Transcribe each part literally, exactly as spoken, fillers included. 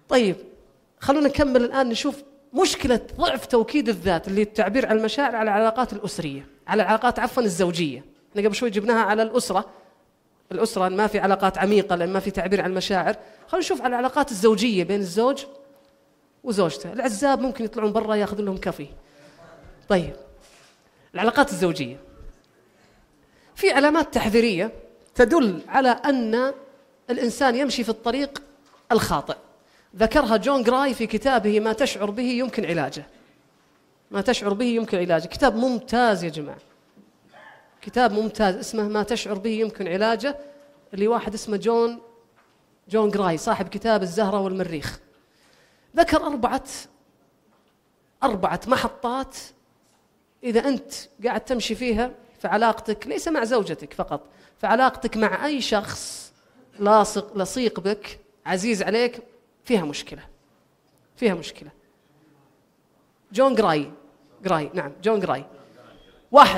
طيب خلونا نكمل الآن نشوف مشكلة ضعف توكيد الذات اللي التعبير عن المشاعر على العلاقات الأسرية، على العلاقات عفوا الزوجية. احنا قبل شوي جبناها على الأسرة، الأسرة ما في علاقات عميقة لأن ما في تعبير عن المشاعر. خلونا نشوف على العلاقات الزوجية بين الزوج وزوجته. العزاب ممكن يطلعون برا ياخذون لهم كافي. طيب العلاقات الزوجية في علامات تحذيرية تدل على أن الإنسان يمشي في الطريق الخاطئ، ذكرها جون جراي في كتابه ما تشعر به يمكن علاجه. ما تشعر به يمكن علاجه، كتاب ممتاز يا جماعة، كتاب ممتاز اسمه ما تشعر به يمكن علاجه، اللي واحد اسمه جون جون جراي صاحب كتاب الزهرة والمريخ. ذكر أربعة أربعة محطات إذا أنت قاعد تمشي فيها في علاقتك، ليس مع زوجتك فقط، في علاقتك مع أي شخص لاصق لصيق بك عزيز عليك، فيها مشكلة فيها مشكلة. جون جراي جراي نعم جون جراي. واحد،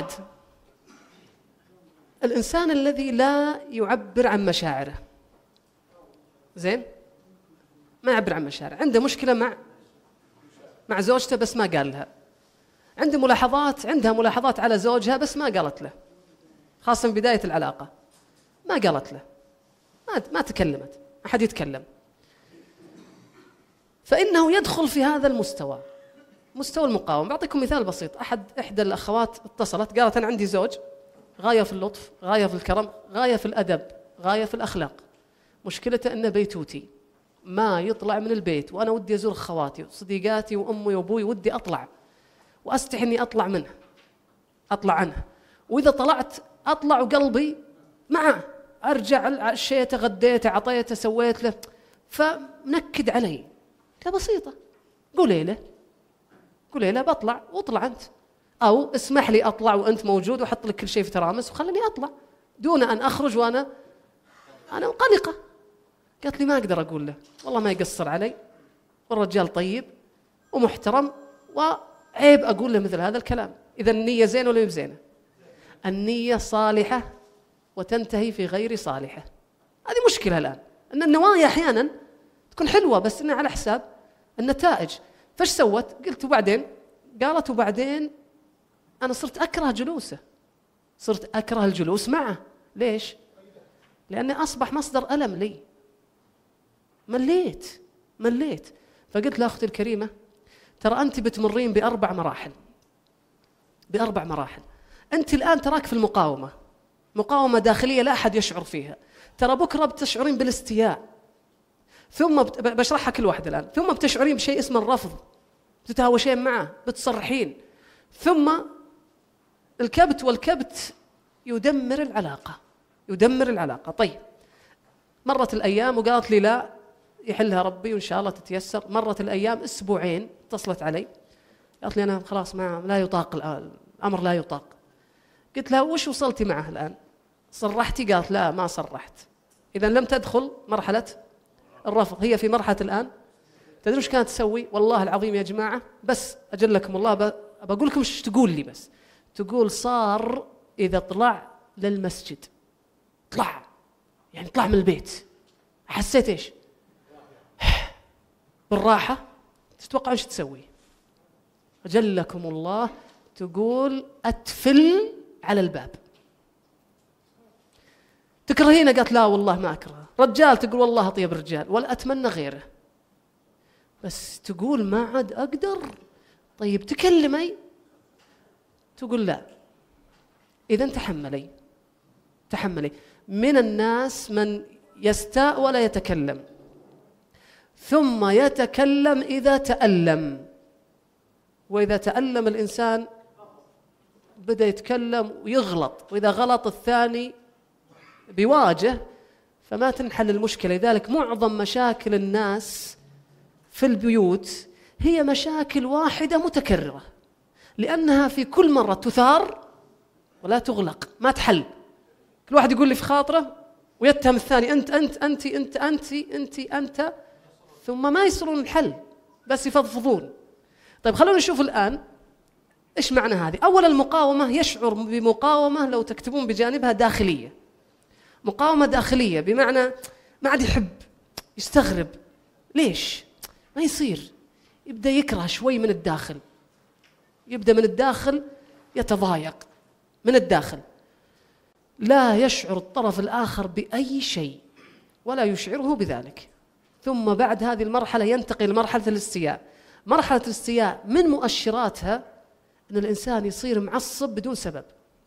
الإنسان الذي لا يعبر عن مشاعره. زين، ما يعبر عن مشاعره، عنده مشكلة مع مع زوجته بس ما قال لها، عنده ملاحظات عندها ملاحظات على زوجها بس ما قالت له، خاصة في بداية العلاقة ما قالت له، ما ما تكلمت، ما حد يتكلم، فإنه يدخل في هذا المستوى، مستوى المقاومة. بعطيكم مثال بسيط. أحد إحدى الأخوات اتصلت قالت أنا عندي زوج غاية في اللطف، غاية في الكرم، غاية في الأدب، غاية في الأخلاق، مشكلته أنه بيتوتي، ما يطلع من البيت، وأنا ودي أزور خواتي وصديقاتي وأمي وأبوي، ودي أطلع وأستحي أني أطلع منه أطلع عنه، وإذا طلعت أطلع وقلبي معه، أرجع عشيته غديته عطيته سويت له، فمنكد علي. لا بسيطة، قولي له قولي له بطلع واطلع أنت، أو اسمح لي أطلع وأنت موجود وحط لك كل شيء في ترامس وخلني أطلع دون أن أخرج وأنا أنا قلقة. قالت لي ما أقدر أقول له، والله ما يقصر علي، والرجال طيب ومحترم، وعيب أقول له مثل هذا الكلام. إذا النية زينة ولا مو زينة؟ النية صالحة وتنتهي في غير صالحة. هذه مشكلة الآن، أن النوايا أحيانا تكون حلوة بس إنها على حساب النتائج. فايش سوت؟ قلت وبعدين؟ قالت وبعدين أنا صرت أكره جلوسه، صرت أكره الجلوس معه. ليش؟ لأنه أصبح مصدر ألم لي، مليت مليت. فقلت لأختي الكريمة ترى أنت بتمرين بأربع مراحل بأربع مراحل أنت الآن تراك في المقاومة، مقاومة داخلية لا أحد يشعر فيها، ترى بكرة بتشعرين بالاستياء، ثم بشرحها كل واحدة الآن، ثم بتشعرين بشيء اسمه الرفض، بتتهاوشين معه، بتصرحين، ثم الكبت، والكبت يدمر العلاقة يدمر العلاقة. طيب مرت الأيام وقالت لي لا يحلها ربي وإن شاء الله تتيسر. مرت الأيام، أسبوعين، اتصلت علي قالت لي أنا خلاص ما لا يطاق الأمر، لا يطاق. قلت لها وش وصلتي معه الآن؟ صرحتي؟ قالت لا ما صرحت. إذا لم تدخل مرحلة الرفض، هي في مرحلة الآن. تدري وش كانت تسوي؟ والله العظيم يا جماعة، بس أجلكم الله بقول لكم وش تقول لي. بس تقول صار إذا طلع للمسجد، طلع يعني طلع من البيت، حسيت إيش؟ بالراحة. تتوقع إيش تسوي؟ أجلكم الله، تقول أتفل على الباب. تكرهينه؟ قالت لا والله ما أكره. رجال؟ تقول والله طيب الرجال ولا أتمنى غيره، بس تقول ما عاد أقدر. طيب تكلمي؟ تقول لا. إذن تحملي تحملي. من الناس من يستاء ولا يتكلم، ثم يتكلم إذا تألم، وإذا تألم الإنسان بدأ يتكلم ويغلط، وإذا غلط الثاني بيواجه، فما تنحل المشكلة. لذلك معظم مشاكل الناس في البيوت هي مشاكل واحدة متكررة، لأنها في كل مرة تثار ولا تغلق، ما تحل. كل واحد يقول لي في خاطره ويتهم الثاني، أنت أنت أنت أنت أنت أنت أنت، ثم ما يصلون الحل، بس يفضفضون. طيب خلونا نشوف الآن إيش معنى هذه. أولا المقاومة، يشعر بمقاومة لو تكتبون بجانبها داخلية. مقاومة داخلية بمعنى ما عاد يحب، يستغرب، ليش؟ ما يصير. يبدأ يكره شوي من الداخل، يبدأ من الداخل يتضايق من الداخل، لا يشعر الطرف الآخر بأي شيء ولا يشعره بذلك. ثم بعد هذه المرحلة ينتقل لمرحلة الاستياء. مرحلة الاستياء من مؤشراتها أن الإنسان يصير معصب بدون سبب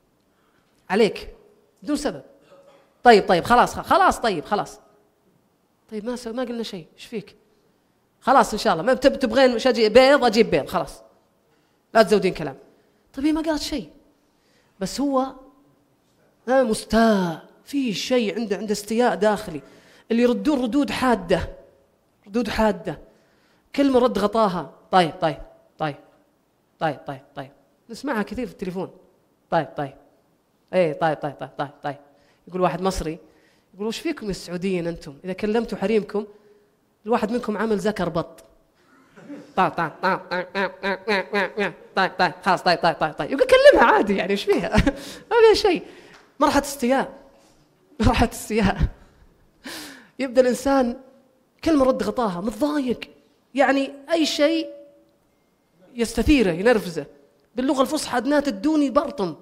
عليك، بدون سبب. طيب طيب خلاص خلاص طيب خلاص طيب ما ما قلنا شيء، ايش فيك؟ خلاص ان شاء الله ما تبغين مش اجي بيض اجيب بيض، خلاص لا تزودين كلام. طيب هي ما قالت شيء، بس هو ها مستاء، في شيء عنده عنده استياء داخلي. اللي يردون ردود حاده، ردود حاده، كلمه رد غطاها طيب طيب طيب طيب طيب طيب نسمعها كثير في التليفون. طيب طيب ايه طيب طيب طيب طيب طيب يقول واحد مصري، يقول وش فيكم يا السعوديين انتم اذا كلمتوا حريمكم الواحد منكم عامل ذكر بط. طيب طيب طيب طيب طيب طيب خلاص طيب طيب طيب طيب يقول كلمها عادي يعني ايش فيها؟ ما فيها شيء. مرحلة استياء، مرحلة استياء. يبدأ الإنسان كلمة رد غطاها متضايق، يعني أي شيء يستثيره ينرفزه. باللغة الفصحى أدنات الدوني برطم.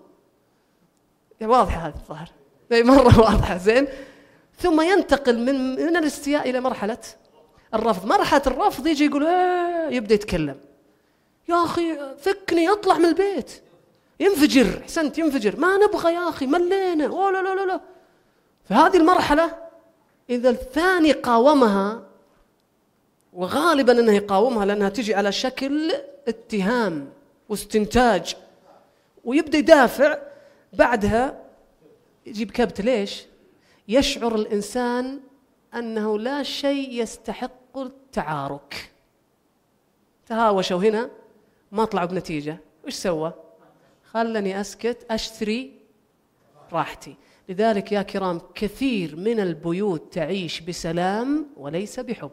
واضحة هذه الظاهر، مرة واضحة زين. ثم ينتقل من من الاستياء إلى مرحلة الرفض. مرحلة الرفض يجي يقول آه، يبدأ يتكلم، يا أخي فكني أطلع من البيت، ينفجر. حسنت، ينفجر، ما نبغى يا أخي ملينا، أوه لا لا لا لا. في هذه المرحلة إذا الثاني قاومها، وغالبا أنه يقاومها لأنها تجي على شكل اتهام واستنتاج، ويبدأ يدافع، بعدها يجيب كبت. ليش؟ يشعر الإنسان أنه لا شيء يستحق التعارك. تهاوشوا هنا ما طلعوا بنتيجة، وش سوى؟ خلني أسكت أشتري راحتي. لذلك يا كرام كثير من البيوت تعيش بسلام وليس بحب.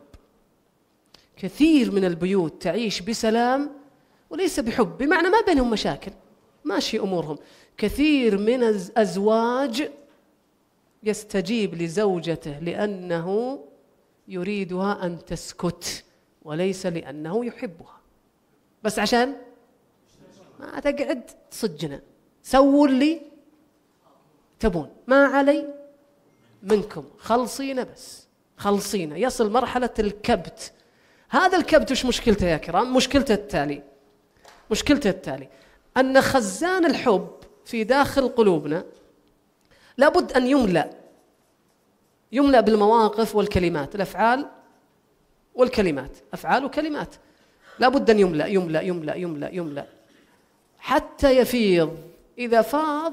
كثير من البيوت تعيش بسلام وليس بحب، بمعنى ما بينهم مشاكل، ماشي أمورهم. كثير من الأزواج يستجيب لزوجته لأنه يريدها أن تسكت وليس لأنه يحبها، بس عشان ما تقعد تصجنا. سووا اللي تبون، ما علي منكم، خلصينا بس، خلصينا. يصل مرحلة الكبت. هذا الكبت وش مشكلته يا كرام؟ مشكلته التالي، مشكلته التالي أن خزان الحب في داخل قلوبنا لابد أن يملأ، يملأ بالمواقف والكلمات، الأفعال والكلمات، أفعال وكلمات، لابد أن يملأ يملأ يملأ يملأ يملأ حتى يفيض. إذا فاض،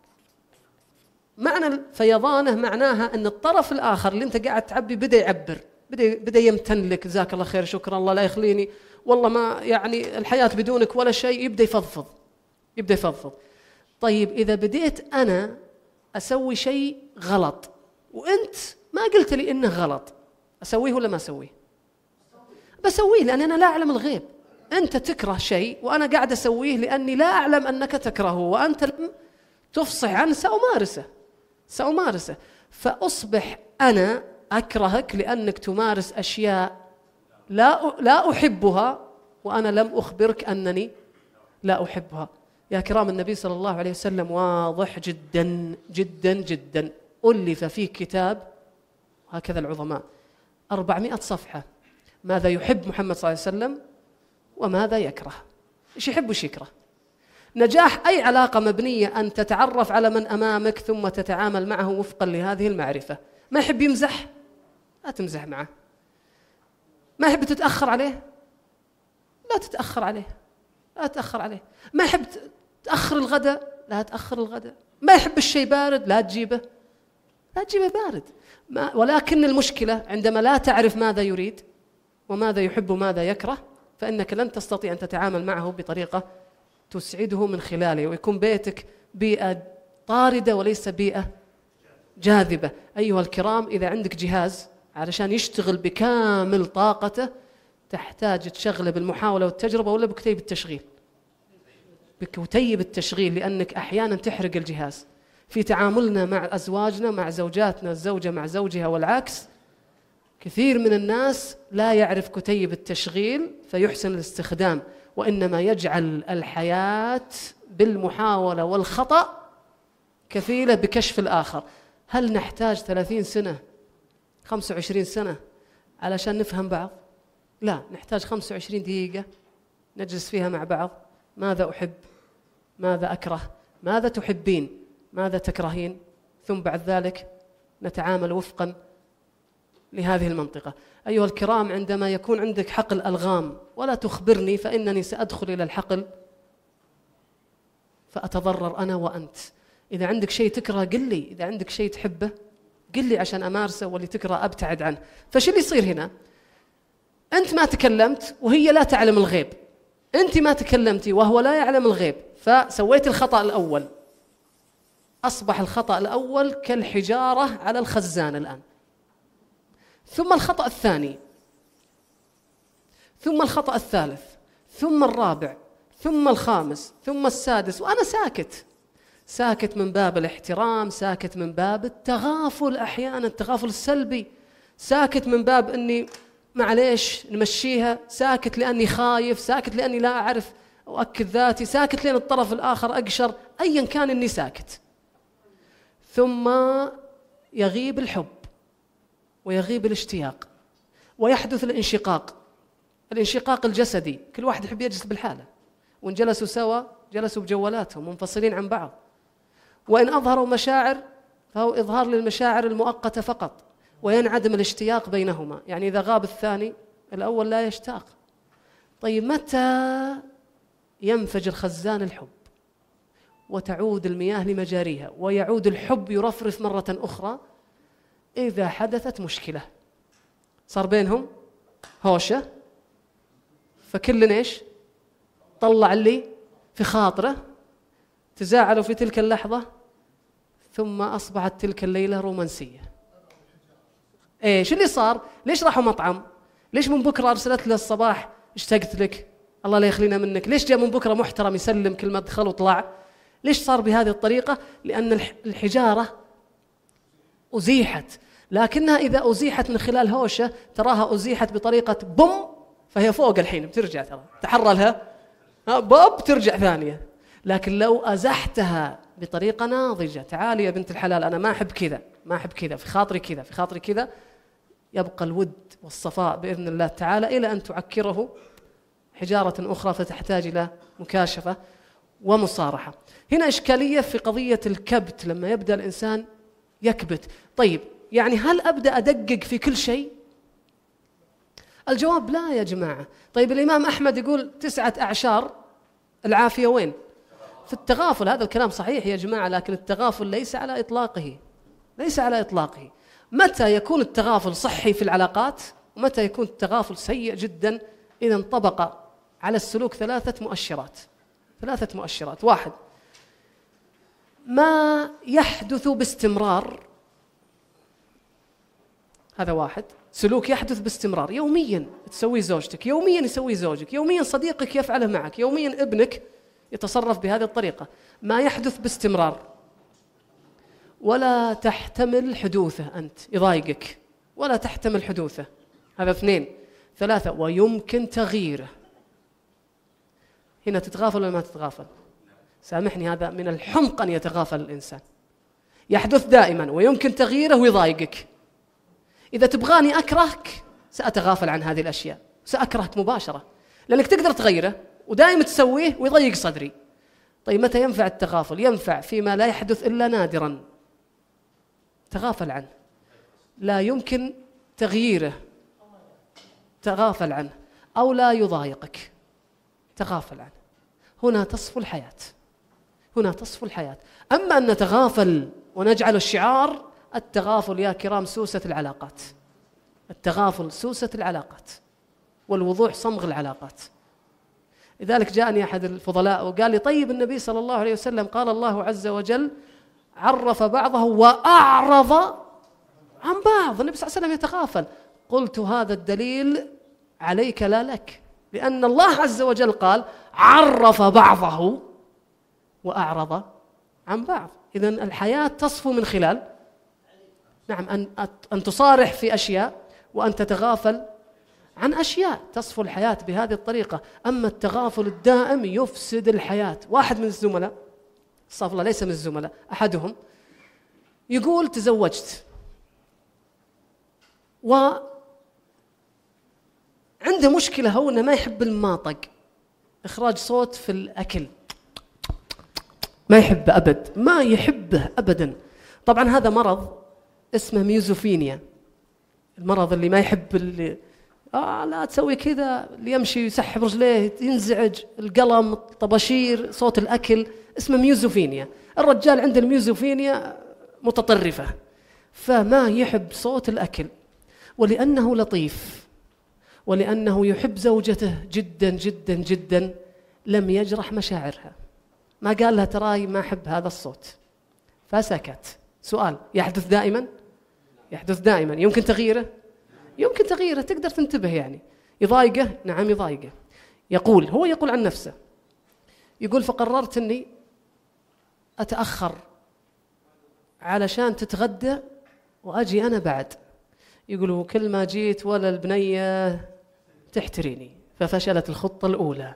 معنى فيضانه معناها أن الطرف الآخر اللي أنت قاعد تعبي بدأ يعبر، بدأ بدأ يمتن لك، جزاك الله خير، شكرا، الله لا يخليني، والله ما يعني الحياة بدونك ولا شيء. يبدأ يفضفض، يبدأ يفضفض. طيب إذا بديت أنا أسوي شيء غلط وأنت ما قلت لي إنه غلط، أسويه ولا ما أسويه؟ بسويه لأن أنا لا أعلم الغيب. أنت تكره شيء وأنا قاعد أسويه لأني لا أعلم أنك تكرهه وأنت لم تفصح عنه، سأمارسه سأمارسه فأصبح أنا أكرهك لأنك تمارس أشياء لا لا أحبها وأنا لم أخبرك أنني لا أحبها. يا كرام النبي صلى الله عليه وسلم واضح جدا جدا جدا، ألف فيه كتاب هكذا العظماء أربعمائة صفحة، ماذا يحب محمد صلى الله عليه وسلم وماذا يكره، إيش يحب وإيش يكره. نجاح أي علاقة مبنية أن تتعرف على من أمامك ثم تتعامل معه وفقا لهذه المعرفة. ما يحب يمزح، لا تمزح معه. ما يحب تتأخر عليه، لا تتأخر عليه، لا تتأخر عليه. ما يحب تأخر الغداء، لا تأخر الغداء. ما يحب الشيء بارد، لا تجيبه، لا تجيبه بارد. ما ولكن المشكلة عندما لا تعرف ماذا يريد وماذا يحب وماذا يكره، فإنك لن تستطيع أن تتعامل معه بطريقة تسعده من خلاله، ويكون بيتك بيئة طاردة وليس بيئة جاذبة. أيها الكرام، إذا عندك جهاز علشان يشتغل بكامل طاقته تحتاج تشغله بالمحاولة والتجربة ولا بكتيب التشغيل؟ بكتيب التشغيل، لأنك أحيانا تحرق الجهاز. في تعاملنا مع أزواجنا، مع زوجاتنا، الزوجة مع زوجها والعكس، كثير من الناس لا يعرف كتيب التشغيل فيحسن الاستخدام، وإنما يجعل الحياة بالمحاولة والخطأ كفيلة بكشف الآخر. هل نحتاج ثلاثين سنة خمسة وعشرين سنة علشان نفهم بعض؟ لا، نحتاج خمسة وعشرين دقيقة نجلس فيها مع بعض. ماذا أحب؟ ماذا أكره؟ ماذا تحبين؟ ماذا تكرهين؟ ثم بعد ذلك نتعامل وفقا لهذه المنطقة. أيها الكرام، عندما يكون عندك حقل ألغام ولا تخبرني فإنني سأدخل إلى الحقل فأتضرر أنا وأنت. إذا عندك شيء تكره قل لي، إذا عندك شيء تحبه قل لي عشان أمارسه، واللي تكره أبتعد عنه. فشو اللي يصير هنا؟ أنت ما تكلمت وهي لا تعلم الغيب، أنت ما تكلمتي وهو لا يعلم الغيب، فسويت الخطأ الأول. أصبح الخطأ الأول كالحجارة على الخزان الآن. ثم الخطأ الثاني، ثم الخطأ الثالث، ثم الرابع، ثم الخامس، ثم السادس، وأنا ساكت. ساكت من باب الاحترام، ساكت من باب التغافل، أحيانا التغافل السلبي، ساكت من باب أني معليش نمشيها، ساكت لأني خايف، ساكت لأني لا أعرف أؤكد ذاتي، ساكت لأن الطرف الآخر أقشر، أيا كان أني ساكت. ثم يغيب الحب ويغيب الاشتياق ويحدث الانشقاق، الانشقاق الجسدي. كل واحد يحب يجلس بالحالة، وإن جلسوا سوا جلسوا بجوالاتهم منفصلين عن بعض. وإن أظهروا مشاعر فهو إظهار للمشاعر المؤقتة فقط، وينعدم الاشتياق بينهما. يعني إذا غاب الثاني الأول لا يشتاق. طيب متى ينفجر خزان الحب وتعود المياه لمجاريها ويعود الحب يرفرف مرة أخرى؟ إذا حدثت مشكلة، صار بينهم هوشة، فكل إيش طلع اللي في خاطره، تزاعلوا في تلك اللحظة، ثم أصبحت تلك الليلة رومانسية. إيش اللي صار؟ ليش راحوا مطعم؟ ليش من بكرة أرسلت له الصباح اشتقت لك الله لا يخلينا منك؟ ليش جاء من بكرة محترم يسلم كل ما دخل وطلع؟ ليش صار بهذه الطريقة؟ لأن الحجارة أزيحت، لكنها إذا أزيحت من خلال هوشة تراها أزيحت بطريقة بوم، فهي فوق الحين بترجع، ترى تحرى لها بوب ترجع ثانية. لكن لو أزحتها بطريقة ناضجة، تعالي يا بنت الحلال أنا ما أحب كذا، ما أحب كذا، في خاطري كذا، في خاطري كذا، يبقى الود والصفاء بإذن الله تعالى، إلى أن تعكره حجارة أخرى فتحتاج إلى مكاشفة ومصارحة. هنا إشكالية في قضية الكبت، لما يبدأ الإنسان يكبت. طيب يعني هل أبدأ أدقق في كل شيء؟ الجواب لا يا جماعة. طيب الإمام أحمد يقول تسعة أعشار العافية وين؟ في التغافل. هذا الكلام صحيح يا جماعة، لكن التغافل ليس على إطلاقه، ليس على إطلاقه. متى يكون التغافل صحي في العلاقات ومتى يكون التغافل سيء جدا؟ إذا انطبق على السلوك ثلاثة مؤشرات، ثلاثة مؤشرات. واحد، ما يحدث باستمرار، هذا واحد، سلوك يحدث باستمرار، يوميا تسوي زوجتك، يوميا يسوي زوجك، يوميا صديقك يفعله معك، يوميا ابنك يتصرف بهذه الطريقة. ما يحدث باستمرار ولا تحتمل حدوثه، أنت يضايقك ولا تحتمل حدوثه، هذا اثنين. ثلاثة، ويمكن تغييره. هنا تتغافل ولا ما تتغافل؟ سامحني، هذا من الحمق أن يتغافل الإنسان. يحدث دائما ويمكن تغييره ويضايقك. إذا تبغاني أكرهك سأتغافل عن هذه الأشياء، سأكرهك مباشرة، لأنك تقدر تغيره ودائما تسويه ويضيق صدري. طيب متى ينفع التغافل؟ ينفع فيما لا يحدث إلا نادرا، تغافل عنه. لا يمكن تغييره، تغافل عنه. أو لا يضايقك، تغافل عنه. هنا تصفو الحياة، هنا تصفو الحياة. أما أن نتغافل ونجعل الشعار، التغافل يا كرام سوسة العلاقات، التغافل سوسة العلاقات، والوضوح صمغ العلاقات. لذلك جاءني أحد الفضلاء وقال لي طيب النبي صلى الله عليه وسلم قال الله عز وجل عرف بعضه وأعرض عن بعض، النبي صلى الله عليه وسلم يتغافل. قلت هذا الدليل عليك لا لك، لأن الله عز وجل قال عرف بعضه وأعرض عن بعض. إذن الحياة تصفو من خلال نعم أن أن تصارح في أشياء وأن تتغافل عن أشياء تصفو الحياة بهذه الطريقة. أما التغافل الدائم يفسد الحياة. واحد من الزملاء، استغفر الله ليس من الزملاء، أحدهم يقول تزوجت وعنده مشكلة هو أنه ما يحب الماطق، إخراج صوت في الأكل، ما يحبه أبد، ما يحبه أبدا. طبعا هذا مرض اسمه ميزوفينيا، المرض اللي ما يحب اللي آه لا تسوي كذا، اللي يمشي يسحب رجليه ينزعج، القلم، الطباشير، صوت الأكل، اسمه ميزوفينيا. الرجال عنده الميزوفينيا متطرفة، فما يحب صوت الأكل. ولأنه لطيف ولأنه يحب زوجته جدا جدا جدا لم يجرح مشاعرها، ما قال لها تراي ما أحب هذا الصوت، فسكت. سؤال: يحدث دائما؟ يحدث دائما. يمكن تغييره؟ يمكن تغييره، تقدر تنتبه يعني. يضايقه؟ نعم يضايقه. يقول هو يقول عن نفسه، يقول فقررت أني أتأخر علشان تتغدى وأجي أنا بعد. يقولوا كل ما جيت ولا البنية تحتريني، ففشلت الخطة الأولى،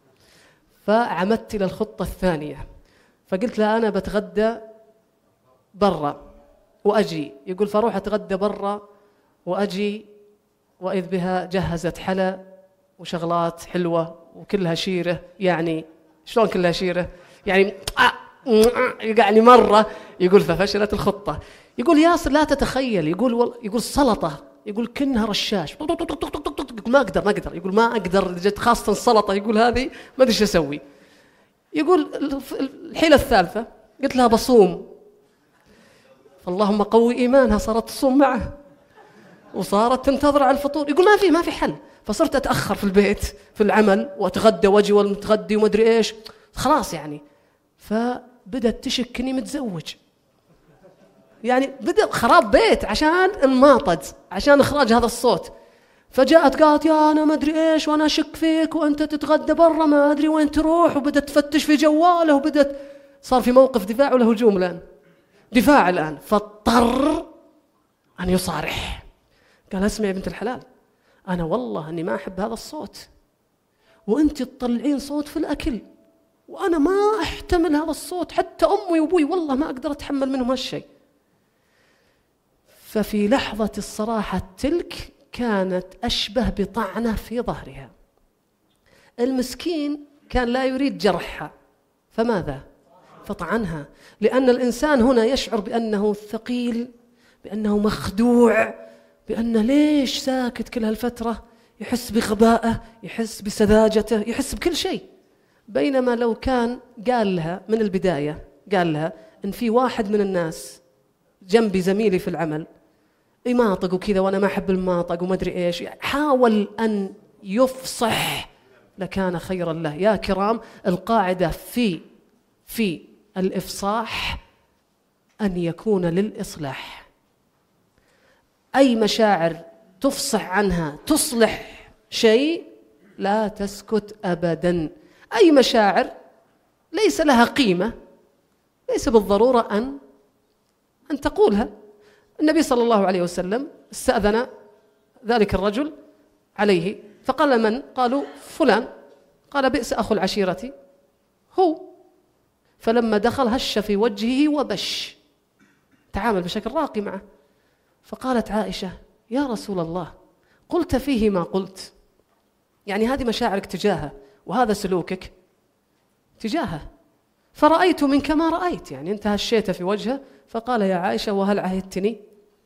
فعمدت إلى الخطة الثانية، فقلت لها أنا بتغدى برا وأجي. يقول فأروح أتغدى برا وأجي وإذ بها جهزت حلا وشغلات حلوة وكلها شيرة. يعني شلون كلها شيرة؟ يعني يعني مرة. يقول ففشلت الخطة. يقول ياسر لا تتخيل، يقول وال... يقول السلطة، يقول كأنها رشاش، يقول ما أقدر ما أقدر يقول ما أقدر جت خاصة السلطة، يقول هذه ما أدري إيش أسوي. يقول الحيلة الثالثة قلت لها بصوم، فاللهم قوي إيمانها، صارت تصوم معه وصارت تنتظر على الفطور. يقول ما في ما في حل، فصرت أتأخر في البيت في العمل وأتغدى وأجي والمتغدي وما أدري إيش، خلاص يعني. فبدأت تشك إني متزوج، يعني بدأ خراب بيت عشان الماطد، عشان إخراج هذا الصوت. فجاءت قالت يا أنا ما أدري إيش وأنا أشك فيك وأنت تتغدى برا ما أدري وين تروح، وبدأت تفتش في جواله، وبدأت صار في موقف دفاع ولا هجوم الآن؟ دفاع الآن. فاضطر أن يصارح، قال اسمع يا بنت الحلال، أنا والله أني ما أحب هذا الصوت، وأنت تطلعين صوت في الأكل، وأنا ما أحتمل هذا الصوت، حتى أمي وأبوي والله ما أقدر أتحمل منهم هالشيء. ففي لحظة الصراحة تلك كانت أشبه بطعنة في ظهرها. المسكين كان لا يريد جرحها، فماذا؟ فطعنها. لأن الإنسان هنا يشعر بأنه ثقيل، بأنه مخدوع، بأنه ليش ساكت كل هالفترة، يحس بغبائه، يحس بسذاجته، يحس بكل شيء. بينما لو كان قال لها من البداية، قال لها إن في واحد من الناس جنبي زميلي في العمل يماطق وكذا وأنا ما أحب الماطق وما أدري إيش، حاول أن يفصح لكان خيرا له. يا كرام، القاعدة في في الإفصاح أن يكون للإصلاح. أي مشاعر تفصح عنها تصلح شيء لا تسكت أبدا. أي مشاعر ليس لها قيمة ليس بالضرورة أن أن تقولها. النبي صلى الله عليه وسلم استأذن ذلك الرجل عليه، فقال من؟ قالوا فلان. قال بئس أخو العشيرة هو. فلما دخل هش في وجهه وبش، تعامل بشكل راقي معه. فقالت عائشة يا رسول الله قلت فيه ما قلت، يعني هذه مشاعرك تجاهه وهذا سلوكك تجاهه، فرأيت منك ما رأيت، يعني أنت هشيت في وجهه. فقال يا عائشة وهل عهدتني؟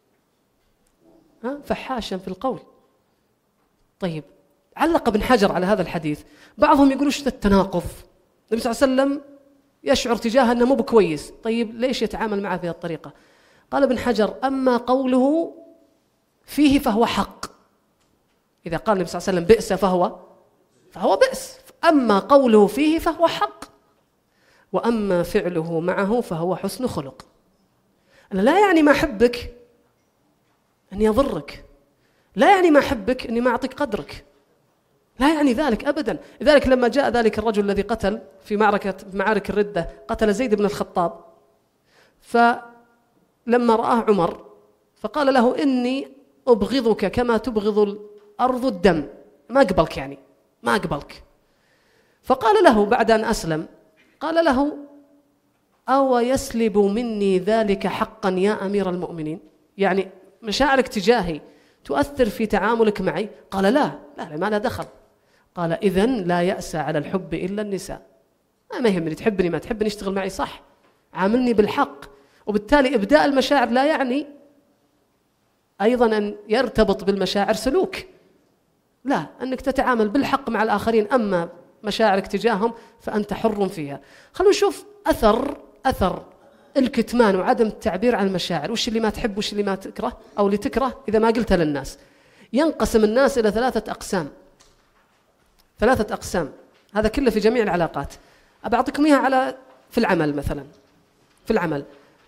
ها فحاشا في القول. طيب، علق ابن حجر على هذا الحديث. بعضهم يقولوا ايش التناقض، النبي صلى الله عليه وسلم يشعر تجاهه أنه مو بكويس، طيب ليش يتعامل معه بهذه الطريقة؟ قال ابن حجر أما قوله فيه فهو حق، إذا قال النبي صلى الله عليه وسلم بئس فهو فهو بئس، أما قوله فيه فهو حق، وأما فعله معه فهو حسن خلق. أنا لا يعني ما أحبك أني أضرك، لا يعني ما أحبك أني ما أعطيك قدرك، لا يعني ذلك أبدا. لذلك لما جاء ذلك الرجل الذي قتل في معركة معارك الردة، قتل زيد بن الخطاب، فلما رآه عمر فقال له إني أبغضك كما تبغض الأرض الدم، ما أقبلك يعني ما أقبلك. فقال له بعد أن أسلم، قال له: أو يسلب مني ذلك حقا يا أمير المؤمنين؟ يعني مشاعرك تجاهي تؤثر في تعاملك معي؟ قال: لا لا ما لا دخل. قال: إذن لا يأسى على الحب إلا النساء. ما يهمني تحبني ما تحبني، اشتغل معي صح، عاملني بالحق. وبالتالي إبداء المشاعر لا يعني أيضا أن يرتبط بالمشاعر سلوك، لا، أنك تتعامل بالحق مع الآخرين، أما مشاعرك تجاههم فأنت حر فيها. خلونا نشوف أثر أثر الكتمان وعدم التعبير عن المشاعر. وش اللي ما تحب وش اللي ما تكره أو اللي تكره إذا ما قلتها للناس. ينقسم الناس إلى ثلاثة أقسام، ثلاثة أقسام، هذا كله في جميع العلاقات. أبعطيكم إياها على في العمل مثلا. في العمل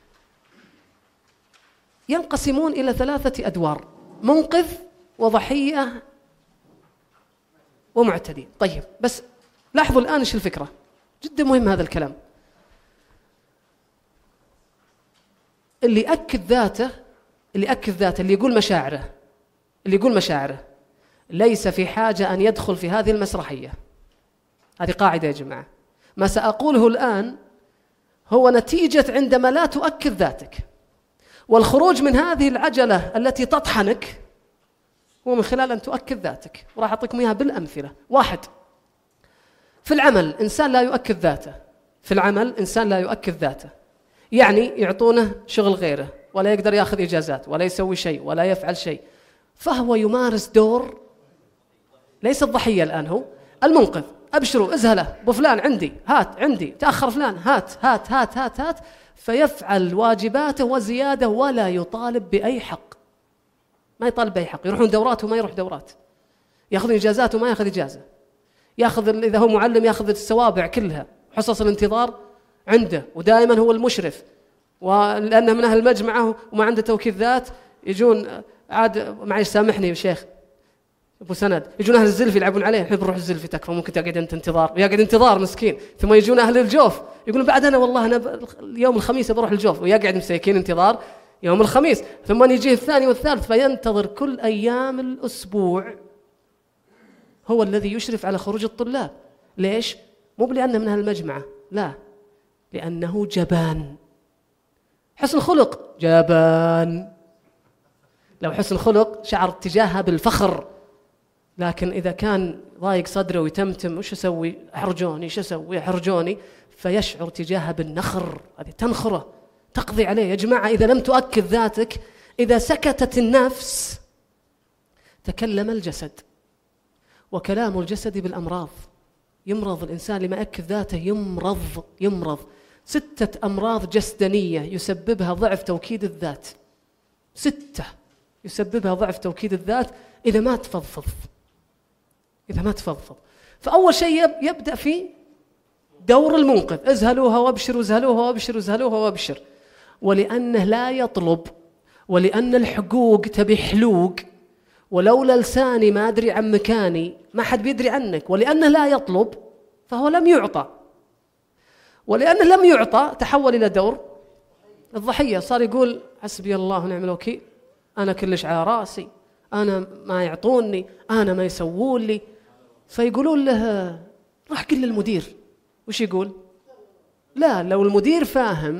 ينقسمون إلى ثلاثة أدوار: منقذ وضحية ومعتدي. طيب بس لاحظوا الآن إيش الفكرة، جدا مهم هذا الكلام. اللي أكد ذاته اللي أكد ذاته اللي يقول مشاعره اللي يقول مشاعره ليس في حاجة أن يدخل في هذه المسرحية. هذه قاعدة يا جماعة. ما سأقوله الآن هو نتيجة عندما لا تؤكد ذاتك، والخروج من هذه العجلة التي تطحنك هو من خلال أن تؤكد ذاتك. وراح أعطيكم إياها بالأمثلة. واحد، في العمل إنسان لا يؤكد ذاته في العمل إنسان لا يؤكد ذاته يعني يعطونه شغل غيره، ولا يقدر يأخذ إجازات، ولا يسوي شيء، ولا يفعل شيء، فهو يمارس دور ليس الضحية الآن، هو المنقذ. أبشروا ازهله أبو فلان عندي، هات عندي، تأخر فلان، هات هات هات هات هات فيفعل واجباته وزيادة ولا يطالب بأي حق. ما يطالب بأي حق. يروحون دورات وما يروح دورات، يأخذ إجازات وما يأخذ إجازة، يأخذ إذا هو معلم يأخذ السوابع كلها، حصص الانتظار عنده، ودائما هو المشرف، ولأنه من أهل المجمعة وما عنده توكيد ذات يجون عاد معلش سامحني يا شيخ أبو سند، يجون أهل الزلف يلعبون عليه، نحب نروح الزلف تكفى ممكن تقعد أنت انتظار، ويقعد انتظار مسكين. ثم يجون أهل الجوف يقولون بعد أنا والله أنا يوم الخميس بروح الجوف، ويقعد مساكين انتظار يوم الخميس. ثم يجيه الثاني والثالث، فينتظر كل أيام الأسبوع هو الذي يشرف على خروج الطلاب. ليش؟ مو لأنه من أهل المجمعة، لا، لأنه جبان. حسن خلق جبان، لو حسن خلق شعر تجاهها بالفخر، لكن إذا كان ضايق صدره ويتمتم وش أسوي أحرجوني شو أسوي أحرجوني فيشعر تجاهها بالنخر، هذه تنخره تقضي عليه. يا جماعة إذا لم تؤكد ذاتك، إذا سكتت النفس تكلم الجسد، وكلام الجسد بالأمراض. يمرض الإنسان لما أكد ذاته، يمرض يمرض ستة أمراض جسدانية يسببها ضعف توكيد الذات، ستة يسببها ضعف توكيد الذات إذا ما تفضفض إذا ما تفضفض. فأول شيء يبدأ في دور المنقذ، ازهلوها وابشر ازهلوها وابشر ازهلوها وابشر. ولأنه لا يطلب، ولأن الحقوق تبي حلوق، ولولا لساني ما أدري عن مكاني ما حد بيدري عنك. ولأنه لا يطلب فهو لم يعطى، ولأنه لم يعطى تحول إلى دور الضحية. صار يقول حسبي الله ونعم الوكيل، أنا كلش على راسي، أنا ما يعطوني، أنا ما يسوون لي. فيقولون له راح قل للمدير. وش يقول؟ لا، لو المدير فاهم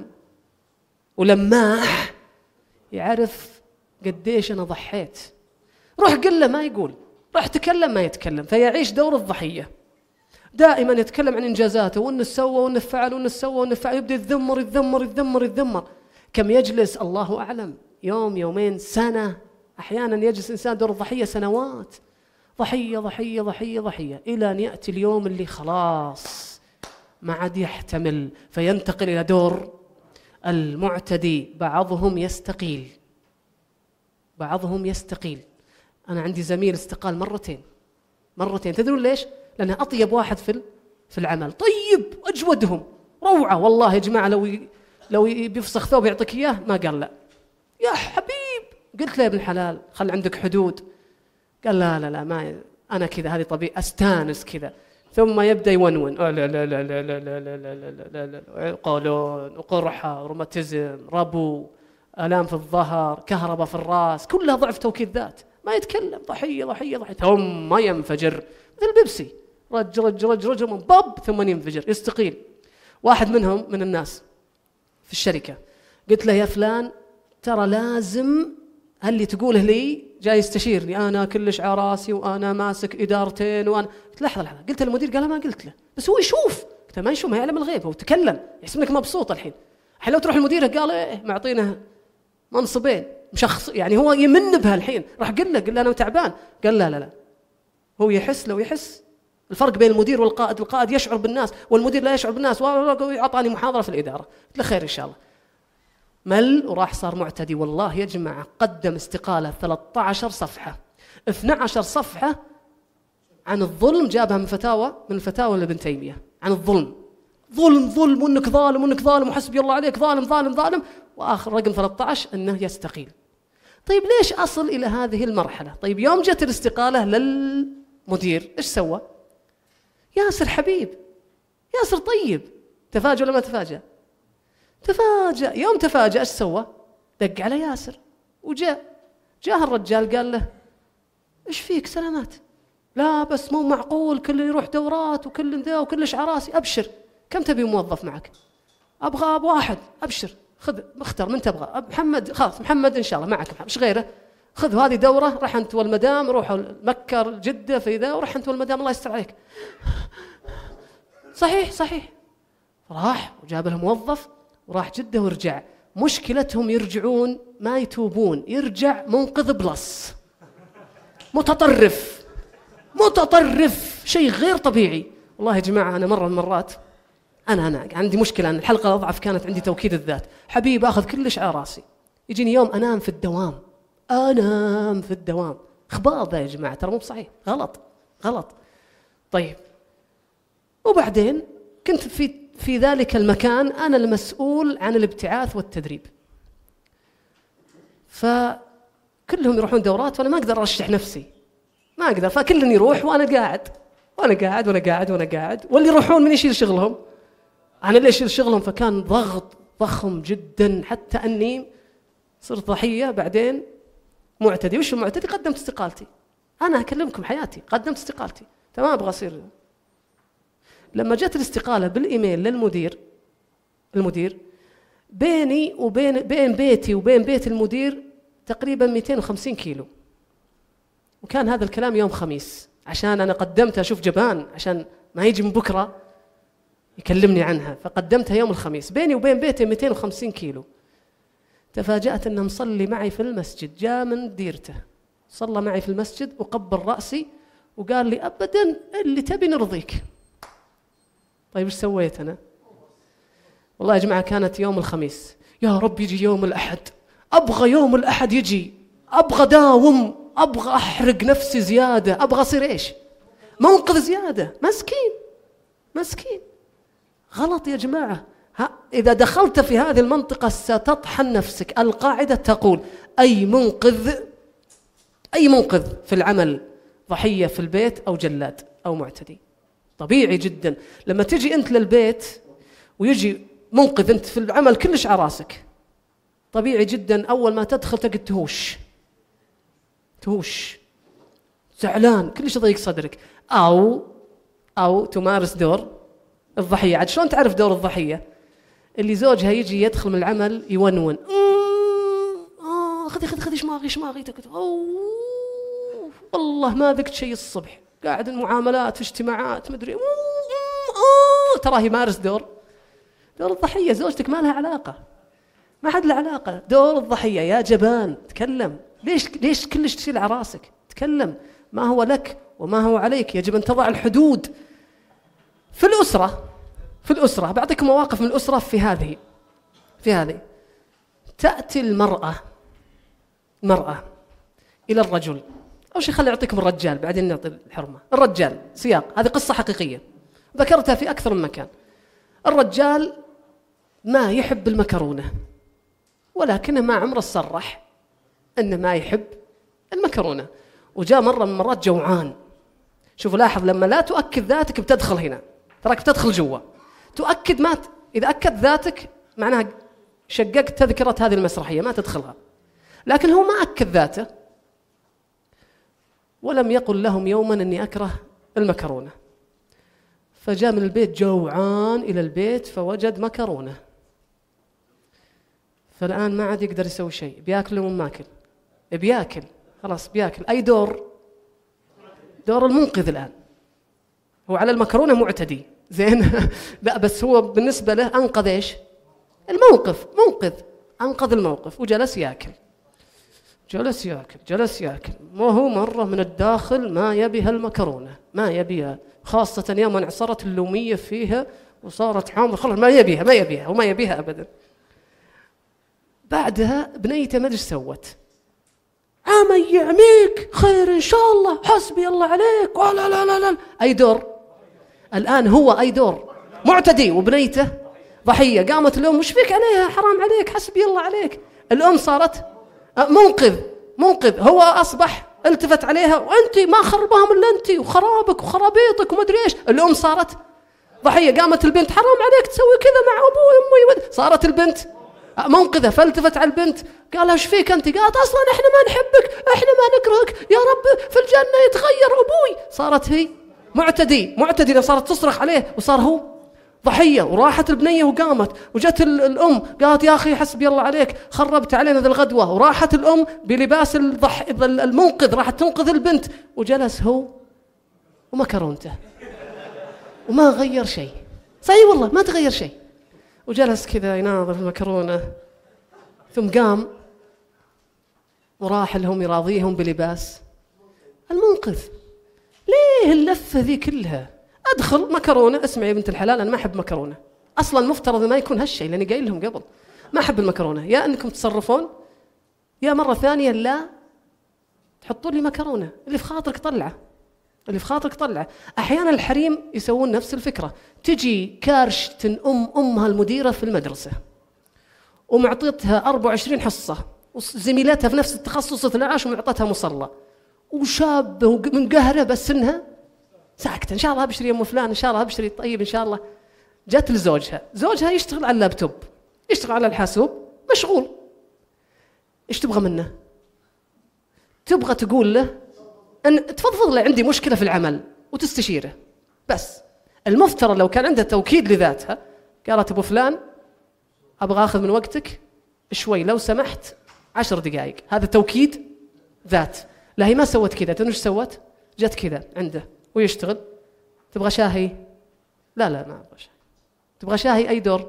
ولماح يعرف قديش أنا ضحيت، روح قل له، ما يقول، راح تكلم ما يتكلم، فيعيش دور الضحية. دائما يتكلم عن إنجازاته وإنه سوى وإنه فعل وإنه سوى وإنه فعل، يبدأ يتذمر يتذمر يتذمر يتذمر. كم يجلس الله أعلم، يوم يومين سنة، أحيانا يجلس إنسان دور الضحية سنوات، ضحية ضحية ضحية ضحية، إلى أن يأتي اليوم اللي خلاص ما عاد يحتمل، فينتقل إلى دور المعتدي. بعضهم يستقيل بعضهم يستقيل أنا عندي زميل استقال مرتين مرتين تدرون ليش؟ لأنه أطيب واحد في في العمل، طيب أجودهم، روعة والله يا جماعة. لو ي... لو بيفسخ ثوب يعطيك إياه ما قال لا يا حبيب. قلت له يا ابن الحلال خل عندك حدود. قال لا لا لا ما أنا كذا، هذه طبيعي، أستانس كذا. ثم يبدأ يونون، لا لا لا لا لا لا لا لا لا لا قولون وقرحة روماتيزم ربو آلام في الظهر، كهرباء في الراس، كلها ضعف توكيد ذات، ما يتكلم، ضحية ضحية ضحية ثم ينفجر مثل البيبسي، رج رج رج رج من باب ثم ينفجر يستقيل. واحد منهم من الناس في الشركة قلت له يا فلان ترى لازم هاللي تقوله لي جاي يستشيرني، أنا كلش على راسي وأنا ماسك إدارتين وأنا. قلت لحظة لحظة، قلت للمدير؟ قال ما قلت له، بس هو يشوف. قلت ما يشوف، ما يعلم الغيب، هو تكلم يحسب انك مبسوط الحين. الحين لو تروح المدير قال ايه معطينا منصبين مشخص، يعني هو يمن بها الحين، راح قل له قل له انا تعبان. قال لا لا لا، هو يحس، لو يحس الفرق بين المدير والقائد، القائد يشعر بالناس والمدير لا يشعر بالناس. وأعطاني محاضرة في الإدارة، قلت له خير إن شاء الله. مل وراح صار معتدي. والله يا جماعة قدم استقالة ثلاثة عشر صفحة، اثنتي عشرة صفحة عن الظلم، جابها من فتاوى من الفتاوى لابن تيمية عن الظلم، ظلم ظلم وانك ظالم وانك ظالم وحسبي الله عليك ظالم ظالم ظالم، واخر رقم ثلاثة عشر انه يستقيل. طيب ليش اصل الى هذه المرحلة؟ طيب يوم جت الاستقالة للمدير ايش سوى؟ ياسر حبيب، ياسر طيب، تفاجأ ولا ما تفاجأ؟ تفاجأ. يوم تفاجأ ايش سوى؟ دق على ياسر وجاء جاء الرجال قال له ايش فيك؟ سلامات. لا بس مو معقول، كل يروح دورات وكل ذا وكلش عراسي. ابشر، كم تبي موظف معك؟ ابغى واحد. ابشر، خذ اختر من تبغى. محمد، خلاص محمد ان شاء الله معك. ايش غيره؟ خذ هذه دوره، راح انت والمدام روحوا مكة جدة في ذا، وراح انت والمدام الله يستر عليك. صحيح صحيح. راح وجاب له موظف وراح جدة ورجع. مشكلتهم يرجعون ما يتوبون، يرجع منقذ بلس، متطرف متطرف، شيء غير طبيعي. والله يا جماعة أنا مرة من المرات أنا أنا عندي مشكلة، أن الحلقة الأضعف كانت عندي توكيد الذات. حبيب أخذ كلش على راسي، يجيني يوم أنام في الدوام، أنام في الدوام. خباط يا جماعة، ترى مو بصحيح، غلط غلط. طيب وبعدين كنت في في ذلك المكان أنا المسؤول عن الابتعاث والتدريب، فكلهم يروحون دورات وأنا ما أقدر أرشح نفسي، ما أقدر، فكلن يروح وأنا قاعد وأنا قاعد وأنا قاعد وأنا قاعد، واللي يروحون من يشيل شغلهم؟ أنا اللي أشيل شغلهم. فكان ضغط ضخم جدا، حتى أني صرت ضحية بعدين معتدي. وش المعتدي؟ قدمت استقالتي. أنا أكلمكم حياتي، قدمت استقالتي، تمام أبغى أصير. لما جت الاستقالة بالإيميل للمدير، المدير بيني وبين بين بيتي وبين بيت المدير تقريبا مئتين وخمسين كيلو، وكان هذا الكلام يوم خميس، عشان أنا قدمتها، شوف جبان، عشان ما يجي من بكرة يكلمني عنها، فقدمتها يوم الخميس. بيني وبين بيتي مئتين وخمسين كيلو. تفاجأت أنه مصلي معي في المسجد، جاء من ديرته صلى معي في المسجد وقبل رأسي وقال لي أبدا اللي تبي نرضيك. طيب إيش سويت أنا؟ والله يا جماعة كانت يوم الخميس، يا رب يجي يوم الأحد، أبغى يوم الأحد يجي، أبغى داوم، أبغى أحرق نفسي زيادة، أبغى أصير إيش؟ منقذ زيادة. مسكين مسكين. غلط يا جماعة. ها إذا دخلت في هذه المنطقة ستطحن نفسك. القاعدة تقول أي منقذ أي منقذ في العمل ضحية في البيت أو جلاد أو معتدي. طبيعي جدا لما تجي أنت للبيت ويجي منقذ أنت في العمل كلش على راسك، طبيعي جدا أول ما تدخل تقعد تهوش تهوش زعلان، كلش يضيق صدرك، أو أو تمارس دور الضحية. عاد شلون تعرف دور الضحية؟ اللي زوجها يجي يدخل من العمل يونون، آه خذي خذي خذي شماغي شماغي تكت، أوه والله ما ذقت شيء الصبح، قاعد المعاملات في اجتماعات مدري، آه تراه يمارس دور دور الضحية. زوجتك ما لها علاقة، ما حد له علاقة. دور الضحية يا جبان، تكلم. ليش ليش كلش تشيل على راسك؟ تكلم. ما هو لك وما هو عليك، يجب أن تضع الحدود. في الأسرة في الأسرة بعطيكم مواقف من الأسرة. في هذه في هذه تأتي المرأة المرأة إلى الرجل، أول شيء خلي أعطيكم الرجال بعدين نعطي الحرمة. الرجال سياق، هذه قصة حقيقية ذكرتها في أكثر من مكان. الرجال ما يحب المكرونة، ولكنه ما عمره صرح أنه ما يحب المكرونة، وجاء مرة من مرات جوعان. شوفوا لاحظ، لما لا تؤكد ذاتك بتدخل هنا، تراك بتدخل جوا. تؤكد ما ت... إذا أكد ذاتك معناها شققت تذكرة هذه المسرحية ما تدخلها. لكن هو ما أكد ذاته ولم يقل لهم يوما أني أكره المكرونة. فجاء من البيت جوعان إلى البيت فوجد مكرونة، فالآن ما عاد يقدر يسوي شيء، بياكل وما ماكل، بياكل خلاص بياكل. أي دور؟ دور المنقذ الآن. هو على المكرونة معتدي زين لا بس هو بالنسبة له أنقذ إيش؟ الموقف، منقذ، أنقذ الموقف وجلس ياكل جلس ياكل جلس ياكل وهو مرة من الداخل ما يبيها المكرونة، ما يبيها، خاصة يوم انعصرت اللومية فيها وصارت حامضة خلاص ما يبيها ما يبيها وما يبيها أبدا. بعدها بنيته ما ادري ايش سوت، عمي يعميك خير إن شاء الله حسبي الله عليك ولا لا لا لا. أي دور الآن؟ هو أي دور؟ معتدي وبنيته ضحية. قامت الأم وش فيك عليها حرام عليك حسبي الله عليك. الأم صارت منقذ منقذ، هو أصبح التفت عليها وأنت ما خربهم إلا أنت وخرابك وخرابيطك وما أدري إيش. الأم صارت ضحية. قامت البنت حرام عليك تسوي كذا مع أبوي وأمي. صارت البنت منقذة فالتفت على البنت قالها وش فيك أنت؟ قالت أصلا إحنا ما نحبك إحنا ما نكرهك يا رب في الجنة يتغير أبوي. صارت هي معتدي معتدي صارت تصرخ عليه وصار هو ضحية. وراحت البنية وقامت وجت الأم قالت يا أخي حسبي الله عليك خربت علينا ذا الغدوة. وراحت الأم بلباس الضح... المنقذ راحت تنقذ البنت وجلس هو ومكرونته وما غير شيء. صحيح والله ما تغير شيء. وجلس كذا يناظر في المكرونة ثم قام وراح لهم يراضيهم بلباس المنقذ. ليه اللفة ذي كلها؟ أدخل مكرونة. اسمعي يا بنت الحلال أنا ما أحب مكرونة أصلا، مفترض ما يكون هالشيء لأني قايل لهم قبل ما أحب المكرونة. يا أنكم تصرفون يا مرة ثانية لا تحطون لي مكرونة، اللي في خاطرك طلعه اللي في خاطرك طلعه. أحيانا الحريم يسوون نفس الفكرة. تجي كارشة أم أمها المديرة في المدرسة ومعطيتها أربعة وعشرين حصة وزميلاتها في نفس التخصص اثنا عشر ومعطتها مصلى وشابة من قهرة بس إنها ساكتة. إن شاء الله أبشري يا أم فلان إن شاء الله أبشري طيب إن شاء الله. جت لزوجها، زوجها يشتغل على اللابتوب يشتغل على الحاسوب مشغول. إيش تبغى منه؟ تبغى تقول له أن تفضفض له عندي مشكلة في العمل وتستشيره بس. المفترض لو كان عندها توكيد لذاتها قالت أبو فلان أبغى أخذ من وقتك شوي لو سمحت عشر دقائق. هذا توكيد ذات. لا هي ما سوت كذا. تدري ايش سوت؟ جت كذا عنده ويشتغل. تبغى شاهي؟ لا لا ما أبغى شاهي. تبغى شاهي؟ أي دور؟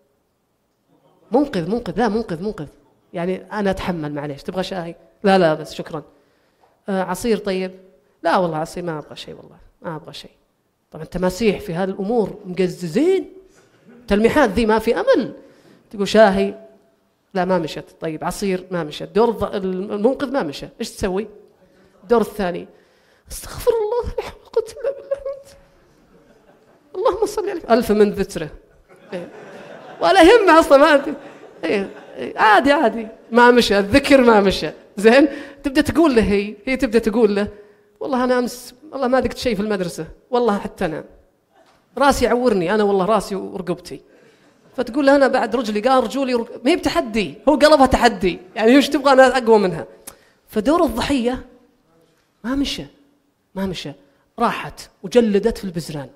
منقذ منقذ لا منقذ منقذ يعني أنا أتحمل معليش. تبغى شاهي؟ لا لا بس شكرا. آه عصير طيب؟ لا والله عصير ما أبغى شيء والله ما أبغى شيء. طبعا تماسيح في هذه الأمور مقززين تلميحات ذي ما في أمل. تقول شاهي؟ لا ما مشت. طيب عصير؟ ما مشت. دور المنقذ ما مشى. إيش تسوي؟ الدور الثاني استغفر الله لا حول ولا قوة إلا بالله اللهم صل عليه ألف من ذكره إيه. ولا يهمه أصلا ما أنت إيه. إيه. عادي عادي ما مشى الذكر ما مشى زين. تبدأ تقول له هي هي تبدأ تقول له والله أنا أمس والله ما ذقت شيء في المدرسة والله حتى أنا راسي يعورني أنا والله راسي ورقبتي. فتقول له أنا بعد رجلي قال رجولي ورق... ما هي بتحدي. هو قلبها تحدي يعني وش تبغى أنا أقوى منها. فدور الضحية ما مشى ما مشى. راحت وجلدت في البزران.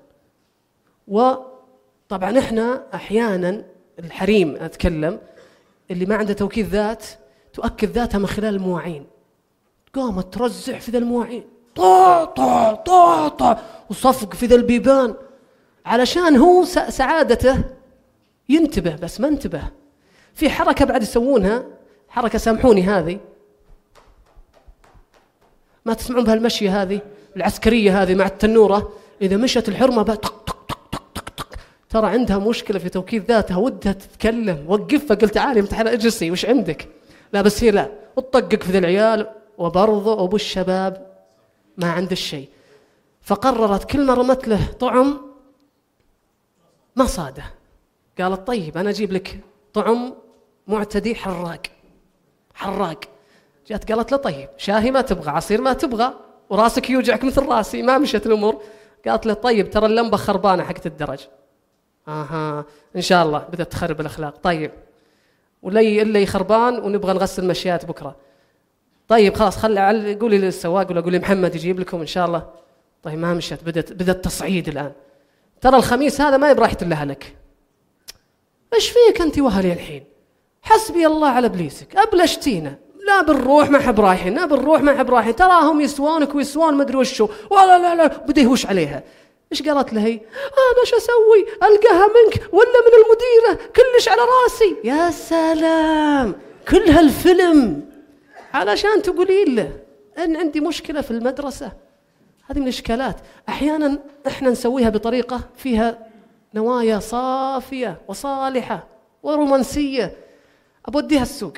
وطبعا إحنا أحيانا الحريم أتكلم اللي ما عنده توكيد ذات تؤكد ذاتها من خلال المواعين. قامت ترزع في ذا المواعين طا طا طا طا وصفق في ذا البيبان علشان هو سعادته ينتبه بس ما انتبه. في حركة بعد يسوونها حركة سامحوني هذه ما تسمعون بها المشية هذه العسكرية هذه مع التنورة. إذا مشت الحرمة بقى طق طق طق طق طق. ترى عندها مشكلة في توكيد ذاتها ودها تتكلم. وقفها قلت تعالي امتحان اجلسي وش عندك؟ لا بس هي لا وتطقق في ذا العيال. وبرضه أبو الشباب ما عنده الشيء. فقررت كل ما رمت له طعم ما صاده. قالت طيب أنا أجيب لك طعم معتدي حراق حراق. جات قالت له طيب شاهي ما تبغى عصير ما تبغى وراسك يوجعك مثل راسي ما مشت الأمور. قالت له طيب ترى اللمبة خربانة حقت الدرج. آها إن شاء الله بدأت تخرب الأخلاق. طيب ولا إلا خربان ونبغى نغسل مشيات بكرة. طيب خلاص خلي قولي للسواق ولا قولي محمد يجيب لكم إن شاء الله. طيب ما مشت، بدأت بدأت تصعيد الآن. ترى الخميس هذا ما يبراح إلا لك. إيش فيك أنت وهلي الحين؟ حسبي الله على إبليسك، أبلشتينا. لا بنروح ما حب رايحين، لا بنروح ما حب رايحين، تراهم يسوونك ويسوون ما أدري وشو، ولا لا لا بدي يهوش عليها. إيش قالت له هي؟ أنا شو أسوي؟ ألقاها منك ولا من المديرة؟ كلش على راسي. يا سلام، كل هالفيلم علشان تقولي له أن عندي مشكلة في المدرسة. هذه من الإشكالات. أحيانا إحنا نسويها بطريقة فيها نوايا صافية وصالحة ورومانسية. أبوديها السوق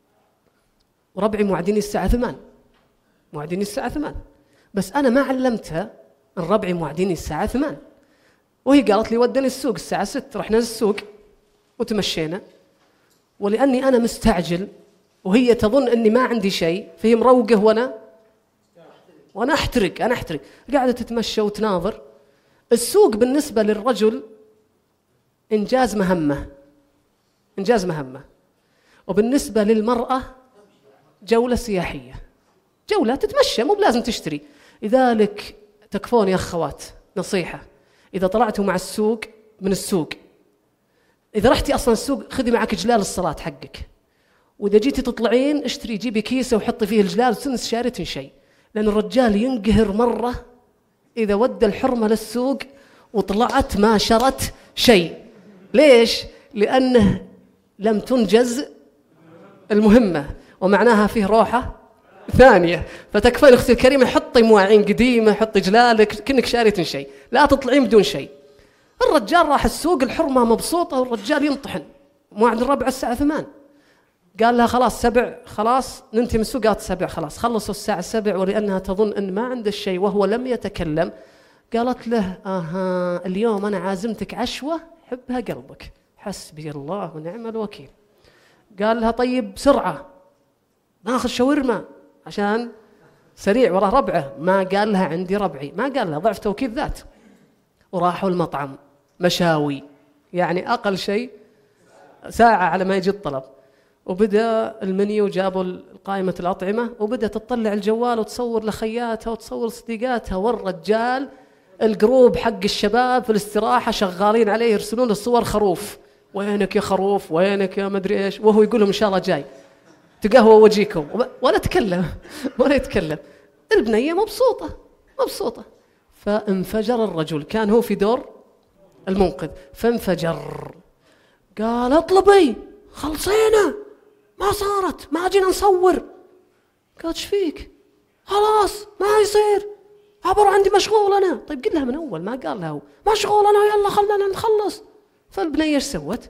وربعي موعديني الساعة ثمان، موعديني الساعة ثمان، بس أنا ما علمتها أن ربعي موعديني الساعة ثمان، وهي قالت لي ودني السوق الساعة ست. رحنا السوق وتمشينا، ولأني أنا مستعجل وهي تظن أني ما عندي شيء، فهي مروقة وأنا وأنا أحترق أنا أحترق قاعدة تتمشى وتناظر. السوق بالنسبة للرجل إنجاز مهمة، إنجاز مهمة، وبالنسبة للمرأة جولة سياحية، جولة تتمشى مو بلازم تشتري. لذلك تكفون يا أخوات نصيحة، إذا طلعتوا مع السوق من السوق، إذا رحتي أصلا السوق خذي معك جلال الصلاة حقك، وإذا جيتي تطلعين اشتري جيبي كيسة وحطي فيه الجلال وتنس شاريتين شيء، لأن الرجال ينقهر مرة إذا ودى الحرمة للسوق وطلعت ما شرت شيء. ليش؟ لأنه لم تنجز المهمة، ومعناها فيه روحة ثانية. فتكفين أختي الكريمة حطي مواعين قديمة، حطي جلالك كأنك شاريتين شيء، لا تطلعين بدون شيء. الرجال راح السوق، الحرمة مبسوطة والرجال ينطحن. موعد الربع الساعة ثمان، قال لها خلاص سبع، خلاص ننتهي من السوق. قالت سبع، خلاص خلصوا الساعة سبع، ولأنها تظن أن ما عنده الشيء وهو لم يتكلم، قالت له آها اليوم أنا عازمتك عشوة حبها قلبك. حسبي الله ونعم الوكيل. قال لها طيب بسرعة ناخذ شاورما عشان سريع وراه ربعه. ما قال لها عندي ربعي، ما قال لها، ضعف توكيد ذات. وراحوا المطعم مشاوي، يعني أقل شيء ساعة على ما يجي الطلب. وبدأ المنيو، جابوا قائمة الأطعمة، وبدأ تطلع الجوال وتصور لخياتها وتصور صديقاتها، والرجال الجروب حق الشباب في الاستراحة شغالين عليه يرسلون له صور خروف، وينك يا خروف، وينك يا مدري إيش، وهو يقول لهم إن شاء الله جاي تقهوى وجيكم، ولا تكلم ولا يتكلم. البنية مبسوطة مبسوطة. فانفجر الرجل، كان هو في دور المنقذ، فانفجر قال اطلبي خلصينا، ما صارت، ما جينا نصور. قالت ايش فيك؟ خلاص ما يصير، عبر عندي مشغول أنا. طيب قل لها من أول، ما قال لها هو مشغول أنا، يلا خلنا نخلص. فالبنية ايش سوت؟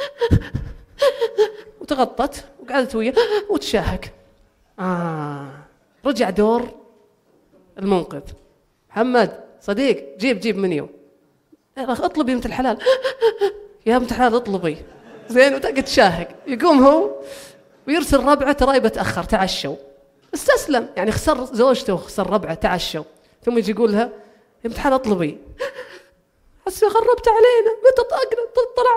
وتغطت وقعدت وياه وتشاهك. آه رجع دور المنقذ. محمد صديق جيب جيب منيو، اطلبي بنت الحلال. يا بنت الحلال اطلبي زين، وتقعد تشاهق. يقوم هو ويرسل ربعه تراي بتأخر، تعشوا. استسلم، يعني خسر زوجته وخسر ربعه، تعشوا. ثم يجي يقول لها يا بنت الحلال اطلبي. حس خربت علينا، متى طاقنا تطلع.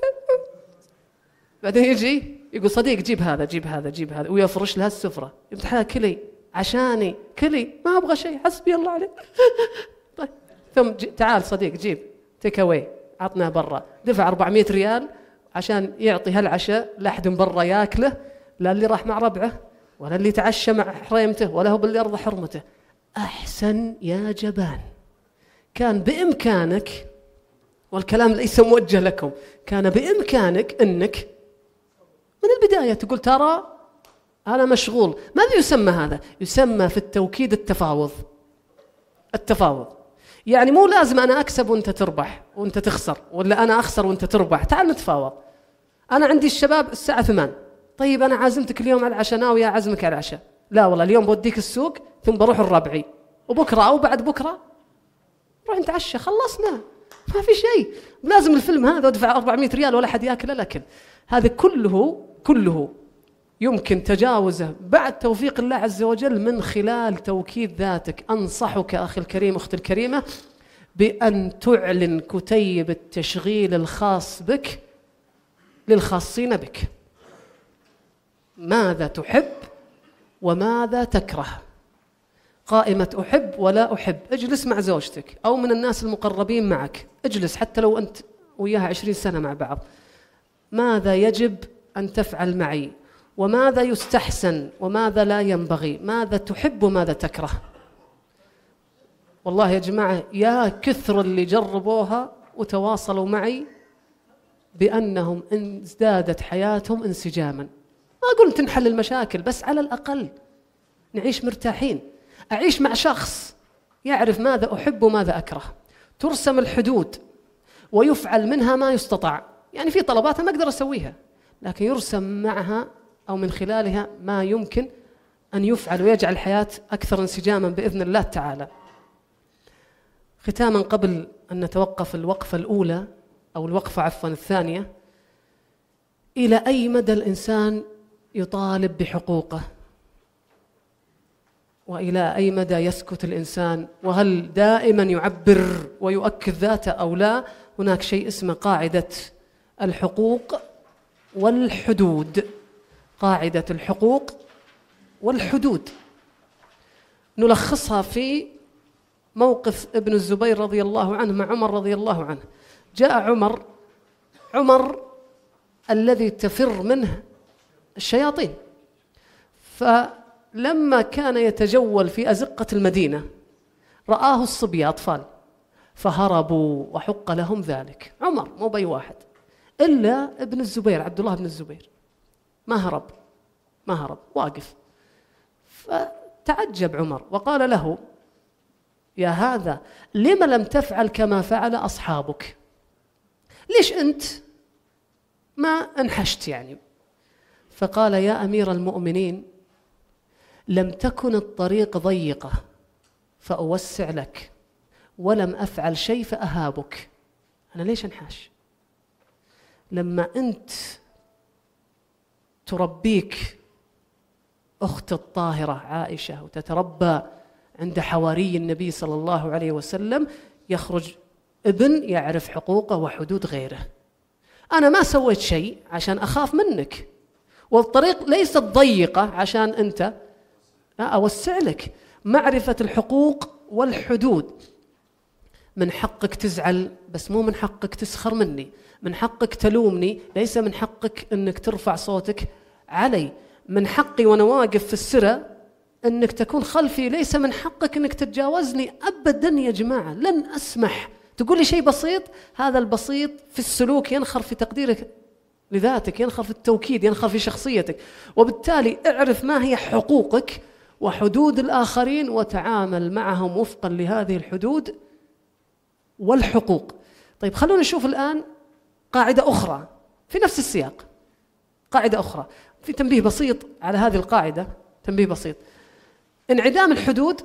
بعدين يجي يقول صديق جيب هذا جيب هذا جيب هذا، ويفرش لها السفرة. يا بنت الحلال كلي عشاني، كلي ما أبغى شيء، حسبي الله عليك. طيب ثم تعال صديق جيب تيك أواي، عطناه برا. دفع أربعمية ريال عشان يعطي هالعشاء لأحد برا ياكله، لا اللي راح مع ربعه ولا اللي تعشى مع حريمته ولا هو باللي يرضى حرمته. أحسن يا جبان. كان بإمكانك، والكلام ليس موجه لكم، كان بإمكانك أنك من البداية تقول ترى أنا مشغول. ماذا يسمى هذا؟ يسمى في التوكيد التفاوض. التفاوض يعني مو لازم أنا أكسب وأنت تربح وأنت تخسر، ولا أنا أخسر وأنت تربح. تعال نتفاوض. أنا عندي الشباب الساعة ثمان، طيب أنا عازمتك اليوم على العشاء، ناوي أعزمك على العشاء. لا والله اليوم بوديك السوق ثم بروح الربعي، وبكرة أو بعد بكرة نروح نتعشى، خلصنا ما في شيء. لازم الفيلم هذا ادفع أربعمية ريال ولا حد ياكل الأكل. هذا كله كله يمكن تجاوزه بعد توفيق الله عز وجل من خلال توكيد ذاتك. أنصحك أخي الكريم أختي الكريمة بأن تعلن كتيب التشغيل الخاص بك للخاصين بك. ماذا تحب وماذا تكره. قائمة أحب ولا أحب، اجلس مع زوجتك أو من الناس المقربين معك، اجلس حتى لو أنت وياها عشرين سنة مع بعض، ماذا يجب أن تفعل معي وماذا يستحسن وماذا لا ينبغي، ماذا تحب وماذا تكره. والله يا جماعة يا كثر اللي جربوها وتواصلوا معي بأنهم ازدادت حياتهم انسجاما. ما أقول تنحل المشاكل، بس على الأقل نعيش مرتاحين. أعيش مع شخص يعرف ماذا أحب وماذا أكره، ترسم الحدود ويفعل منها ما يستطاع. يعني في طلبات ما أقدر أسويها، لكن يرسم معها أو من خلالها ما يمكن أن يفعل ويجعل الحياة أكثر انسجاما بإذن الله تعالى. ختاما قبل أن نتوقف الوقفة الأولى أو الوقفة عفوا الثانية، إلى أي مدى الإنسان يطالب بحقوقه؟ وإلى أي مدى يسكت الإنسان؟ وهل دائما يعبر ويؤكد ذاته أو لا؟ هناك شيء اسمه قاعدة الحقوق والحدود. قاعدة الحقوق والحدود نلخصها في موقف ابن الزبير رضي الله عنه مع عمر رضي الله عنه. جاء عمر عمر الذي تفر منه الشياطين، فلما كان يتجول في أزقة المدينة رآه الصبية أطفال فهربوا وحق لهم ذلك. عمر مو بأي واحد، إلا ابن الزبير عبد الله بن الزبير ما هرب ما هرب واقف. فتعجب عمر وقال له: يا هذا لما لم تفعل كما فعل أصحابك؟ ليش أنت ما انحشت يعني؟ فقال: يا أمير المؤمنين، لم تكن الطريق ضيقة فأوسع لك، ولم أفعل شيء فأهابك. أنا ليش انحاش؟ لما أنت تربيك أخت الطاهرة عائشة وتتربى عند حواري النبي صلى الله عليه وسلم، يخرج ابن يعرف حقوقه وحدود غيره. أنا ما سويت شيء عشان أخاف منك، والطريق ليست ضيقة عشان أنت أوسع لك. معرفة الحقوق والحدود. من حقك تزعل، بس مو من حقك تسخر مني. من حقك تلومني، ليس من حقك أنك ترفع صوتك علي. من حقي وأنا واقف في السرة أنك تكون خلفي، ليس من حقك أنك تتجاوزني أبدا. يا جماعة لن أسمح. تقول لي شيء بسيط، هذا البسيط في السلوك ينخر في تقديرك لذاتك، ينخر في التوكيد، ينخر في شخصيتك. وبالتالي اعرف ما هي حقوقك وحدود الآخرين، وتعامل معهم وفقا لهذه الحدود والحقوق. طيب خلونا نشوف الآن قاعدة أخرى في نفس السياق. قاعدة أخرى في تنبيه بسيط على هذه القاعدة، تنبيه بسيط. انعدام الحدود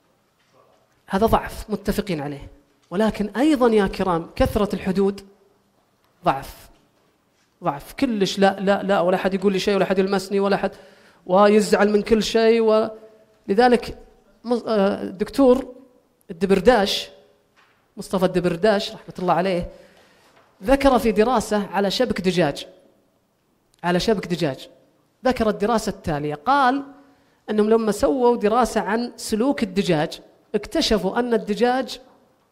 هذا ضعف متفقين عليه، ولكن أيضا يا كرام كثرة الحدود ضعف ضعف كلش. لا لا لا ولا حد يقول لي شيء، ولا حد يلمسني، ولا حد، ويزعل من كل شيء. ولذلك الدكتور الدبرداش مصطفى الدبرداش رحمة الله عليه ذكر في دراسة على شبك دجاج على شبك دجاج ذكر الدراسة التالية. قال أنهم لما سووا دراسة عن سلوك الدجاج اكتشفوا أن الدجاج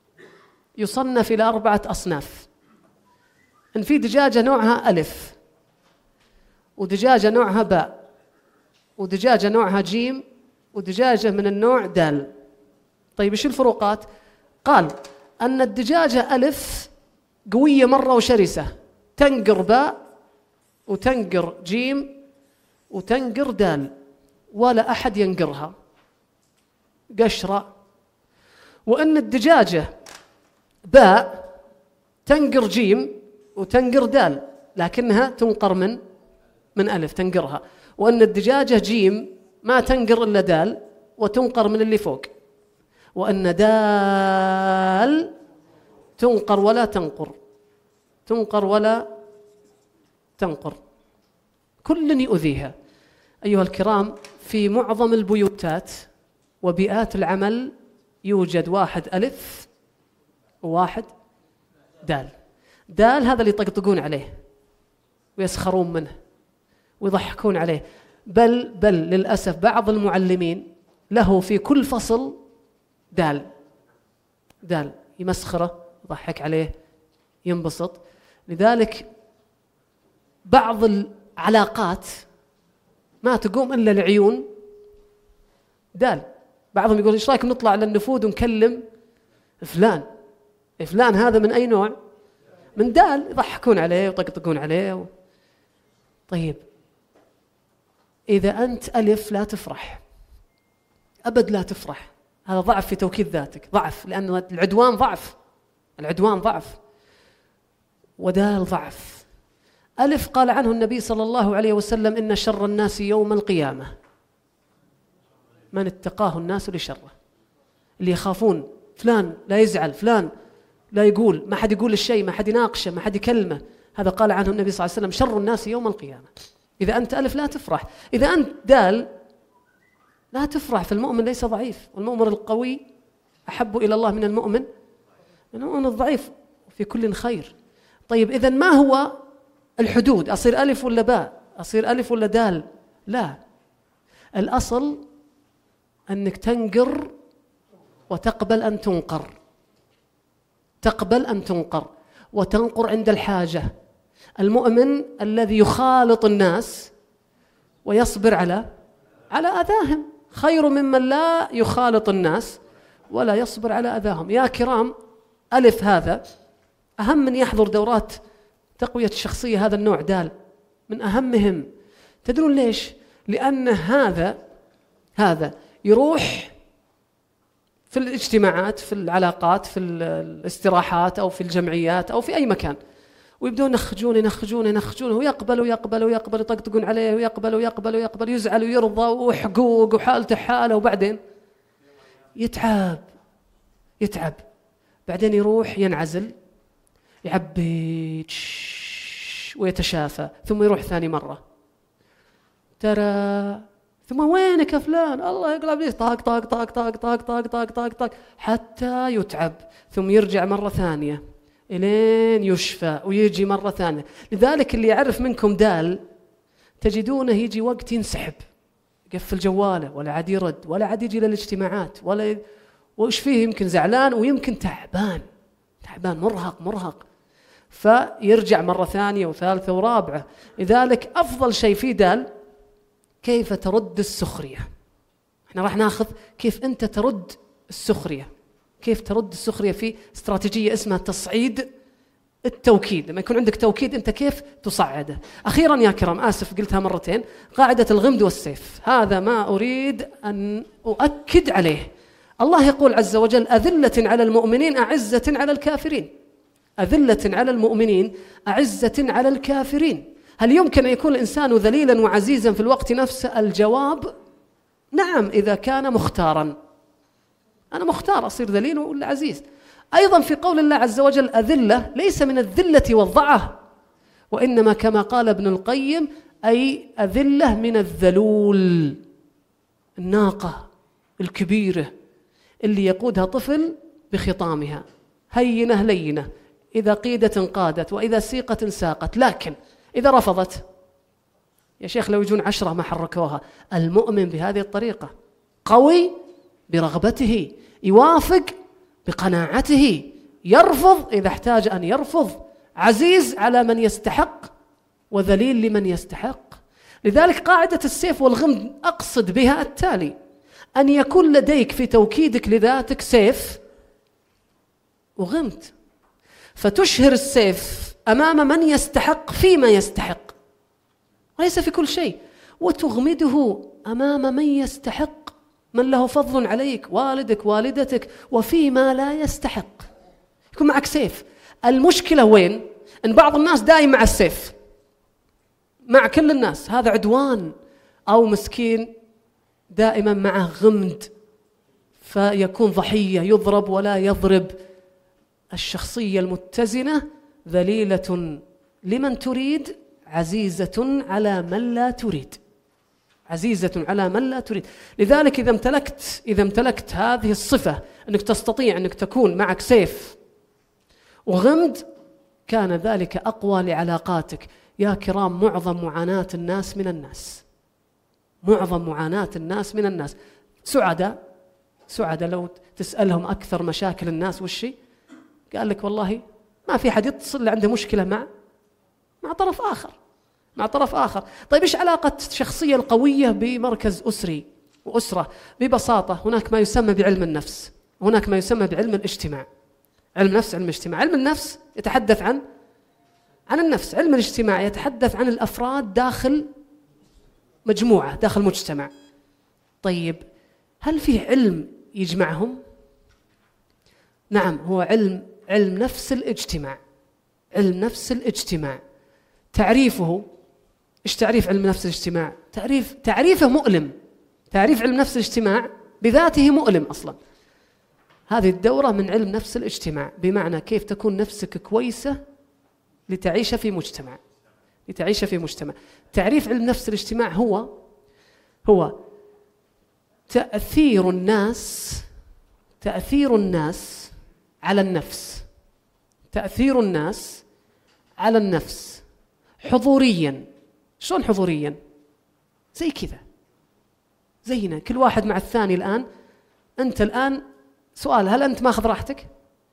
يصنف إلى أربعة أصناف. إن في دجاجة نوعها ألف، ودجاجة نوعها باء، ودجاجة نوعها جيم، ودجاجة من النوع دال. طيب إيش الفروقات؟ قال أن الدجاجة ألف قوية مرة وشرسة، تنقر باء وتنقر جيم وتنقر دال، ولا أحد ينقرها قشرة. وأن الدجاجة باء تنقر جيم وتنقر دال، لكنها تنقر من من ألف تنقرها. وأن الدجاجة جيم ما تنقر إلا دال وتنقر من اللي فوق. وأن دال تنقر ولا تنقر تنقر ولا تنقر، كل يؤذيها. أيها الكرام، في معظم البيوتات وبيئات العمل يوجد واحد ألف وواحد دال. دال هذا اللي يطقطقون عليه ويسخرون منه ويضحكون عليه. بل بل للأسف بعض المعلمين له في كل فصل دال دال يمسخره، يضحك عليه، ينبسط. لذلك بعض العلاقات ما تقوم إلا العيون دال. بعضهم يقول إيش رأيكم نطلع للنفود ونكلم فلان؟ فلان هذا من أي نوع؟ من دال، يضحكون عليه ويطقطقون عليه و... طيب إذا أنت ألف لا تفرح أبد، لا تفرح، هذا ضعف في توكيد ذاتك، ضعف، لأن العدوان ضعف، العدوان ضعف، ودال ضعف. ألف قال عنه النبي صلى الله عليه وسلم إن شر الناس يوم القيامة من اتقاه الناس لشره، اللي يخافون فلان لا يزعل، فلان لا يقول، ما حد يقول الشيء، ما حد يناقشه، ما حد يكلمه، هذا قال عنه النبي صلى الله عليه وسلم شر الناس يوم القيامة. إذا أنت ألف لا تفرح، إذا أنت دال لا تفرح. فالمؤمن ليس ضعيف، والمؤمن القوي أحب إلى الله من المؤمن من المؤمن الضعيف، في كل خير. طيب إذن ما هو الحدود؟ أصير ألف ولا باء؟ أصير ألف ولا دال؟ لا، الأصل أنك تنقر وتقبل أن تنقر، تقبل أن تنقر وتنقر عند الحاجة. المؤمن الذي يخالط الناس ويصبر على على أذاهم خير ممن لا يخالط الناس ولا يصبر على أذاهم. يا كرام، ألف هذا أهم من يحضر دورات تقوية الشخصية، هذا النوع دال من أهمهم. تدرون ليش؟ لأن هذا هذا يروح في الاجتماعات، في العلاقات، في الاستراحات أو في الجمعيات أو في أي مكان، ويبدون ينخجون ينخجون ينخجون ويقبل ويقبل ويقبل، يطقطقون عليه ويقبل ويقبل ويقبل، يزعل ويرضى وحقوق وحالته حاله، وبعدين يتعب يتعب بعدين يروح ينعزل، يعبي ويتشافى، ثم يروح ثاني مرة، ترى ثم وينك يا فلان؟ الله يقلب لي، طاق طاق طاق طاق طاق طاق طاق طاق طاق حتى يتعب، ثم يرجع مرة ثانية إلين يشفى ويجي مرة ثانية. لذلك اللي يعرف منكم دال تجدونه يجي وقت ينسحب، يقفل جواله، ولا عاد يرد، ولا عاد يجي للاجتماعات، ولا ي... وإيش فيه؟ يمكن زعلان ويمكن تعبان تعبان مرهق مرهق فيرجع مرة ثانية وثالثة ورابعة. لذلك أفضل شيء في دال كيف ترد السخرية. احنا راح ناخذ كيف أنت ترد السخرية، كيف ترد السخرية في استراتيجية اسمها تصعيد التوكيد. لما يكون عندك توكيد أنت كيف تصعده. أخيرا يا كرام، آسف قلتها مرتين، قاعدة الغمد والسيف، هذا ما أريد أن أؤكد عليه. الله يقول عز وجل أذلة على المؤمنين أعزة على الكافرين، أذلة على المؤمنين أعزة على الكافرين. هل يمكن أن يكون الإنسان ذليلا وعزيزا في الوقت نفسه؟ الجواب نعم، إذا كان مختارا. أنا مختار أصير ذليل ولا عزيز. أيضا في قول الله عز وجل أذلة ليس من الذلة والضعة، وإنما كما قال ابن القيم أي أذلة من الذلول، الناقة الكبيرة اللي يقودها طفل بخطامها، هينة لينة، إذا قيدت انقادت وإذا سيقت انساقت، لكن إذا رفضت يا شيخ لو يجون عشرة ما حركوها. المؤمن بهذه الطريقة قوي برغبته، يوافق بقناعته، يرفض إذا احتاج أن يرفض، عزيز على من يستحق وذليل لمن يستحق. لذلك قاعدة السيف والغمد أقصد بها التالي: أن يكون لديك في توكيدك لذاتك سيف وغمد، فتشهر السيف أمام من يستحق فيما يستحق وليس في كل شيء، وتغمده أمام من يستحق، من له فضل عليك، والدك والدتك، وفيما لا يستحق يكون معك سيف. المشكلة وين؟ أن بعض الناس دائم مع السيف مع كل الناس، هذا عدوان. أو مسكين دائما معه غمد فيكون ضحية، يضرب ولا يضرب. الشخصية المتزنة ذليلة لمن تريد، عزيزة على من لا تريد، عزيزة على من لا تريد. لذلك إذا امتلكت إذا امتلكت هذه الصفة أنك تستطيع أنك تكون معك سيف وغمد، كان ذلك أقوى لعلاقاتك. يا كرام، معظم معاناة الناس من الناس معظم معاناة الناس من الناس سعداء سعداء لو تسألهم أكثر مشاكل الناس وشي قال لك والله ما في حد يتصل عنده مشكلة مع مع طرف آخر مع طرف آخر. طيب إيش علاقة الشخصية القوية بمركز أسري وأسرة؟ ببساطة هناك ما يسمى بعلم النفس، هناك ما يسمى بعلم الاجتماع. علم النفس علم الاجتماع. علم النفس يتحدث عن عن النفس، علم الاجتماع يتحدث عن الأفراد داخل مجموعة داخل مجتمع. طيب هل فيه علم يجمعهم؟ نعم، هو علم علم نفس الاجتماع. علم نفس الاجتماع تعريفه إيش؟ تعريف علم نفس الاجتماع تعريف تعريفه مؤلم. تعريف علم نفس الاجتماع بذاته مؤلم أصلا. هذه الدورة من علم نفس الاجتماع، بمعنى كيف تكون نفسك كويسة لتعيش في مجتمع لتعيش في مجتمع. تعريف علم نفس الاجتماع هو هو تأثير الناس تأثير الناس على النفس تأثير الناس على النفس حضوريا. شلون حضوريا؟ زي كذا، زينا كل واحد مع الثاني. الآن أنت الآن سؤال، هل أنت ماخذ راحتك؟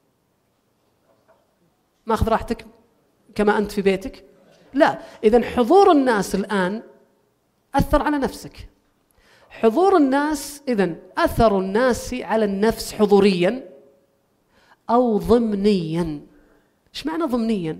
ماخذ راحتك كما أنت في بيتك؟ لا. إذن حضور الناس الآن أثر على نفسك. حضور الناس إذن أثر الناس على النفس حضوريا أو ضمنيا. إيش معنى ضمنيا؟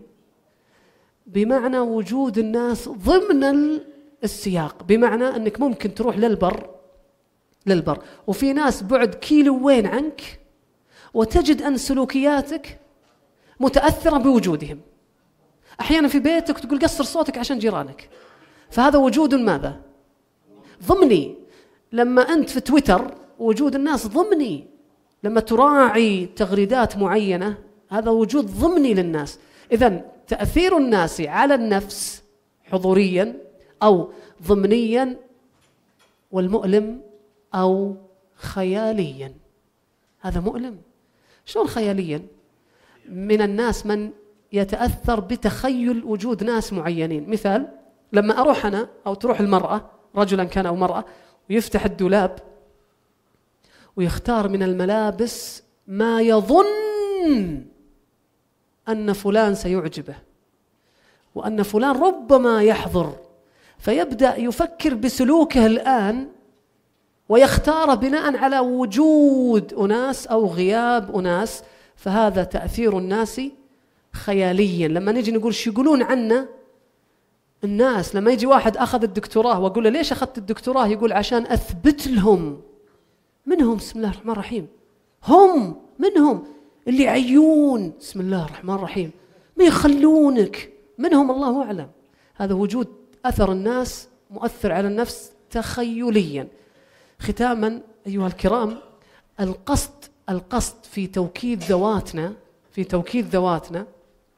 بمعنى وجود الناس ضمن السياق، بمعنى أنك ممكن تروح للبر للبر وفي ناس بعد كيلوين عنك وتجد أن سلوكياتك متأثرة بوجودهم. أحيانا في بيتك تقول قصر صوتك عشان جيرانك، فهذا وجود ماذا؟ ضمني. لما أنت في تويتر وجود الناس ضمني. لما تراعي تغريدات معينة هذا وجود ضمني للناس. إذن تأثير الناس على النفس حضوريا أو ضمنيا، والمؤلم أو خياليا. هذا مؤلم. شلون خياليا؟ من الناس من يتأثر بتخيل وجود ناس معينين. مثال، لما أروح أنا أو تروح المرأة رجلا كان أو مرأة ويفتح الدولاب ويختار من الملابس ما يظن أن فلان سيعجبه وأن فلان ربما يحضر، فيبدأ يفكر بسلوكه الآن ويختار بناء على وجود أناس أو غياب أناس. فهذا تأثير الناس خياليا. لما نجي نقول شو يقولون عنا الناس، لما يجي واحد أخذ الدكتوراه وأقول له ليش أخذت الدكتوراه؟ يقول عشان أثبت لهم. منهم بسم الله الرحمن الرحيم؟ هم منهم اللي عيون بسم الله الرحمن الرحيم ما يخلونك. منهم الله أعلم. هذا وجود أثر الناس مؤثر على النفس تخيليا. ختاما أيها الكرام، القصد القصد في توكيد ذواتنا في توكيد ذواتنا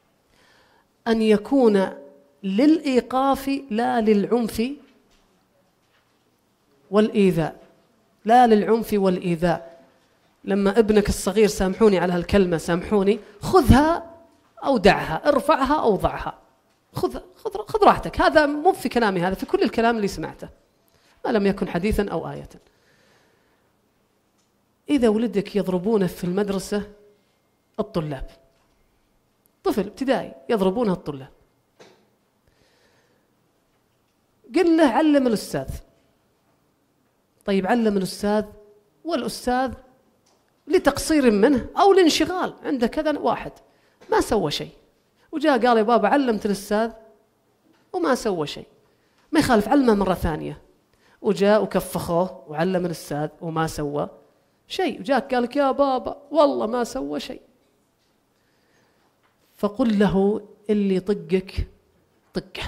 أن يكون للإيقاف لا للعنف والإيذاء. لا للعنف والإيذاء. لما ابنك الصغير، سامحوني على هالكلمة، سامحوني، خذها أو دعها، ارفعها أو ضعها، خذ خذ خذ راحتك. هذا مو في كلامي، هذا في كل الكلام اللي سمعته ما لم يكن حديثا أو آية. إذا ولدك يضربونه في المدرسة الطلاب، طفل ابتدائي يضربونه الطلاب، قل له علم الأستاذ. طيب علم الأستاذ، والأستاذ لتقصير منه أو لانشغال عنده كذا واحد ما سوى شيء، وجاء قال يا بابا علمت الأستاذ وما سوى شيء، ما يخالف علمه مرة ثانية، وجاء وكفخوه وعلم الأستاذ وما سوى شيء، وجاء قال لك يا بابا والله ما سوى شيء. فقل له اللي طقك طقه.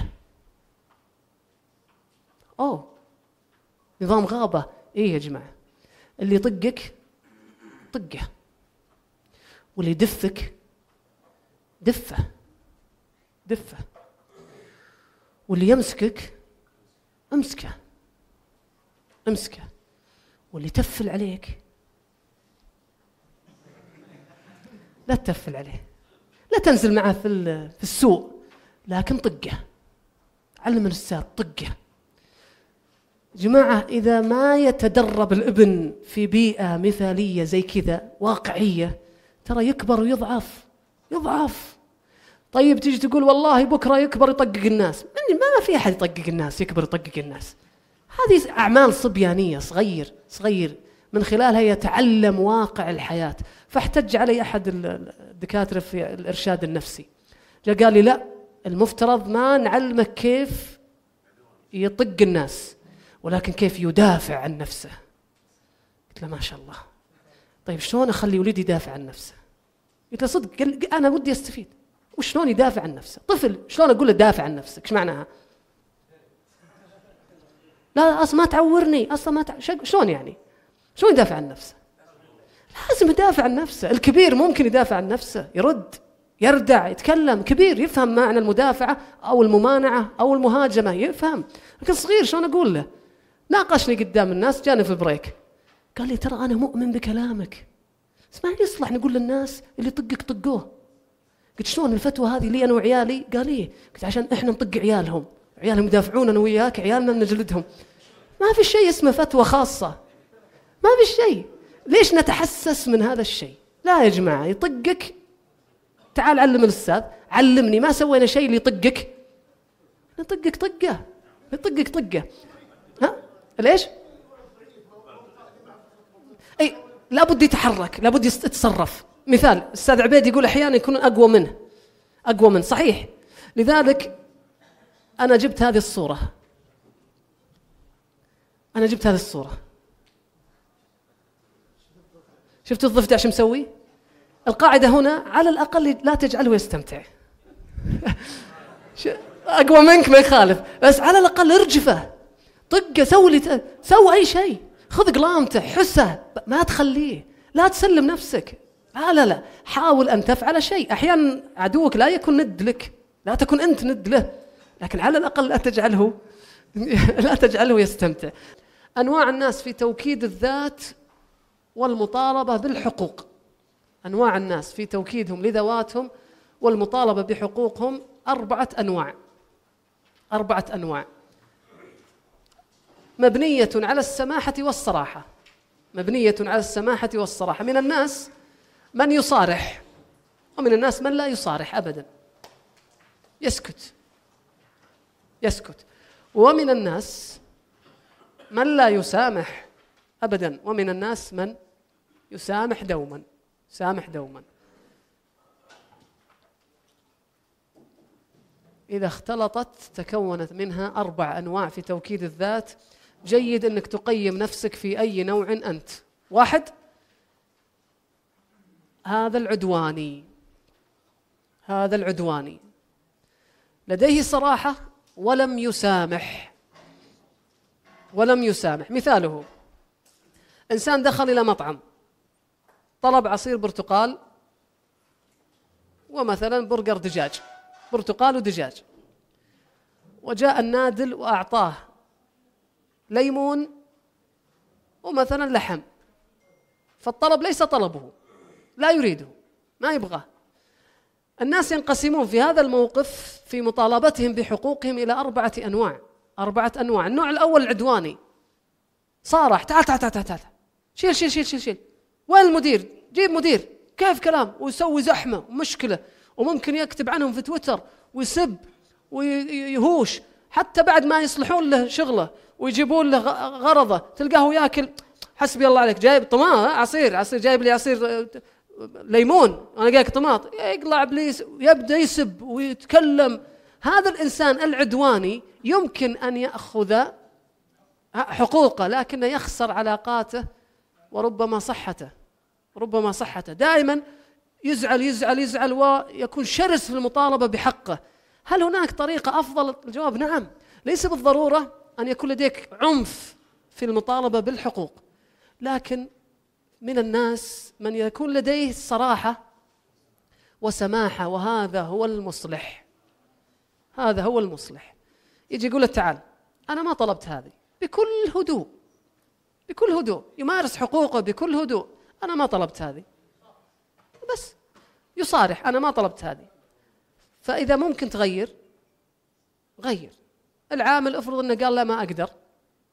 أوه نظام غابة. إيه يا جماعة، اللي طقك طقه، واللي دفك دفه دفه، واللي يمسكك امسكه امسكه، واللي تفل عليك لا تتفل عليه، لا تنزل معه في في السوق، لكن طقه. علم الأستاذ طقه. جماعة إذا ما يتدرب الابن في بيئة مثالية زي كذا واقعية ترى يكبر ويضعف يضعف. طيب تيجي تقول والله بكرة يكبر يطقق الناس، ما في أحد يطقق الناس، يكبر يطقق الناس. هذه أعمال صبيانية، صغير صغير من خلالها يتعلم واقع الحياة. فاحتج علي أحد الدكاترة في الإرشاد النفسي، جاء قال لي لا، المفترض ما نعلمك كيف يطق الناس ولكن كيف يدافع عن نفسه. قلت له ما شاء الله، طيب شلون أخلي ولدي يدافع عن نفسه؟ قلت له صدق، قال أنا ودي أستفيد، وشلون يدافع عن نفسه؟ طفل شلون أقول له دافع عن نفسك؟ إيش معناها؟ لا أصلا ما تعورني، أصلا ما تع... شلون يعني؟ شلون يدافع عن نفسه؟ لازم يدافع عن نفسه. الكبير ممكن يدافع عن نفسه، يرد، يردع، يتكلم. كبير يفهم معنى المدافعة أو الممانعة أو المهاجمة، يفهم. لكن صغير شلون أقول له؟ ناقشني قدام الناس، جاني في البريك قال لي ترى أنا مؤمن بكلامك، بس ما يصلح نقول للناس اللي يطقك طقوه. قلت شلون الفتوى هذه لي أنا وعيالي؟ قال إيه. قلت عشان إحنا نطق عيالهم، عيالهم يدافعون أنا وياك، عيالنا نجلدهم. ما في شيء اسمه فتوى خاصة، ما في شيء. ليش نتحسس من هذا الشيء؟ لا يا جماعة، يطقك تعال علم الأستاذ، علمني، ما سوينا شيء اللي يطقك نطقك طقه، يطقك طقه. ها ليش؟ أي لابد يتحرك، لابد يتصرف. مثال الأستاذ عبيد يقول أحيانا يكون أقوى منه، أقوى منه صحيح. لذلك أنا جبت هذه الصورة، أنا جبت هذه الصورة. شفت الضفدع شو مسوي؟ القاعدة هنا على الأقل لا تجعله يستمتع. أقوى منك ما يخالف، بس على الأقل ارجفه، طقه، سوي لي، سوي أي شيء، خذ قلامته، حسه، ما تخليه، لا تسلم نفسك. لا لا لا، حاول أن تفعل شيء. أحيانا عدوك لا يكون ند لك، لا تكون أنت ند له، لكن على الأقل لا تجعله لا تجعله يستمتع. أنواع الناس في توكيد الذات والمطالبة بالحقوق. أنواع الناس في توكيدهم لذواتهم والمطالبة بحقوقهم أربعة أنواع. أربعة أنواع مبنية على السماحة والصراحة. مبنية على السماحة والصراحة. من الناس من يصارح، ومن الناس من لا يصارح أبدا، يسكت يسكت. ومن الناس من لا يسامح أبدا، ومن الناس من يسامح دوما، سامح دوما. إذا اختلطت تكونت منها أربع أنواع في توكيد الذات. جيد أنك تقيم نفسك في أي نوع أنت. واحد، هذا العدواني، هذا العدواني لديه صراحة ولم يسامح، ولم يسامح. مثاله إنسان دخل إلى مطعم، طلب عصير برتقال ومثلا برجر دجاج، برتقال ودجاج، وجاء النادل وأعطاه ليمون ومثلا لحم، فالطلب ليس طلبه، لا يريده، ما يبغاه. الناس ينقسمون في هذا الموقف في مطالبتهم بحقوقهم إلى أربعة أنواع. أربعة أنواع. النوع الأول العدواني، صارح، تعال تعال تعال تعال، شيل شيل شيل شيل شيل، وين المدير؟ جيب مدير، كيف كلام، ويسوي زحمة ومشكلة، وممكن يكتب عنهم في تويتر ويسب ويهوش، حتى بعد ما يصلحون له شغله ويجيبون له غرضه تلقاه ياكل حسبي الله عليك، جايب طماط عصير عصير جايب لي عصير ليمون وانا جايك طماط، يقلع ابليس ويبدا يسب ويتكلم. هذا الانسان العدواني يمكن ان ياخذ حقوقه لكنه يخسر علاقاته وربما صحته، ربما صحته. دائما يزعل يزعل يزعل ويكون شرس في المطالبة بحقه. هل هناك طريقة أفضل؟ الجواب نعم. ليس بالضرورة أن يكون لديك عنف في المطالبة بالحقوق، لكن من الناس من يكون لديه صراحة وسماحة، وهذا هو المصلح، هذا هو المصلح. يجي يقول له تعال، أنا ما طلبت هذه، بكل هدوء، بكل هدوء يمارس حقوقه بكل هدوء، أنا ما طلبت هذه، بس يصارح أنا ما طلبت هذه. فإذا ممكن تغير غير. العامل افرض أنه قال لا ما أقدر،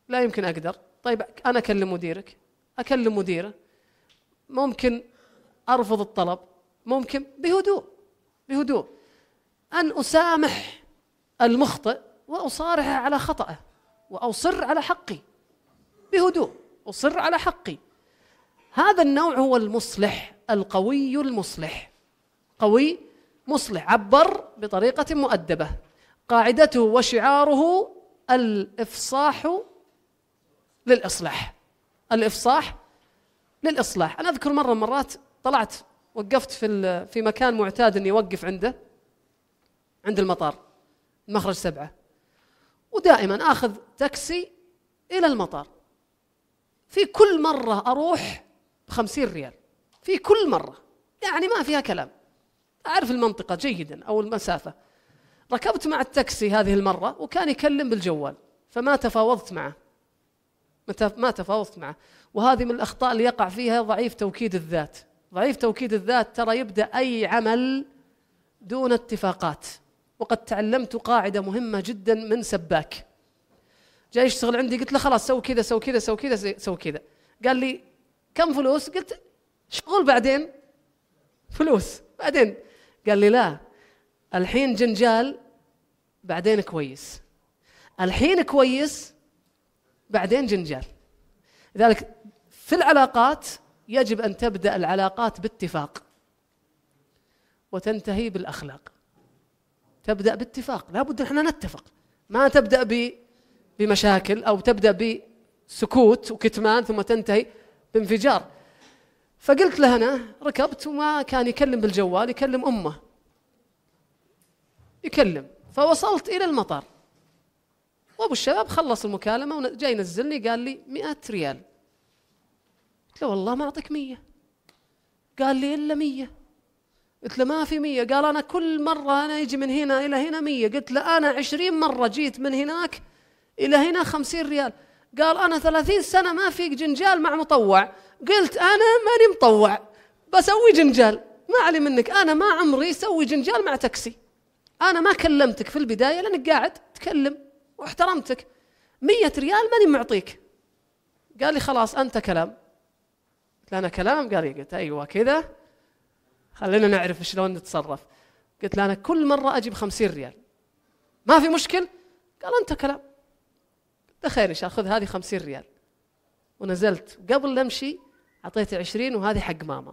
لا يمكن أقدر. طيب أنا أكلم مديرك، أكلم مديره، ممكن أرفض الطلب، ممكن بهدوء بهدوء أن أسامح المخطئ وأصارحه على خطأه وأصر على حقي بهدوء، أصر على حقي. هذا النوع هو المصلح القوي المصلح، قوي مصلح، عبر بطريقة مؤدبة، قاعدته وشعاره الإفصاح للإصلاح، الإفصاح للإصلاح. أنا أذكر مرة مرات طلعت وقفت في في مكان معتاد إني أوقف عنده عند المطار مخرج سبعة، ودائما آخذ تاكسي إلى المطار. في كل مرة أروح بخمسين ريال، في كل مرة، يعني ما فيها كلام، أعرف المنطقة جيدا أو المسافة. ركبت مع التاكسي هذه المرة وكان يكلم بالجوال، فما تفاوضت معه ما تفاوضت معه وهذه من الأخطاء اللي يقع فيها ضعيف توكيد الذات. ضعيف توكيد الذات ترى يبدأ أي عمل دون اتفاقات. وقد تعلمت قاعدة مهمة جدا من سباك جاي يشتغل عندي، قلت له خلاص سوي كذا سوي كذا سوي كذا سوي كذا، قال لي كم فلوس؟ قلت شغل بعدين، فلوس بعدين. قال لي لا، الحين جنجال بعدين كويس، الحين كويس بعدين جنجال. لذلك في العلاقات يجب أن تبدأ العلاقات باتفاق وتنتهي بالأخلاق. تبدأ باتفاق، لا بد نحن نتفق، ما تبدأ بمشاكل أو تبدأ بسكوت وكتمان ثم تنتهي بانفجار. فقلت له أنا ركبت وما كان يكلم بالجوال، يكلم أمه يكلم، فوصلت إلى المطار وأبو الشباب خلص المكالمة وجاي ينزلني، قال لي مئة ريال. قلت له والله ما أعطيك مية. قال لي إلا مية. قلت له ما في مية. قال أنا كل مرة أنا يجي من هنا إلى هنا مية. قلت له أنا عشرين مرة جيت من هناك إلى هنا خمسين ريال. قال أنا ثلاثين سنة ما فيك جنجال مع مطوع. قلت أنا ماني مطوع، بسوي جنجال، ما علي منك، أنا ما عمري سوي جنجال مع تاكسي. أنا ما كلمتك في البداية لأنك قاعد تكلم واحترمتك، مية ريال ماني معطيك. قال لي خلاص أنت كلام. قلت له أنا كلام؟ قال لي، قلت أيوة كذا، خلينا نعرف شلون نتصرف. قلت له أنا كل مرة أجيب خمسين ريال، ما في مشكل. قال أنت كلام. قلت خير إن شاء الله، خذ هذه خمسين ريال. ونزلت قبل لا أمشي أعطيته عشرين وهذه حق ماما.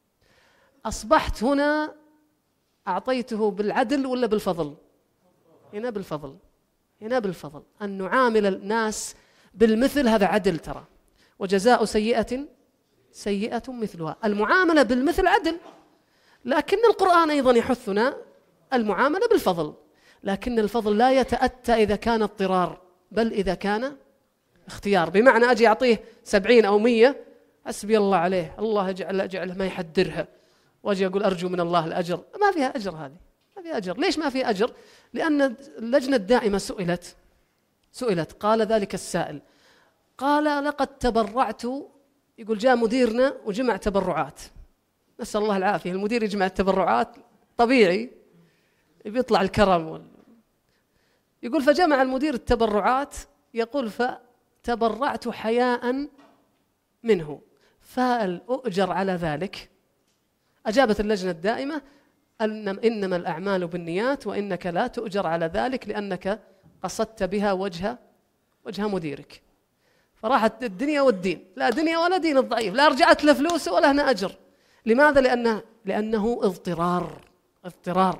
أصبحت هنا أعطيته بالعدل ولا بالفضل؟ هنا بالفضل، هنا بالفضل. أن نعامل الناس بالمثل هذا عدل ترى، وجزاء سيئة سيئة مثلها. المعاملة بالمثل عدل، لكن القرآن أيضا يحثنا المعاملة بالفضل، لكن الفضل لا يتأتى إذا كان اضطرار، بل إذا كان اختيار. بمعنى أجي أعطيه سبعين أو مية، حسبي الله عليه، الله يجعل أجعله ما يحدرها، وأجي أقول أرجو من الله الأجر. ما فيها أجر، هذه ما فيها أجر. ليش ما فيها أجر؟ لأن اللجنة الدائمة سئلت سئلت قال ذلك السائل، قال لقد تبرعت، يقول جاء مديرنا وجمع تبرعات، نسأل الله العافية. المدير يجمع التبرعات طبيعي، بيطلع الكرم وال... يقول فجمع المدير التبرعات، يقول فتبرعت حياء منه، فهل أؤجر على ذلك؟ أجابت اللجنة الدائمة أن إنما الأعمال بالنيات، وإنك لا تؤجر على ذلك لأنك قصدت بها وجه وجه مديرك. فراحت الدنيا والدين، لا دنيا ولا دين الضعيف، لا رجعت له فلوسه ولا هنا أجر. لماذا؟ لأنه لأنه اضطرار اضطرار.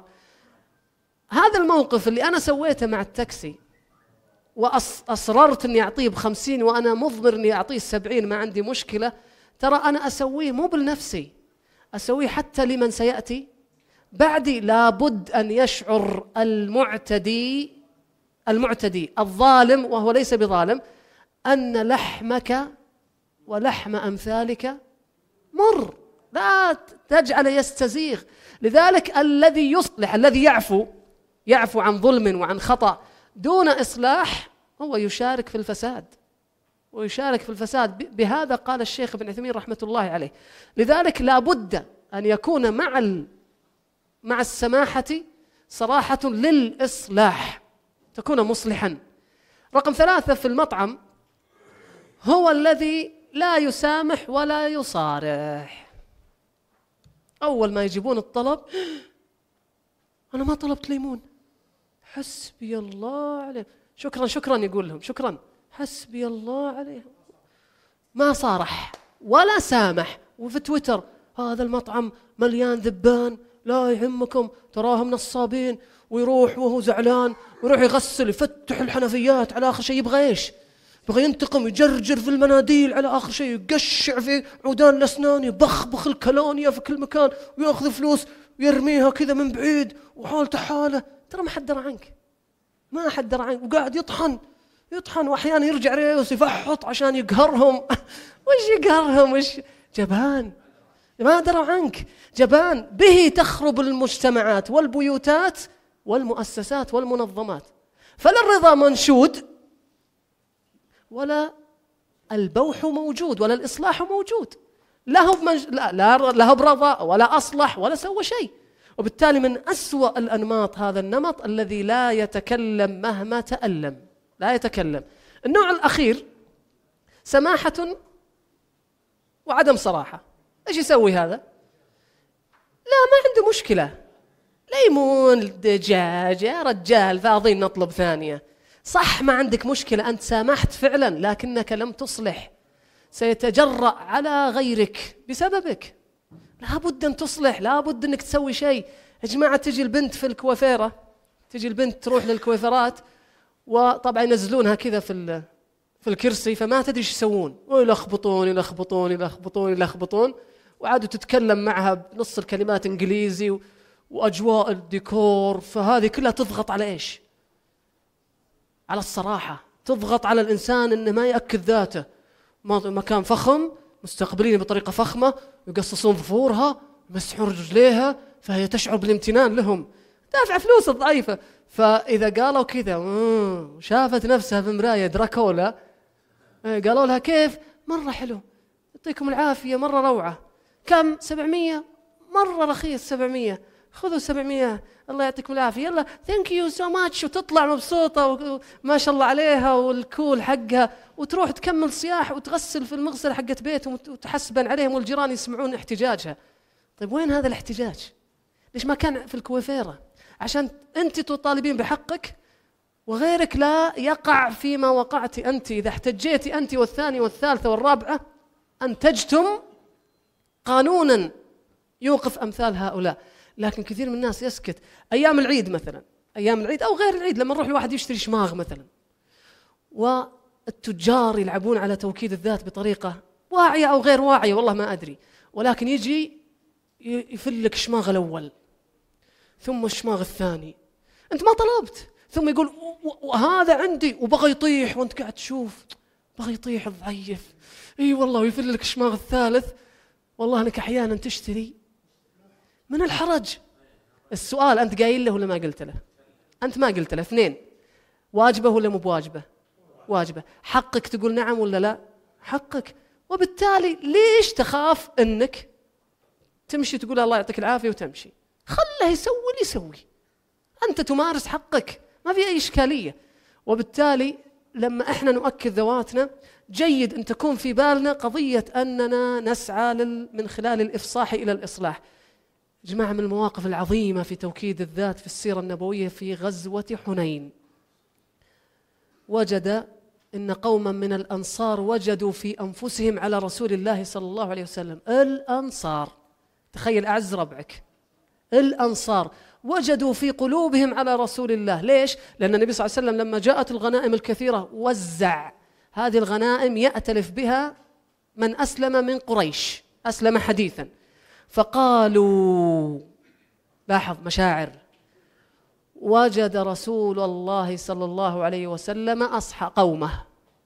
هذا الموقف اللي أنا سويته مع التاكسي وأصررت أني أعطيه بخمسين وأنا مضمر أني أعطيه السبعين، ما عندي مشكلة، ترى أنا أسويه مو بالنفسي، أسويه حتى لمن سيأتي بعدي. لابد أن يشعر المعتدي المعتدي الظالم، وهو ليس بظالم، أن لحمك ولحم أمثالك مر، لا تجعل يستزيغ. لذلك الذي يصلح، الذي يعفو يعفو عن ظلم وعن خطأ دون إصلاح، هو يشارك في الفساد ويشارك في الفساد. بهذا قال الشيخ ابن عثيمين رحمة الله عليه. لذلك لا بد أن يكون مع مع السماحة صراحة للإصلاح، تكون مصلحا. رقم ثلاثة في المطعم، هو الذي لا يسامح ولا يصارح. أول ما يجيبون الطلب، أنا ما طلبت ليمون، حسبي الله عليه، شكرا شكرا يقول لهم شكرا، حسبي الله عليه، ما صارح ولا سامح. وفي تويتر هذا المطعم مليان ذبان، لا يهمكم تراهم نصابين، ويروح وهو زعلان ويروح يغسل يفتح الحنفيات، على آخر شيء يبغى إيش؟ يبغى ينتقم، يجرجر في المناديل، على آخر شيء يقشع في عودان الأسنان، يبخبخ الكلونيا في كل مكان، ويأخذ فلوس ويرميها كذا من بعيد، وحالته حاله. ترى ما حد درى عنك، ما حد درى عنك، وقاعد يطحن يطحن وأحيانا يرجع ريوس يفحط عشان يقهرهم. وش يقهرهم؟ وش جبان، ما دروا عنك، جبان. به تخرب المجتمعات والبيوتات والمؤسسات والمنظمات. فلا الرضا منشود ولا البوح موجود ولا الإصلاح موجود. لا هو بمنج... لا لا لا هو برضا ولا أصلح ولا سوى شيء. وبالتالي من أسوأ الأنماط هذا النمط الذي لا يتكلم مهما تألم، لا يتكلم. النوع الأخير سماحة وعدم صراحة. إيش يسوي هذا؟ لا ما عنده مشكلة، ليمون دجاج يا رجال فاضيين نطلب ثانية. صح ما عندك مشكلة، أنت سامحت فعلا لكنك لم تصلح، سيتجرأ على غيرك بسببك. لابد أن تصلح، لابد أنك تسوي شيء. يا جماعة تجي البنت في الكوافيرة، تجي البنت تروح للكوافيرات، وطبعا ينزلونها كذا في في الكرسي، فما تدري ايش يسوون، ويلخبطون يلخبطون يلخبطون يلخبطون، وعادوا تتكلم معها بنص الكلمات انجليزي واجواء الديكور. فهذه كلها تضغط على ايش؟ على الصراحة، تضغط على الإنسان إنه ما يأكد ذاته. مكان فخم، مستقبلين بطريقة فخمة، يقصصون ظفورها، يمسحون رجليها، فهي تشعر بالامتنان لهم، دافع فلوس الضعيفة. فإذا قالوا كذا وشافت نفسها في مراية دراكولا، قالوا لها كيف؟ مرة حلو، يعطيكم العافية، مرة روعة. كم؟ سبعمية، مرة رخيص، سبعمية، خذوا سبعمية، الله يعطيكم العافية، يلا ثانك يو سو ماتش. وتطلع مبسوطة وما شاء الله عليها والكول حقها، وتروح تكمل صياح وتغسل في المغسلة حقت بيتهم وتحسبن عليهم، والجيران يسمعون احتجاجها. طيب وين هذا الاحتجاج؟ ليش ما كان في الكوافيرة؟ عشان أنت تطالبين بحقك وغيرك لا يقع فيما وقعت أنت. إذا احتجيتي أنت والثانية والثالثة والرابعة أنتجتم قانونا يوقف أمثال هؤلاء. لكن كثير من الناس يسكت. أيام العيد مثلا، أيام العيد أو غير العيد، لما نروح الواحد يشتري شماغ مثلا، والتجار يلعبون على توكيد الذات بطريقة واعية أو غير واعية، والله ما أدري، ولكن يجي يفلك شماغ الأول ثم الشماغ الثاني، أنت ما طلبت، ثم يقول وهذا عندي، وبغى يطيح وأنت قاعد تشوف، بغى يطيح الضعيف، إي والله، ويفلك الشماغ الثالث. والله أنك أحيانا تشتري من الحرج. السؤال أنت قايل له ولا ما قلت له؟ أنت ما قلت له. اثنين، واجبة ولا مو بواجبة؟ واجبة. حقك تقول نعم ولا لا؟ حقك. وبالتالي ليش تخاف أنك تمشي تقول الله يعطيك العافية وتمشي؟ خله يسوي اللي يسوي، أنت تمارس حقك، ما في أي إشكالية. وبالتالي لما إحنا نؤكد ذواتنا، جيد أن تكون في بالنا قضية أننا نسعى من خلال الإفصاح إلى الإصلاح. جماعة من المواقف العظيمة في توكيد الذات في السيرة النبوية في غزوة حنين، وجد إن قوما من الأنصار وجدوا في أنفسهم على رسول الله صلى الله عليه وسلم. الأنصار، تخيل أعز ربعك، الأنصار وجدوا في قلوبهم على رسول الله. ليش؟ لأن النبي صلى الله عليه وسلم لما جاءت الغنائم الكثيرة وزع هذه الغنائم يأتلف بها من أسلم من قريش، أسلم حديثا. فقالوا، لاحظ مشاعر، وجد رسول الله صلى الله عليه وسلم أصحى قومه.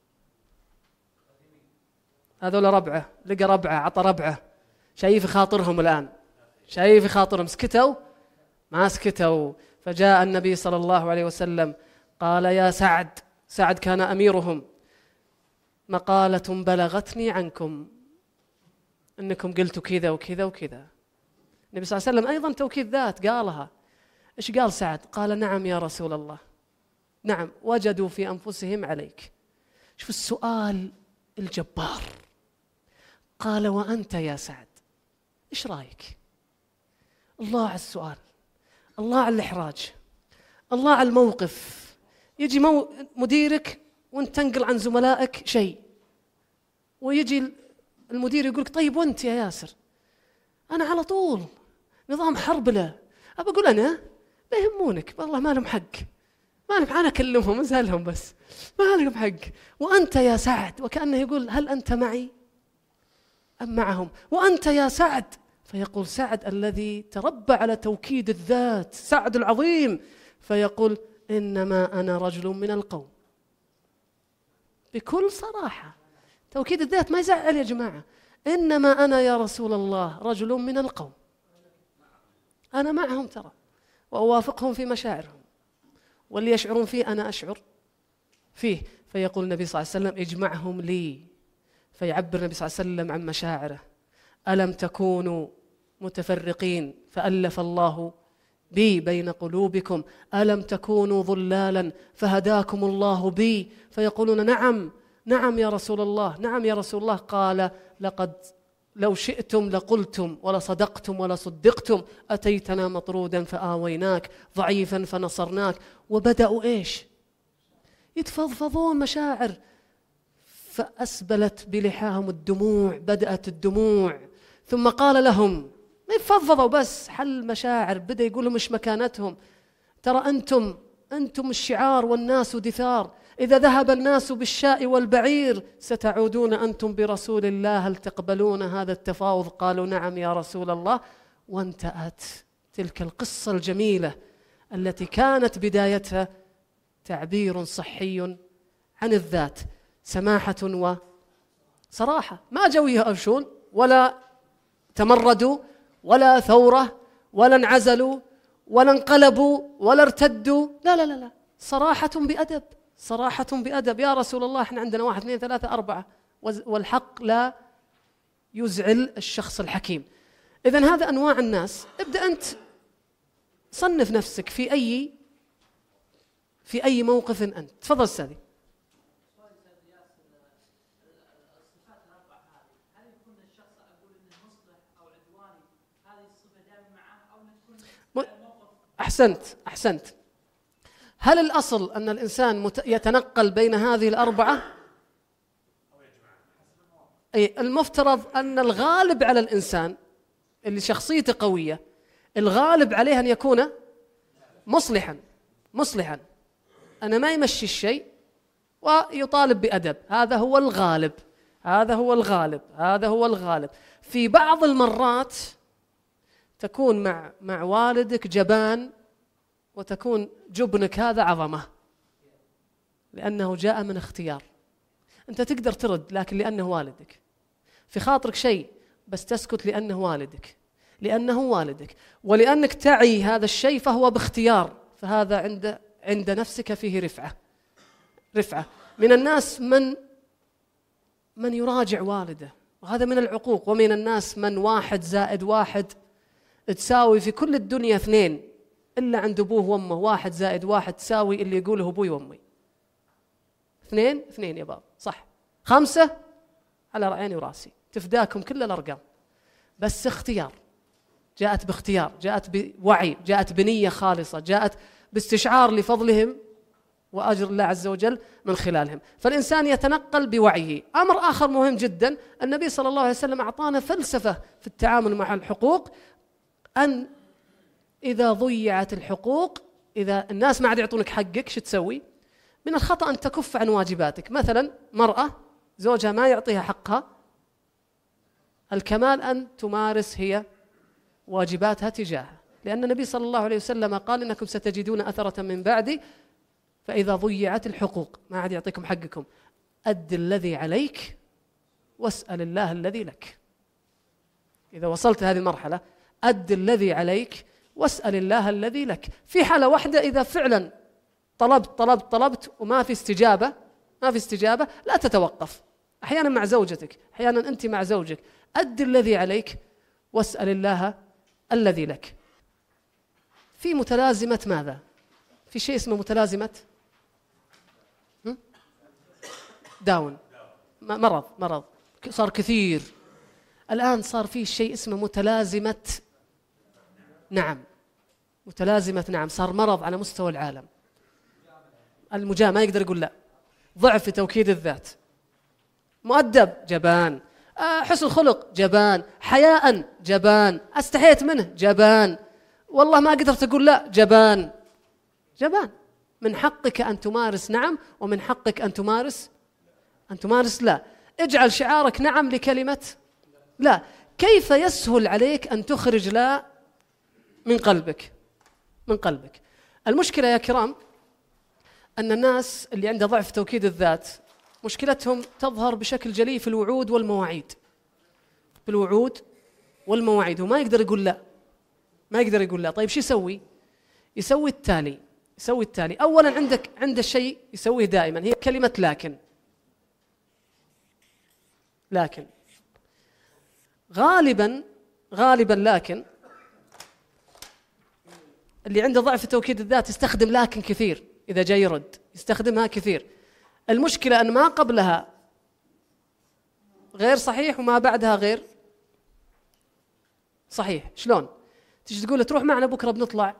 هذول ربعه، لقى ربعه، عطى ربعه، شيء في خاطرهم الآن، شيء في خاطرهم. سكتوا؟ ما سكتوا. فجاء النبي صلى الله عليه وسلم قال يا سعد، سعد كان أميرهم، مقالة بلغتني عنكم أنكم قلتوا كذا وكذا وكذا. النبي صلى الله عليه وسلم أيضا توكيد ذات قالها. إيش قال سعد؟ قال نعم يا رسول الله، نعم، وجدوا في أنفسهم عليك. شوف السؤال الجبار. قال وأنت يا سعد إيش رأيك؟ الله على السؤال، الله على الإحراج، الله على الموقف. يجي مو مديرك وانت تنقل عن زملائك شيء، ويجي المدير يقولك طيب وانت يا ياسر؟ أنا على طول نظام حرب له، أبى أقول أنا لا يهمونك والله ما لهم حق، ما لهم، أنا أكلمهم أسألهم بس ما لهم حق. وأنت يا سعد، وكأنه يقول هل أنت معي أم معهم؟ وأنت يا سعد، فيقول سعد الذي تربى على توكيد الذات، سعد العظيم، فيقول إنما أنا رجل من القوم. بكل صراحة توكيد الذات ما يزعل يا جماعة. إنما أنا يا رسول الله رجل من القوم، أنا معهم ترى، وأوافقهم في مشاعرهم، واللي يشعرون فيه أنا أشعر فيه. فيقول النبي صلى الله عليه وسلم اجمعهم لي، فيعبر النبي صلى الله عليه وسلم عن مشاعره. ألم تكونوا متفرقين فألف الله بي بين قلوبكم، ألم تكونوا ضلالا فهداكم الله بي. فيقولون نعم نعم يا رسول الله، نعم يا رسول الله. قال لقد لو شئتم لقلتم ولصدقتم ولصدقتم، أتيتنا مطرودا فآويناك، ضعيفا فنصرناك. وبدأوا إيش؟ يتفضفضون مشاعر، فأسبلت بلحاهم الدموع، بدأت الدموع. ثم قال لهم، ما يفضفضوا بس، حل مشاعر، بدأ يقول لهم إيش مكانتهم. ترى أنتم أنتم الشعار والناس دثار، إذا ذهب الناس بالشاء والبعير ستعودون أنتم برسول الله، هل تقبلون هذا التفاوض؟ قالوا نعم يا رسول الله. وانتهت تلك القصة الجميلة التي كانت بدايتها تعبير صحي عن الذات، سماحة وصراحة. ما جو يهرشون ولا تمردوا ولا ثورة ولا انعزلوا ولا انقلبوا ولا ارتدوا، لا لا لا لا، صراحة بأدب، صراحة بأدب. يا رسول الله احنا عندنا واحد اثنين ثلاثة أربعة، والحق لا يزعل الشخص الحكيم. إذن هذا أنواع الناس. ابدأ أنت صنف نفسك في أي في أي موقف أنت. تفضل أستاذي. أحسنت أحسنت. هل الأصل أن الإنسان يتنقل بين هذه الأربعة؟ أي المفترض أن الغالب على الإنسان اللي شخصيته قوية، الغالب عليه أن يكون مصلحا مصلحا أنا ما يمشي الشيء ويطالب بأدب. هذا هو الغالب، هذا هو الغالب، هذا هو الغالب. في بعض المرات تكون مع مع والدك جبان، وتكون جبنك هذا عظمة، لأنه جاء من اختيار. أنت تقدر ترد، لكن لأنه والدك. في خاطرك شيء بس تسكت لأنه والدك، لأنه والدك، ولأنك تعي هذا الشيء فهو باختيار. فهذا عند عند نفسك فيه رفعة رفعة. من الناس من من يراجع والده، وهذا من العقوق. ومن الناس من واحد زائد واحد تساوي في كل الدنيا اثنين، إلا عند أبوه وأمه واحد زائد واحد تساوي اللي يقوله أبوي وأمي. اثنين اثنين يا باب، صح. خمسة على عيني وراسي، تفداكم كل الأرقام، بس اختيار. جاءت باختيار، جاءت بوعي، جاءت بنية خالصة، جاءت باستشعار لفضلهم وأجر الله عز وجل من خلالهم. فالإنسان يتنقل بوعيه. أمر آخر مهم جدا، النبي صلى الله عليه وسلم أعطانا فلسفة في التعامل مع الحقوق، أن إذا ضيعت الحقوق، إذا الناس ما عاد يعطونك حقك، شو تسوي؟ من الخطأ أن تكف عن واجباتك. مثلا مرأة زوجها ما يعطيها حقها، الكمال أن تمارس هي واجباتها تجاهه، لأن النبي صلى الله عليه وسلم قال إنكم ستجدون أثرة من بعدي فإذا ضيعت الحقوق، ما عاد يعطيكم حقكم، أد الذي عليك واسأل الله الذي لك. إذا وصلت هذه المرحلة، أد الذي عليك واسأل الله الذي لك. في حالة واحدة، إذا فعلا طلبت طلبت طلبت وما في استجابة، ما في استجابة، لا تتوقف. أحيانا مع زوجتك، أحيانا أنت مع زوجك، أد الذي عليك واسأل الله الذي لك. في متلازمة ماذا؟ في شيء اسمه متلازمة داون. مرض مرض صار كثير. الآن صار فيه شيء اسمه متلازمة نعم، متلازمة نعم، صار مرض على مستوى العالم. المجاملة ما يقدر يقول لا، ضعف في توكيد الذات، مؤدب جبان، آه حسن خلق جبان، حياء جبان، استحيت منه جبان، والله ما قدرت أقول لا جبان. جبان. من حقك أن تمارس نعم، ومن حقك أن تمارس أن تمارس لا. اجعل شعارك نعم لكلمة لا. كيف يسهل عليك أن تخرج لا من قلبك؟ من قلبك. المشكلة يا كرام أن الناس اللي عنده ضعف توكيد الذات مشكلتهم تظهر بشكل جلي في الوعود والمواعيد. بالوعود والمواعيد وما يقدر يقول لا، ما يقدر يقول لا. طيب شو يسوي؟ يسوي التالي يسوي التالي أولا عندك عنده شيء يسويه دائما، هي كلمة لكن. لكن غالبا غالبا لكن اللي عنده ضعف توكيد الذات يستخدم لكن كثير. إذا جاي يرد يستخدمها كثير. المشكلة أن ما قبلها غير صحيح وما بعدها غير صحيح. شلون؟ تيجي تقول له تروح معنا بكرة بنطلع،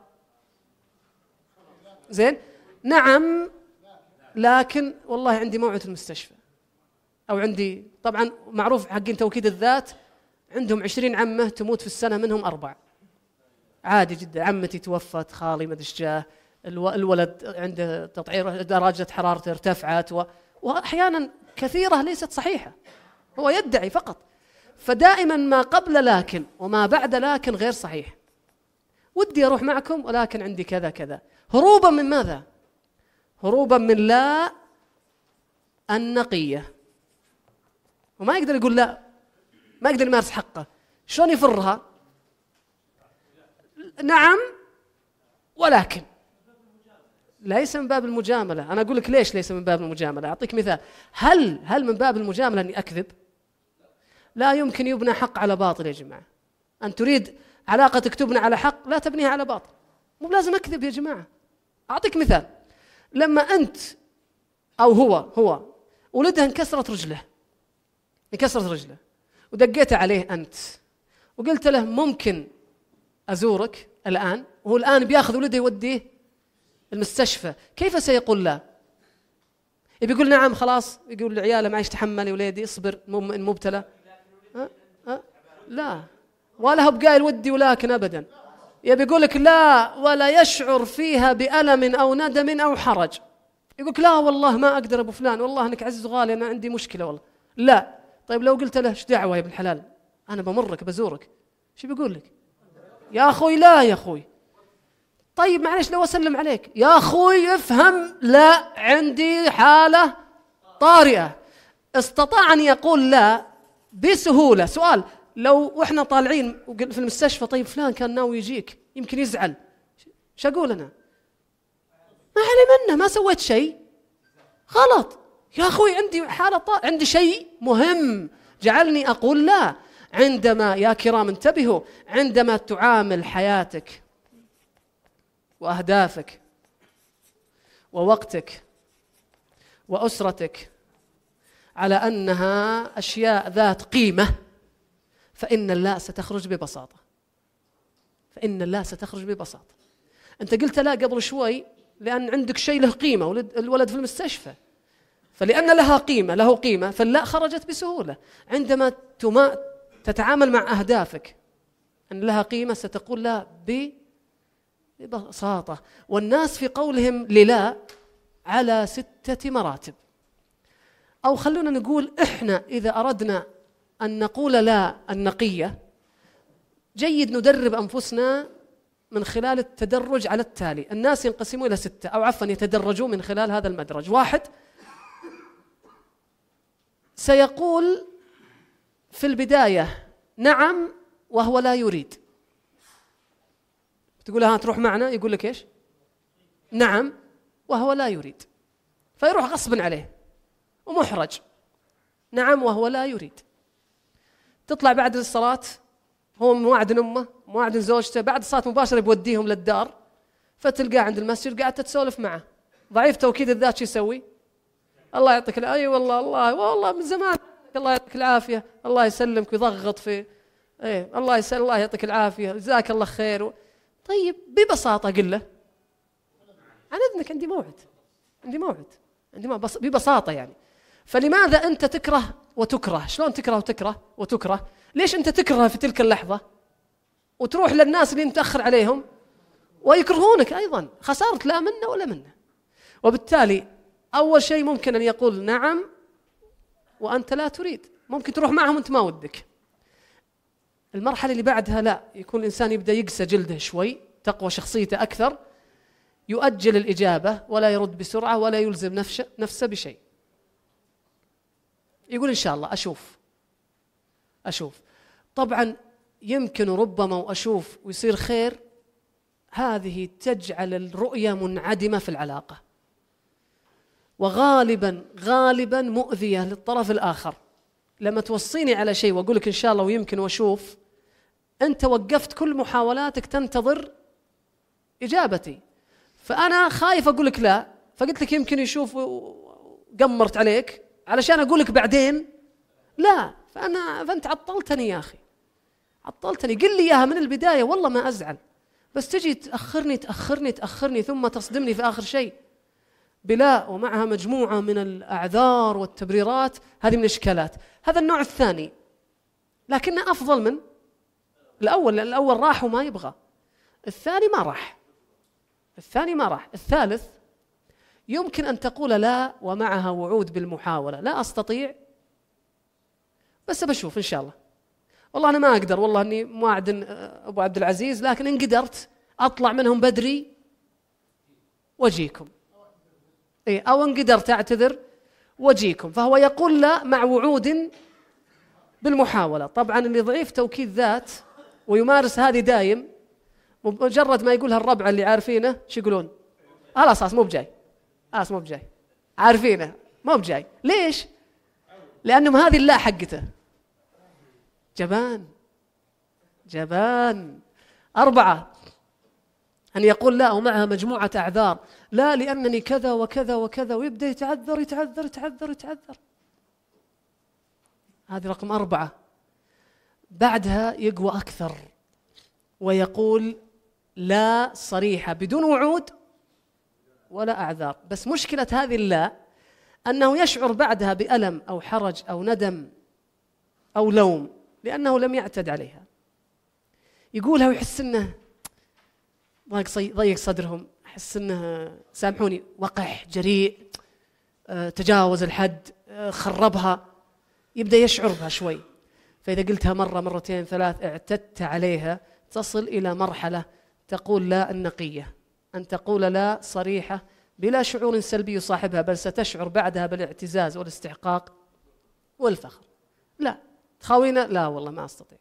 زين؟ نعم لكن والله عندي موعد في المستشفى، أو عندي، طبعا معروف حقين توكيد الذات عندهم عشرين عمة تموت في السنة منهم أربع، عادي جدا. عمتي توفت، خالي ما ادري ايش جاه، الولد عنده تطعير، درجة حرارته ارتفعت، و... وأحيانا كثيرة ليست صحيحة، هو يدعي فقط. فدائما ما قبل لكن وما بعد لكن غير صحيح. ودي أروح معكم ولكن عندي كذا كذا، هروبا من ماذا؟ هروبا من لا النقية. وما يقدر يقول لا، ما يقدر يمارس حقه. شلون يفرها؟ نعم ولكن. ليس من باب المجاملة. أنا أقول لك ليش ليس من باب المجاملة. أعطيك مثال. هل هل من باب المجاملة أني أكذب؟ لا يمكن يبنى حق على باطل يا جماعة. أن تريد علاقتك تبنى على حق، لا تبنيها على باطل. مو لازم أكذب يا جماعة. أعطيك مثال. لما أنت أو هو هو ولدها انكسرت رجله، انكسرت رجله ودقيت عليه أنت وقلت له ممكن أزورك الآن، وهو الآن بياخذ ولده يوديه المستشفى، كيف سيقول لا؟ يبي يقول نعم خلاص، يقول لعياله معيش تحمل يا وليدي اصبر مبتلى. أه؟ أه؟ لا، ولا هو بقايل ودي ولكن أبدا. يبي يقول لك لا ولا يشعر فيها بألم أو ندم أو حرج. يقولك لا والله ما أقدر أبو فلان، والله أنك عزيز وغالي، أنا عندي مشكلة والله. لا. طيب لو قلت له ايش دعوة يا ابن الحلال، أنا بمرك بزورك، شو بيقول لك؟ يا أخوي لا يا أخوي. طيب معلش لو أسلم عليك يا أخوي افهم، لا عندي حالة طارئة. استطاع أن يقول لا بسهولة. سؤال، لو إحنا طالعين في المستشفى طيب فلان كان ناوي يجيك يمكن يزعل، شو أقول أنا؟ ما علي منه، ما سويت شيء غلط يا أخوي، عندي حالة طارئة، عندي شيء مهم جعلني أقول لا. عندما يا كرام انتبهوا، عندما تعامل حياتك وأهدافك ووقتك وأسرتك على أنها أشياء ذات قيمة، فإن اللا ستخرج ببساطة. فإن اللا ستخرج ببساطة. أنت قلت لا قبل شوي لأن عندك شيء له قيمة، الولد في المستشفى، فلأن لها قيمة له قيمة فاللا خرجت بسهولة. عندما تما تتعامل مع أهدافك أن لها قيمة ستقول لا ببساطة. والناس في قولهم للا على ستة مراتب، أو خلونا نقول إحنا إذا أردنا أن نقول لا النقية جيد ندرب أنفسنا من خلال التدرج على التالي. الناس ينقسموا إلى ستة، أو عفوا يتدرجوا من خلال هذا المدرج. واحد سيقول في البداية نعم وهو لا يريد. تقول ها تروح معنا، يقول لك إيش؟ نعم وهو لا يريد، فيروح غصبا عليه ومحرج. نعم وهو لا يريد. تطلع بعد الصلاة، هو موعد أمه موعد زوجته، بعد الصلاة مباشرة بوديهم للدار، فتلقاه عند المسجد قاعد تتسولف معه. ضعيف توكيد الذات شو يسوي؟ الله يعطيك العافية، أي والله الله والله من زمان، الله يعطيك العافية، الله يسلمك ويضغط في إيه الله يسلم، الله يعطيك العافية، جزاك الله خير. طيب ببساطة قل له عن إذنك عندي موعد، عندي موعد، عندي موعد ببساطة يعني. فلماذا أنت تكره وتكره؟ شلون تكره وتكره وتكره؟ ليش أنت تكره في تلك اللحظة وتروح للناس اللي متأخر عليهم ويكرهونك أيضا؟ خسارة لا منا ولا منا. وبالتالي أول شيء ممكن أن يقول نعم وأنت لا تريد، ممكن تروح معهم وأنت ما ودك. المرحلة اللي بعدها لا، يكون الإنسان يبدأ يقسى جلده شوي، تقوى شخصيته أكثر، يؤجل الإجابة ولا يرد بسرعة ولا يلزم نفسه نفسه بشيء. يقول إن شاء الله أشوف أشوف طبعا يمكن ربما وأشوف ويصير خير، هذه تجعل الرؤية منعدمة في العلاقة، وغالبا غالبا مؤذية للطرف الآخر. لما توصيني على شيء وأقول لك إن شاء الله ويمكن وأشوف، أنت وقفت كل محاولاتك تنتظر إجابتي، فأنا خايف أقول لك لا، فقلت لك يمكن يشوف وقمرت عليك علشان أقول لك بعدين لا، فأنا فأنت عطلتني يا أخي، عطلتني. قل لي إياها من البداية والله ما أزعل، بس تجي تأخرني تأخرني تأخرني ثم تصدمني في آخر شيء بلا، ومعها مجموعة من الأعذار والتبريرات. هذه من الإشكالات. هذا النوع الثاني، لكنه أفضل من الأول، لأن الأول راح وما يبغى، الثاني ما راح، الثاني ما راح. الثالث يمكن أن تقول لا ومعها وعود بالمحاولة، لا أستطيع بس بشوف إن شاء الله، والله أنا ما أقدر، والله أني موعد أبو عبد العزيز، لكن إن قدرت أطلع منهم بدري وأجيكم، إيه، أو إن قدرت أعتذر وأجيكم. فهو يقول لا مع وعود بالمحاولة. طبعا اللي ضعيف توكيد ذات ويمارس هذه دايم، مجرد ما يقولها الربع اللي عارفينه شو يقولون؟ خلاص خلاص مو بجاي، خلاص مو بجاي، عارفينه مو بجاي. ليش؟ لأنهم هذه اللا حقته. جبان جبان. أربعة، أن يقول لا ومعها مجموعة أعذار، لا لأنني كذا وكذا وكذا، ويبدأ يتعذر يتعذر يتعذر يتعذر. هذه رقم أربعة. بعدها يقوى أكثر ويقول لا صريحة بدون وعود ولا أعذار. بس مشكلة هذه اللا أنه يشعر بعدها بألم أو حرج أو ندم أو لوم لأنه لم يعتد عليها. يقولها ويحس أنه ضيق صدرهم، يحس أنه سامحوني وقح جريء، تجاوز الحد، خربها، يبدأ يشعر بها شوي. فإذا قلتها مرة مرتين ثلاث اعتدت عليها، تصل إلى مرحلة تقول لا النقية، أن تقول لا صريحة بلا شعور سلبي يصاحبها، بل ستشعر بعدها بالاعتزاز والاستحقاق والفخر. لا تخاوينا، لا والله ما أستطيع.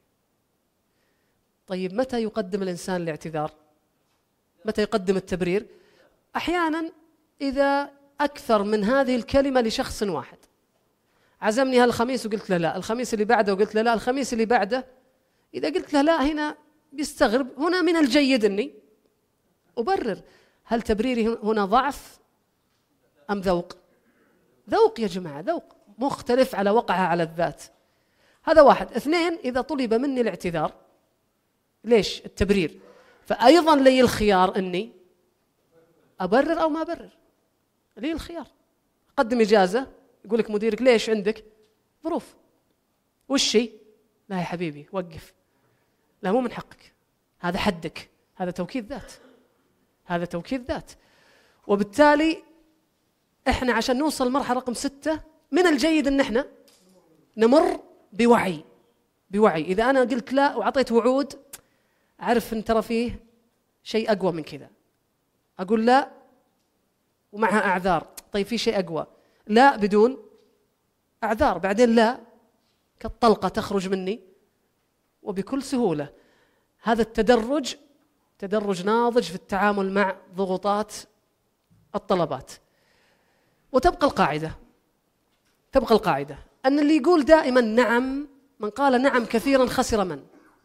طيب متى يقدم الإنسان الاعتذار؟ متى يقدم التبرير؟ أحيانا إذا أكثر من هذه الكلمة لشخص واحد. عزمني هالخميس وقلت له لا، الخميس اللي بعده وقلت له لا، الخميس اللي بعده، إذا قلت له لا هنا بيستغرب. هنا من الجيد أني أبرر. هل تبريري هنا ضعف أم ذوق؟ ذوق يا جماعة، ذوق مختلف على وقعها على الذات. هذا واحد. اثنين، إذا طلب مني الاعتذار، ليش التبرير، فأيضا لي الخيار أني أبرر أو ما أبرر، لي الخيار. قدم إجازة، يقول لك مديرك ليش عندك ظروف، وشي، لا يا حبيبي وقف، لا مو من حقك، هذا حدك، هذا توكيد ذات، هذا توكيد ذات. وبالتالي احنا عشان نوصل لمرحلة رقم ستة، من الجيد ان احنا نمر بوعي بوعي إذا أنا قلت لا وعطيت وعود، أعرف أن ترى فيه شيء أقوى من كذا. أقول لا ومعها أعذار، طيب في شيء أقوى، لا بدون أعذار، بعدين لا كالطلقة تخرج مني وبكل سهولة. هذا التدرج تدرج ناضج في التعامل مع ضغوطات الطلبات. وتبقى القاعدة تبقى القاعدة أن اللي يقول دائما نعم، من قال نعم كثيرا خسر من؟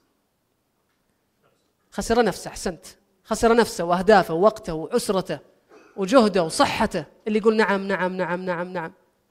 خسر نفسه. أحسنت، خسر نفسه وأهدافه ووقته وأسرته وجهده وصحته. اللي يقول نعم نعم نعم نعم نعم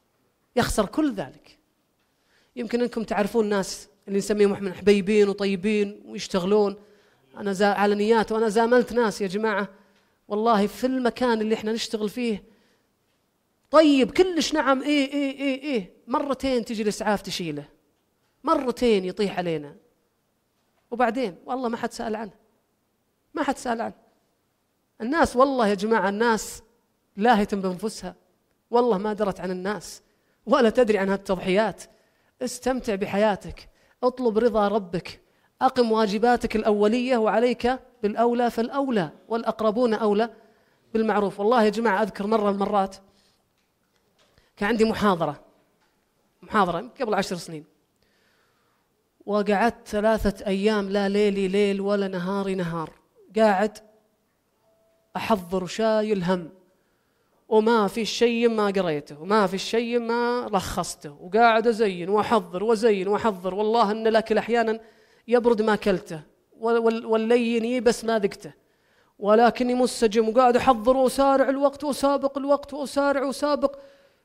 يخسر كل ذلك. يمكن أنكم تعرفون ناس اللي نسميهم احنا حبيبين وطيبين ويشتغلون، أنا زا على نيات، وأنا زاملت ناس يا جماعة والله في المكان اللي احنا نشتغل فيه طيب كلش، نعم إيه إيه إيه إيه، مرتين تجي الإسعاف تشيله، مرتين يطيح علينا، وبعدين والله ما حد سأل عنه، ما حد سأل عنه. الناس والله يا جماعة الناس لاهية بأنفسها، والله ما درت عن الناس ولا تدري عن هالتضحيات. استمتع بحياتك، اطلب رضا ربك، أقم واجباتك الأولية، وعليك بالأولى فالأولى، والأقربون أولى بالمعروف. والله يا جماعة أذكر مرة من المرات كان عندي محاضرة محاضرة قبل عشر سنين، وقعدت ثلاثة أيام لا ليلي ليل ولا نهاري نهار قاعد أحضر شايل هم، وما في شيء ما قريته وما في شيء ما لخصته، وقاعد أزين وأحضر وأزين وأحضر. والله أن الأكل أحيانا يبرد ما أكلته، واللين بس ما ذقته، ولكني منسجم وقاعد أحضر وأسارع الوقت وأسابق الوقت وأسارع وأسابق،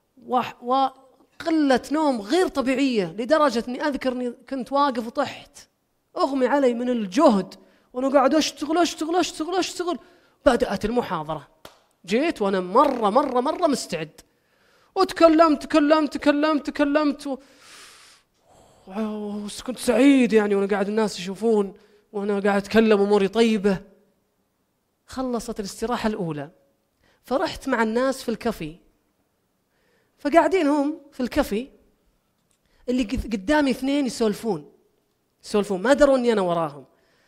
وقلة نوم غير طبيعية لدرجة أني أذكرني كنت واقف وطحت أغمي علي من الجهد، وأنا قاعد أشتغل أشتغل أشتغل أشتغل. بدأت المحاضرة، جيت وأنا مرة مرة مرة مستعد، وتكلمت تكلمت تكلمت تكلمت و... وكنت سعيد يعني، وأنا قاعد الناس يشوفون وأنا قاعد أتكلم أموري طيبة. خلصت الاستراحة الأولى، فرحت مع الناس في الكافي، فقاعدين هم في الكافي اللي قدامي اثنين يسولفون يسولفون ما دروا أني أنا وراهم.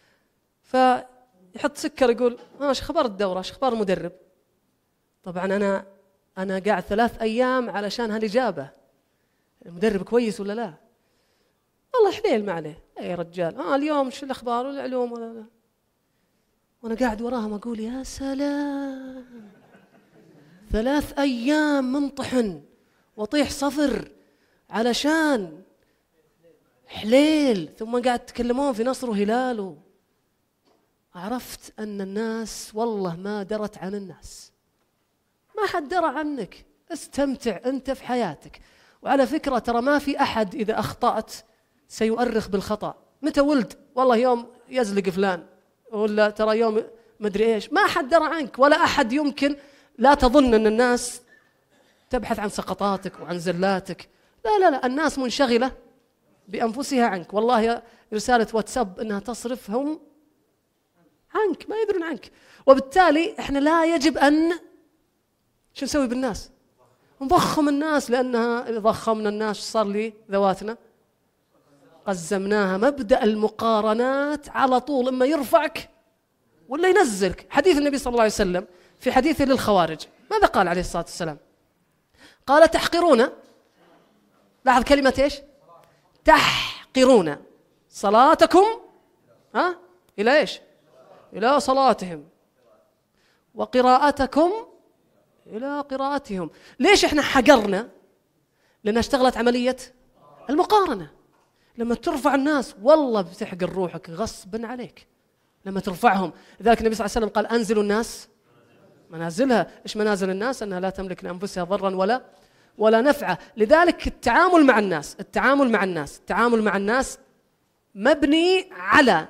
فيحط سكر يقول ها ايش خبر الدورة، ايش خبر المدرب؟ طبعا أنا أنا قاعد ثلاث أيام علشان هالإجابة، المدرب كويس ولا لا؟ والله حليل ما عليه. أي رجال آه اليوم شو الأخبار والعلوم ولا لا؟ وأنا قاعد وراهم أقول يا سلام، ثلاث أيام منطحن وطيح صفر علشان حليل، ثم قاعد تكلمون في نصر وهلال. عرفت أن الناس والله ما درت عن الناس، ما حد درى عنك. استمتع أنت في حياتك. وعلى فكرة ترى ما في أحد إذا أخطأت سيؤرخ بالخطأ. متى ولد؟ والله يوم يزلق فلان، ولا ترى يوم مدري إيش، ما حد درى عنك ولا أحد. يمكن لا تظن أن الناس تبحث عن سقطاتك وعن زلاتك، لا لا لا، الناس منشغلة بأنفسها عنك. والله رسالة واتساب أنها تصرفهم عنك، ما يدرون عنك. وبالتالي إحنا لا يجب أن شو نسوي بالناس؟ نضخم الناس، لأنها إذا ضخمنا الناس صار لي ذواتنا قزمناها. مبدأ المقارنات على طول إما يرفعك ولا ينزلك. حديث النبي صلى الله عليه وسلم في حديثه للخوارج ماذا قال عليه الصلاة والسلام؟ قال تحقرون، لاحظ كلمة إيش؟ تحقرون صلاتكم ها إلى إيش؟ إلى صلاتهم، وقراءتكم إلى قراءتهم. ليش إحنا حقرنا؟ لأنها اشتغلت عملية المقارنة. لما ترفع الناس والله بتحقر روحك غصبا عليك لما ترفعهم. لذلك النبي صلى الله عليه وسلم قال أنزلوا الناس منازلها. إيش منازل الناس؟ أنها لا تملك لأنفسها ضرا ولا ولا نفعا. لذلك التعامل مع الناس التعامل مع الناس التعامل مع الناس مبني على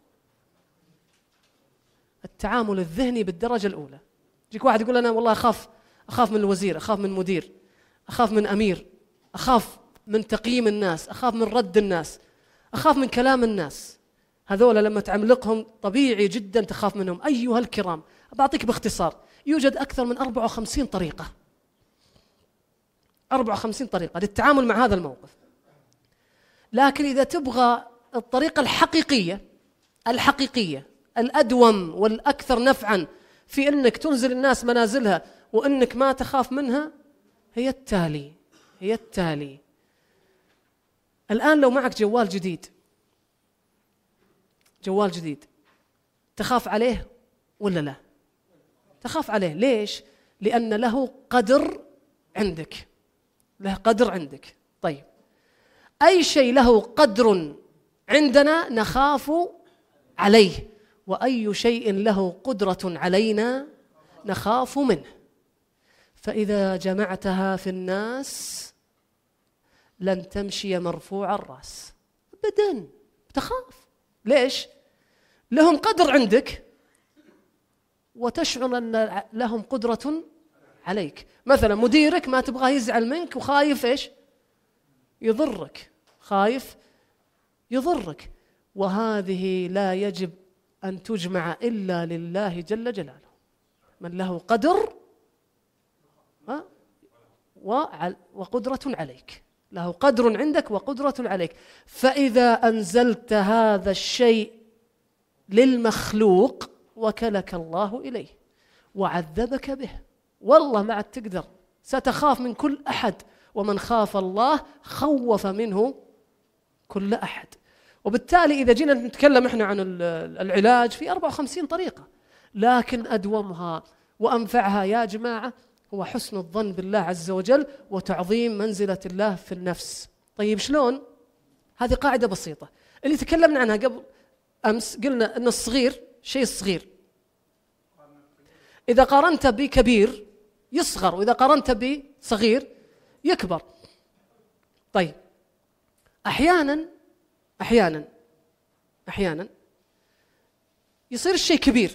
التعامل الذهني بالدرجة الأولى. يجيك واحد يقول أنا والله أخاف أخاف من الوزير، أخاف من مدير، أخاف من أمير، أخاف من تقييم الناس، أخاف من رد الناس، أخاف من كلام الناس. هذولا لما تعملقهم طبيعي جدا تخاف منهم. أيها الكرام، بعطيك باختصار، يوجد أكثر من أربعة وخمسين طريقة أربعة وخمسين طريقة للتعامل مع هذا الموقف. لكن إذا تبغى الطريقة الحقيقية الحقيقية الأدوم والأكثر نفعا في أنك تنزل الناس منازلها وأنك ما تخاف منها، هي التالي هي التالي الآن لو معك جوال جديد جوال جديد تخاف عليه ولا لا؟ تخاف عليه. ليش؟ لأن له قدر عندك له قدر عندك. طيب، أي شيء له قدر عندنا نخاف عليه، وأي شيء له قدرة علينا نخاف منه. فإذا جمعتها في الناس لن تمشي مرفوع الرأس أبدا، تخاف. ليش؟ لهم قدر عندك وتشعر أن لهم قدرة عليك. مثلا مديرك ما تبغاه يزعل منك وخايف إيش؟ يضرك، خايف يضرك، وهذه لا يجب أن تجمع إلا لله جل جلاله، من له قدر وقدرة عليك، له قدر عندك وقدرة عليك. فإذا أنزلت هذا الشيء للمخلوق وكلك الله إليه وعذبك به، والله ما عاد تقدر، ستخاف من كل أحد، ومن خاف الله خوف منه كل أحد. وبالتالي إذا جينا نتكلم إحنا عن العلاج في أربعة وخمسين طريقة، لكن أدومها وأنفعها يا جماعة هو حسن الظن بالله عز وجل وتعظيم منزلة الله في النفس. طيب شلون؟ هذه قاعدة بسيطة اللي تكلمنا عنها قبل أمس، قلنا أن الصغير شيء صغير إذا قارنت بكبير يصغر، وإذا قارنت بصغير يكبر. طيب أحيانا أحيانا أحيانا يصير الشيء كبير،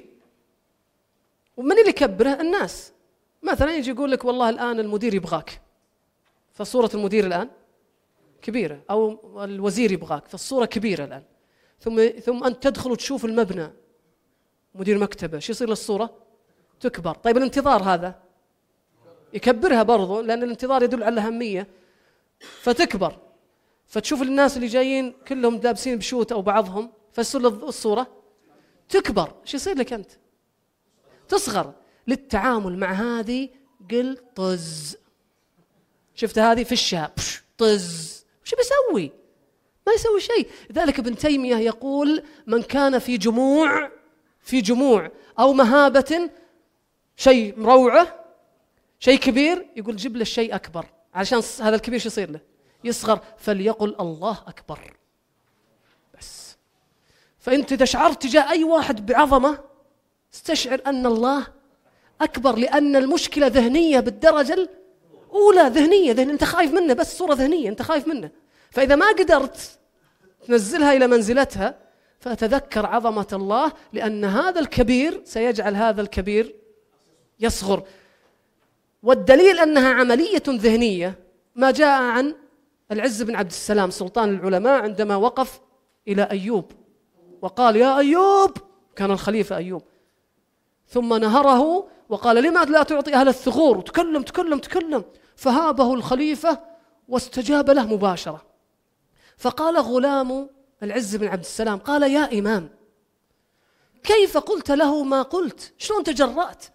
ومن اللي يكبره؟ الناس. مثلا يجي يقول لك والله الآن المدير يبغاك، فصورة المدير الآن كبيرة، أو الوزير يبغاك فالصورة كبيرة الآن، ثم ثم أنت تدخل وتشوف المبنى مدير مكتبه، شو يصير للصورة؟ تكبر. طيب الانتظار هذا يكبرها برضو، لأن الانتظار يدل على الأهمية فتكبر، فتشوف الناس اللي جايين كلهم لابسين بشوت أو بعضهم، فتصير الصورة تكبر. شو يصير لك أنت؟ تصغر. للتعامل مع هذه قل طز. شفت هذه في الشاب طز، وش بيسوي؟ ما يسوي شيء. لذلك ابن تيمية يقول من كان في جموع في جموع أو مهابة شيء مروعة شيء كبير، يقول جيب له الشيء أكبر عشان هذا الكبير شو يصير له؟ يصغر. فليقل الله أكبر بس. فأنت إذا شعرت تجاه أي واحد بعظمة استشعر أن الله أكبر، لأن المشكلة ذهنية بالدرجة الأولى، ذهنية ذهن أنت خايف منه، بس صورة ذهنية أنت خايف منه. فإذا ما قدرت تنزلها إلى منزلتها فتذكر عظمة الله، لأن هذا الكبير سيجعل هذا الكبير يصغر. والدليل أنها عملية ذهنية ما جاء عن العز بن عبد السلام سلطان العلماء عندما وقف إلى أيوب وقال يا أيوب، كان الخليفة أيوب، ثم نهره وقال لما لا تعطي أهل الثغور، تكلم تكلم تكلم، فهابه الخليفة واستجاب له مباشرة. فقال غلام العز بن عبد السلام قال يا إمام كيف قلت له ما قلت؟ شلون تجرأت؟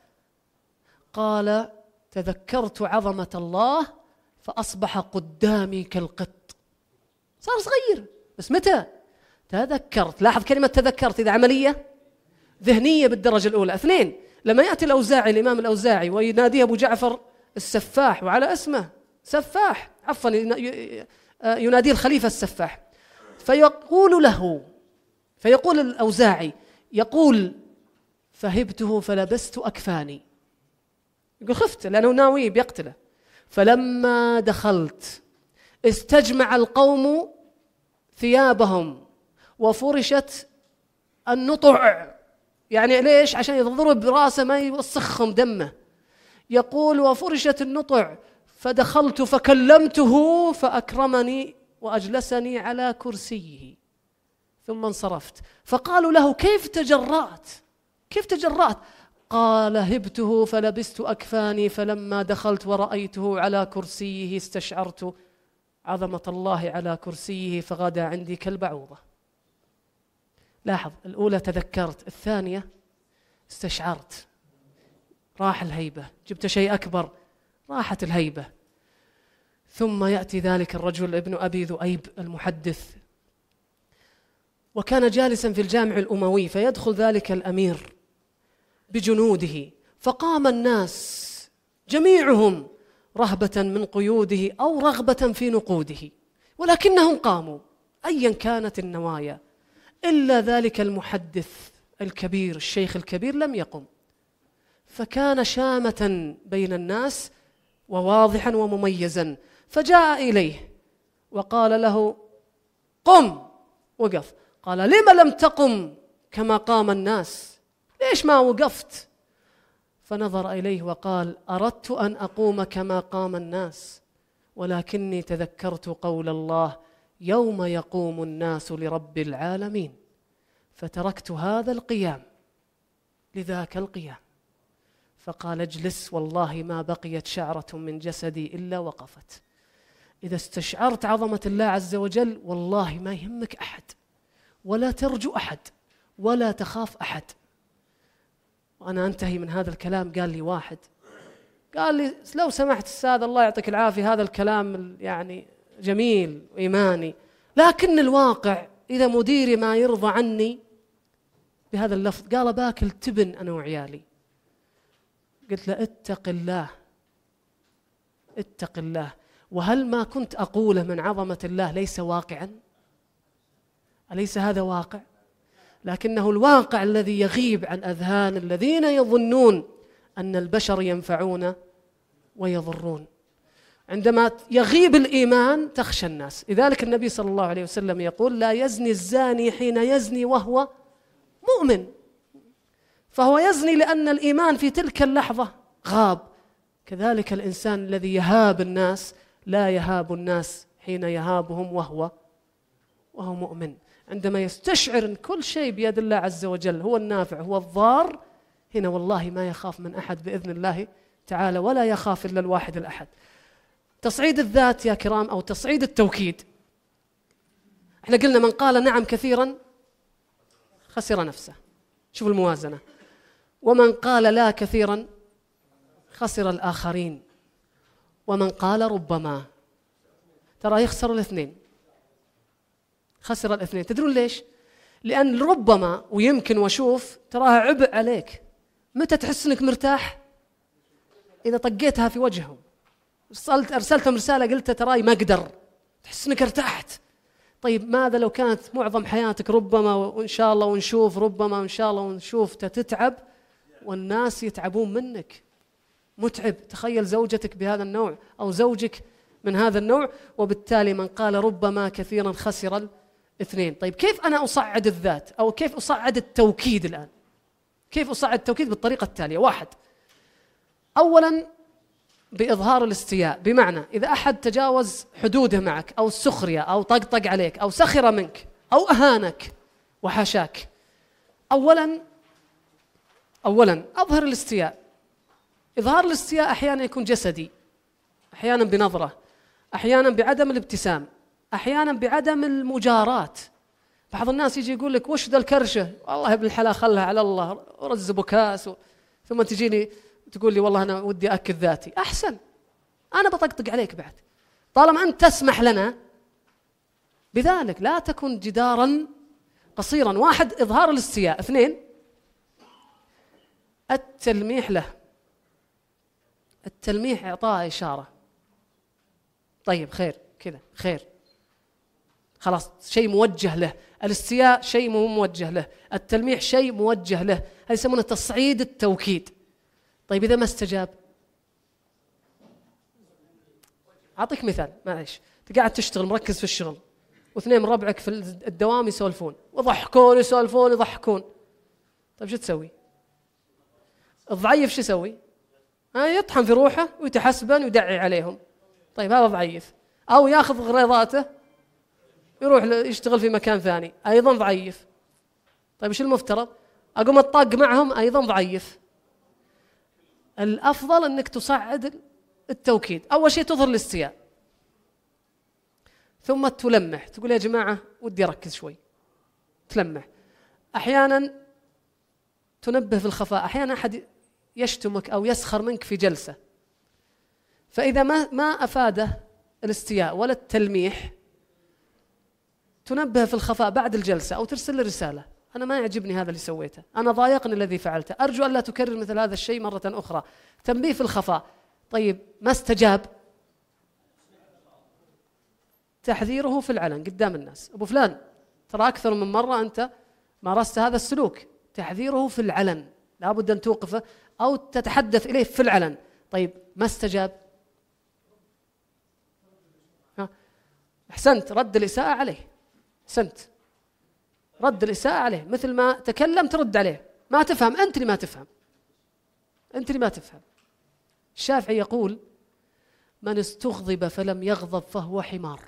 قال تذكرت عظمة الله فأصبح قدامي كالقط. صار صغير بس متى؟ تذكرت. لاحظ كلمة تذكرت، إذا عملية ذهنية بالدرجة الأولى. اثنين، لما يأتي الأوزاعي الإمام الأوزاعي ويناديه أبو جعفر السفاح، وعلى اسمه سفاح، عفوا يناديه الخليفة السفاح، فيقول له فيقول الأوزاعي يقول فهبته فلبست أكفاني، يقول خفت لأنه ناوي بيقتله. فلما دخلت استجمع القوم ثيابهم وفرشت النطع، يعني ليش؟ عشان يضرب براسه ما يوسخهم دمه. يقول وفرشت النطع فدخلت فكلمته فأكرمني وأجلسني على كرسيه ثم انصرفت. فقالوا له كيف تجرأت؟ كيف تجرأت؟ قال هبته فلبست أكفاني فلما دخلت ورأيته على كرسيه استشعرت عظمة الله على كرسيه فغدا عندي كالبعوضة. لاحظ، الأولى تذكرت، الثانية استشعرت، راح الهيبة، جبت شيء أكبر راحت الهيبة. ثم يأتي ذلك الرجل ابن أبي ذؤيب المحدث، وكان جالسا في الجامع الأموي، فيدخل ذلك الأمير بجنوده، فقام الناس جميعهم رهبة من قيوده أو رغبة في نقوده، ولكنهم قاموا أيا كانت النوايا، إلا ذلك المحدث الكبير الشيخ الكبير لم يقم، فكان شامة بين الناس وواضحا ومميزا. فجاء إليه وقال له قم، وقف. قال لم لم تقم كما قام الناس؟ ليش ما وقفت؟ فنظر إليه وقال أردت أن أقوم كما قام الناس، ولكني تذكرت قول الله يوم يقوم الناس لرب العالمين، فتركت هذا القيام لذاك القيام. فقال اجلس، والله ما بقيت شعرة من جسدي إلا وقفت. إذا استشعرت عظمة الله عز وجل والله ما يهمك أحد، ولا ترجو أحد، ولا تخاف أحد. وأنا أنتهي من هذا الكلام، قال لي واحد، قال لي لو سمحت أستاذ الله يعطيك العافية، هذا الكلام يعني جميل وإيماني، لكن الواقع إذا مديري ما يرضى عني بهذا اللفظ، قال باكل تبن أنا وعيالي. قلت له اتق الله، اتق الله. وهل ما كنت أقوله من عظمة الله ليس واقعا؟ أليس هذا واقع؟ لكنه الواقع الذي يغيب عن أذهان الذين يظنون أن البشر ينفعون ويضرون. عندما يغيب الإيمان تخشى الناس. لذلك النبي صلى الله عليه وسلم يقول لا يزني الزاني حين يزني وهو مؤمن، فهو يزني لأن الإيمان في تلك اللحظة غاب. كذلك الإنسان الذي يهاب الناس لا يهاب الناس حين يهابهم وهو وهو مؤمن. عندما يستشعر أن كل شيء بيد الله عز وجل، هو النافع هو الضار، هنا والله ما يخاف من أحد بإذن الله تعالى، ولا يخاف إلا الواحد الأحد. تصعيد الذات يا كرام أو تصعيد التوكيد، احنا قلنا من قال نعم كثيرا خسر نفسه، شوف الموازنة، ومن قال لا كثيرا خسر الآخرين، ومن قال ربما، ترى يخسر الاثنين، خسر الاثنين. تدرون ليش؟ لأن ربما ويمكن وشوف تراها عبء عليك. متى تحس انك مرتاح؟ إذا طقيتها في وجههم، أرسلت أرسلتهم رسالة قلت تراي ما أقدر، تحس انك ارتحت. طيب ماذا لو كانت معظم حياتك ربما وإن شاء الله ونشوف، ربما وإن شاء الله ونشوف تتعب والناس يتعبون منك، متعب. تخيل زوجتك بهذا النوع أو زوجك من هذا النوع. وبالتالي من قال ربما كثيرا خسر الاثنين. طيب كيف أنا أصعد الذات أو كيف أصعد التوكيد الآن؟ كيف أصعد التوكيد؟ بالطريقة التالية. واحد، أولا بإظهار الاستياء، بمعنى إذا أحد تجاوز حدوده معك أو السخرية أو طقطق عليك أو سخر منك أو أهانك وحاشاك، أولا أولا أظهر الاستياء. إظهار الاستياء أحيانا يكون جسدي، أحيانا بنظرة، أحيانا بعدم الابتسام، أحيانا بعدم المجاراة. بعض الناس يجي يقول لك وش ذا الكرشة، والله ابن الحلال خلها على الله، ورز بكاس و... ثم تجيني تقول لي والله أنا ودي أكد ذاتي. أحسن، أنا بطقطق عليك بعد طالما أنت تسمح لنا بذلك. لا تكن جدارا قصيرا. واحد إظهار الاستياء. اثنين التلميح له. التلميح إعطاء إشارة، طيب خير كذا خير، خلاص شيء موجه له. الاستياء شيء مو موجه له، التلميح شيء موجه له، هذا يسمونه تصعيد التوكيد. طيب إذا ما استجاب، أعطيك مثال، معلش، أنت قاعد تشتغل مركز في الشغل واثنين من ربعك في الدوام يسولفون وضحكون يسولفون يضحكون، طيب شو تسوي؟ الضعيف شو يسوي؟ ها يطحن في روحه ويتحسبن ويدعي عليهم، طيب هذا ضعيف. أو ياخذ غريضاته يروح يشتغل في مكان ثاني، أيضا ضعيف. طيب إيش المفترض؟ أقوم أطاق معهم، أيضا ضعيف. الأفضل أنك تصعد التوكيد. أول شيء تظهر الاستياء، ثم تلمح، تقول يا جماعة ودي أركز شوي، تلمح. أحيانا تنبه في الخفاء، أحيانا أحد يشتمك أو يسخر منك في جلسة، فإذا ما ما أفاده الاستياء ولا التلميح تنبه في الخفاء بعد الجلسة أو ترسل له رسالة، أنا ما يعجبني هذا اللي سويته، أنا ضايقني الذي فعلته، أرجو أن لا تكرر مثل هذا الشيء مرة أخرى. تنبيه في الخفاء. طيب ما استجاب، تحذيره في العلن قدام الناس، أبو فلان ترى أكثر من مرة أنت مارست هذا السلوك، تحذيره في العلن، لا بد أن توقفه أو تتحدث إليه في العلن. طيب ما استجاب، ها أحسنت، رد الإساءة عليه. أحسنت، رد الإساءة عليه، مثل ما تكلم ترد عليه. ما تفهم أنت اللي ما تفهم، أنت اللي ما تفهم. الشافعي يقول: من استغضب فلم يغضب فهو حمار.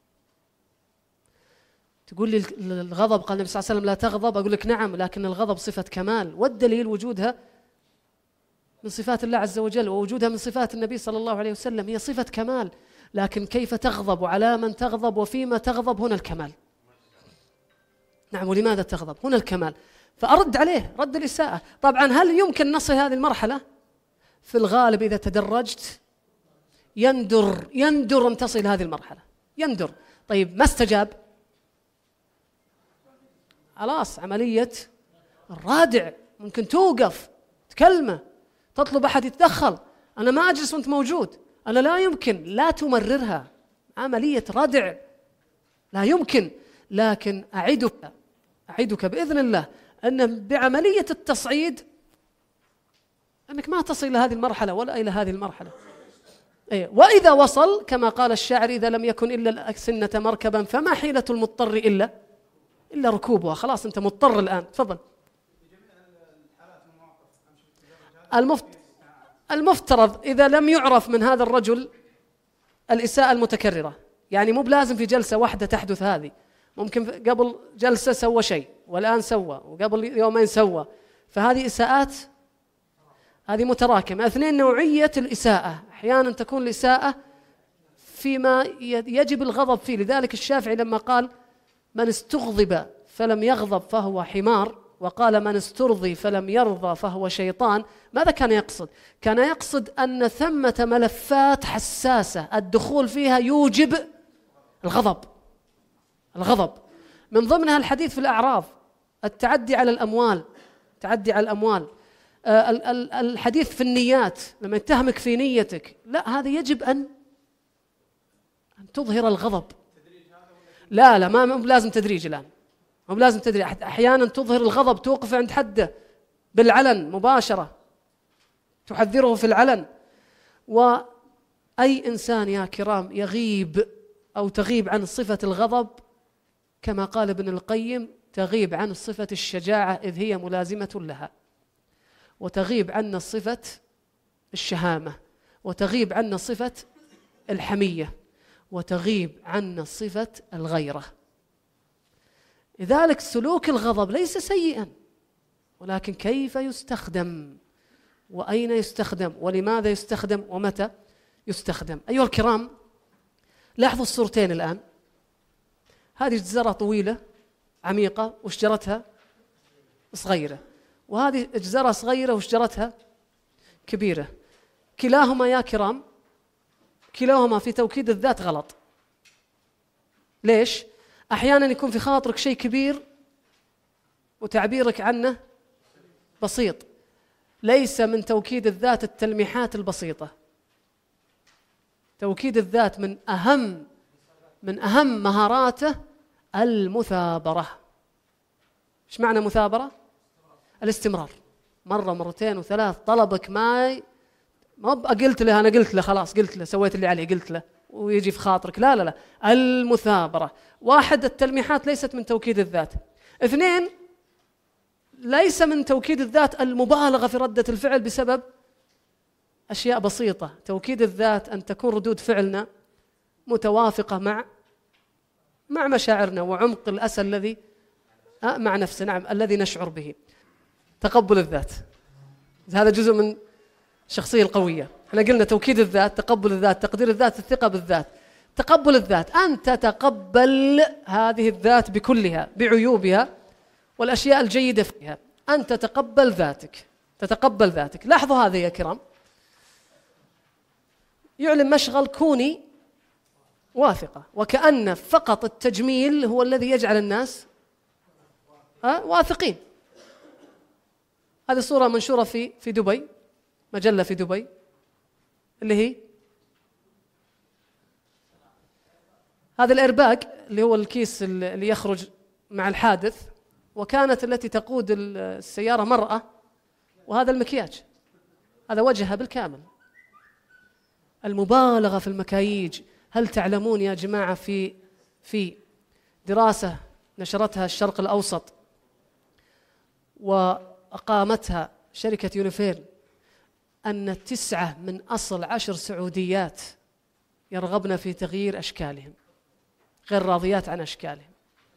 تقول لي الغضب قال النبي صلى الله عليه وسلم لا تغضب، أقول لك نعم، لكن الغضب صفة كمال، والدليل وجودها من صفات الله عز وجل، ووجودها من صفات النبي صلى الله عليه وسلم، هي صفة كمال. لكن كيف تغضب وعلى من تغضب وفيما تغضب، هنا الكمال. نعم، ولماذا تغضب، هنا الكمال. فأرد عليه رد الإساءة. طبعا هل يمكن نصل هذه المرحلة؟ في الغالب إذا تدرجت يندر يندر أن تصل هذه المرحلة، يندر. طيب ما استجاب، خلاص عملية الرادع، ممكن توقف تكلمه، تطلب أحد يتدخل. أنا ما أجلس وأنت موجود، أنا لا يمكن، لا تمررها، عملية ردع لا يمكن. لكن أعدك أعدك بإذن الله أن بعملية التصعيد أنك ما تصل إلى هذه المرحلة ولا إلى هذه المرحلة. أي وإذا وصل كما قال الشاعر: إذا لم يكن إلا الأكسنة مركبا فما حيلة المضطر إلا إلا ركوبها. خلاص أنت مضطر الآن. تفضل. المفترض إذا لم يعرف من هذا الرجل الإساءة المتكررة، يعني مو بلازم في جلسة واحدة تحدث هذه، ممكن قبل جلسة سوى شيء والآن سوى وقبل يومين سوى، فهذه إساءات هذه متراكمة. اثنين، نوعية الإساءة، أحيانا تكون الإساءة فيما يجب الغضب فيه. لذلك الشافعي لما قال: من استغضب فلم يغضب فهو حمار، وقال: من استرضي فلم يرضى فهو شيطان، ماذا كان يقصد؟ كان يقصد أن ثمة ملفات حساسة الدخول فيها يوجب الغضب الغضب من ضمنها الحديث في الأعراض، التعدي على الأموال، تعدي على الأموال، الحديث في النيات، لما يتهمك في نيتك، لا، هذا يجب أن أن تظهر الغضب. لا لا ما لازم تدريج الآن، مو لازم تدري. أحيانا تظهر الغضب، توقف عند حده بالعلن مباشرة، تحذره في العلن. وأي إنسان يا كرام يغيب أو تغيب عن صفة الغضب، كما قال ابن القيم: تغيب عن صفة الشجاعة إذ هي ملازمة لها، وتغيب عن صفة الشهامة، وتغيب عن صفة الحمية، وتغيب عن صفة الغيرة. لذلك سلوك الغضب ليس سيئا، ولكن كيف يستخدم، وأين يستخدم، ولماذا يستخدم، ومتى يستخدم. أيها الكرام، لاحظوا الصورتين الآن. هذه جزرة طويلة عميقة وشجرتها صغيرة، وهذه جزرة صغيرة وشجرتها كبيرة. كلاهما يا كرام، كلاهما في توكيد الذات غلط. ليش؟ أحيانا يكون في خاطرك شيء كبير وتعبيرك عنه بسيط. ليس من توكيد الذات التلميحات البسيطة. توكيد الذات من أهم من أهم مهاراته المثابرة. إيش معنى مثابرة؟ الاستمرار. مرة مرتين وثلاث، طلبك ما ما قلت له أنا قلت له خلاص، قلت له سويت اللي عليه، قلت له، ويجي في خاطرك. لا لا لا، المثابرة. واحد، التلميحات ليست من توكيد الذات. اثنين، ليس من توكيد الذات المبالغة في ردة الفعل بسبب أشياء بسيطة. توكيد الذات أن تكون ردود فعلنا متوافقة مع مع مشاعرنا وعمق الأسى الذي مع نفسنا، نعم، الذي نشعر به. تقبل الذات هذا جزء من الشخصية القوية. احنا قلنا توكيد الذات، تقبل الذات، تقدير الذات، الثقة بالذات. تقبل الذات أن تتقبل هذه الذات بكلها، بعيوبها والأشياء الجيدة فيها، أن تتقبل ذاتك، تتقبل ذاتك. لاحظوا هذا يا كرام، يعلن مشغل كوني واثقة، وكأن فقط التجميل هو الذي يجعل الناس أه؟ واثقين. هذه صورة منشورة في في دبي، مجلة في دبي، اللي هي هذا الإيرباج اللي هو الكيس اللي يخرج مع الحادث، وكانت التي تقود السيارة مرأة، وهذا المكياج، هذا وجهها بالكامل. المبالغة في المكاييج. هل تعلمون يا جماعة في في دراسة نشرتها الشرق الأوسط وأقامتها شركة يونيفير أن تسعة من أصل عشر سعوديات يرغبن في تغيير أشكالهم، غير راضيات عن أشكالهم،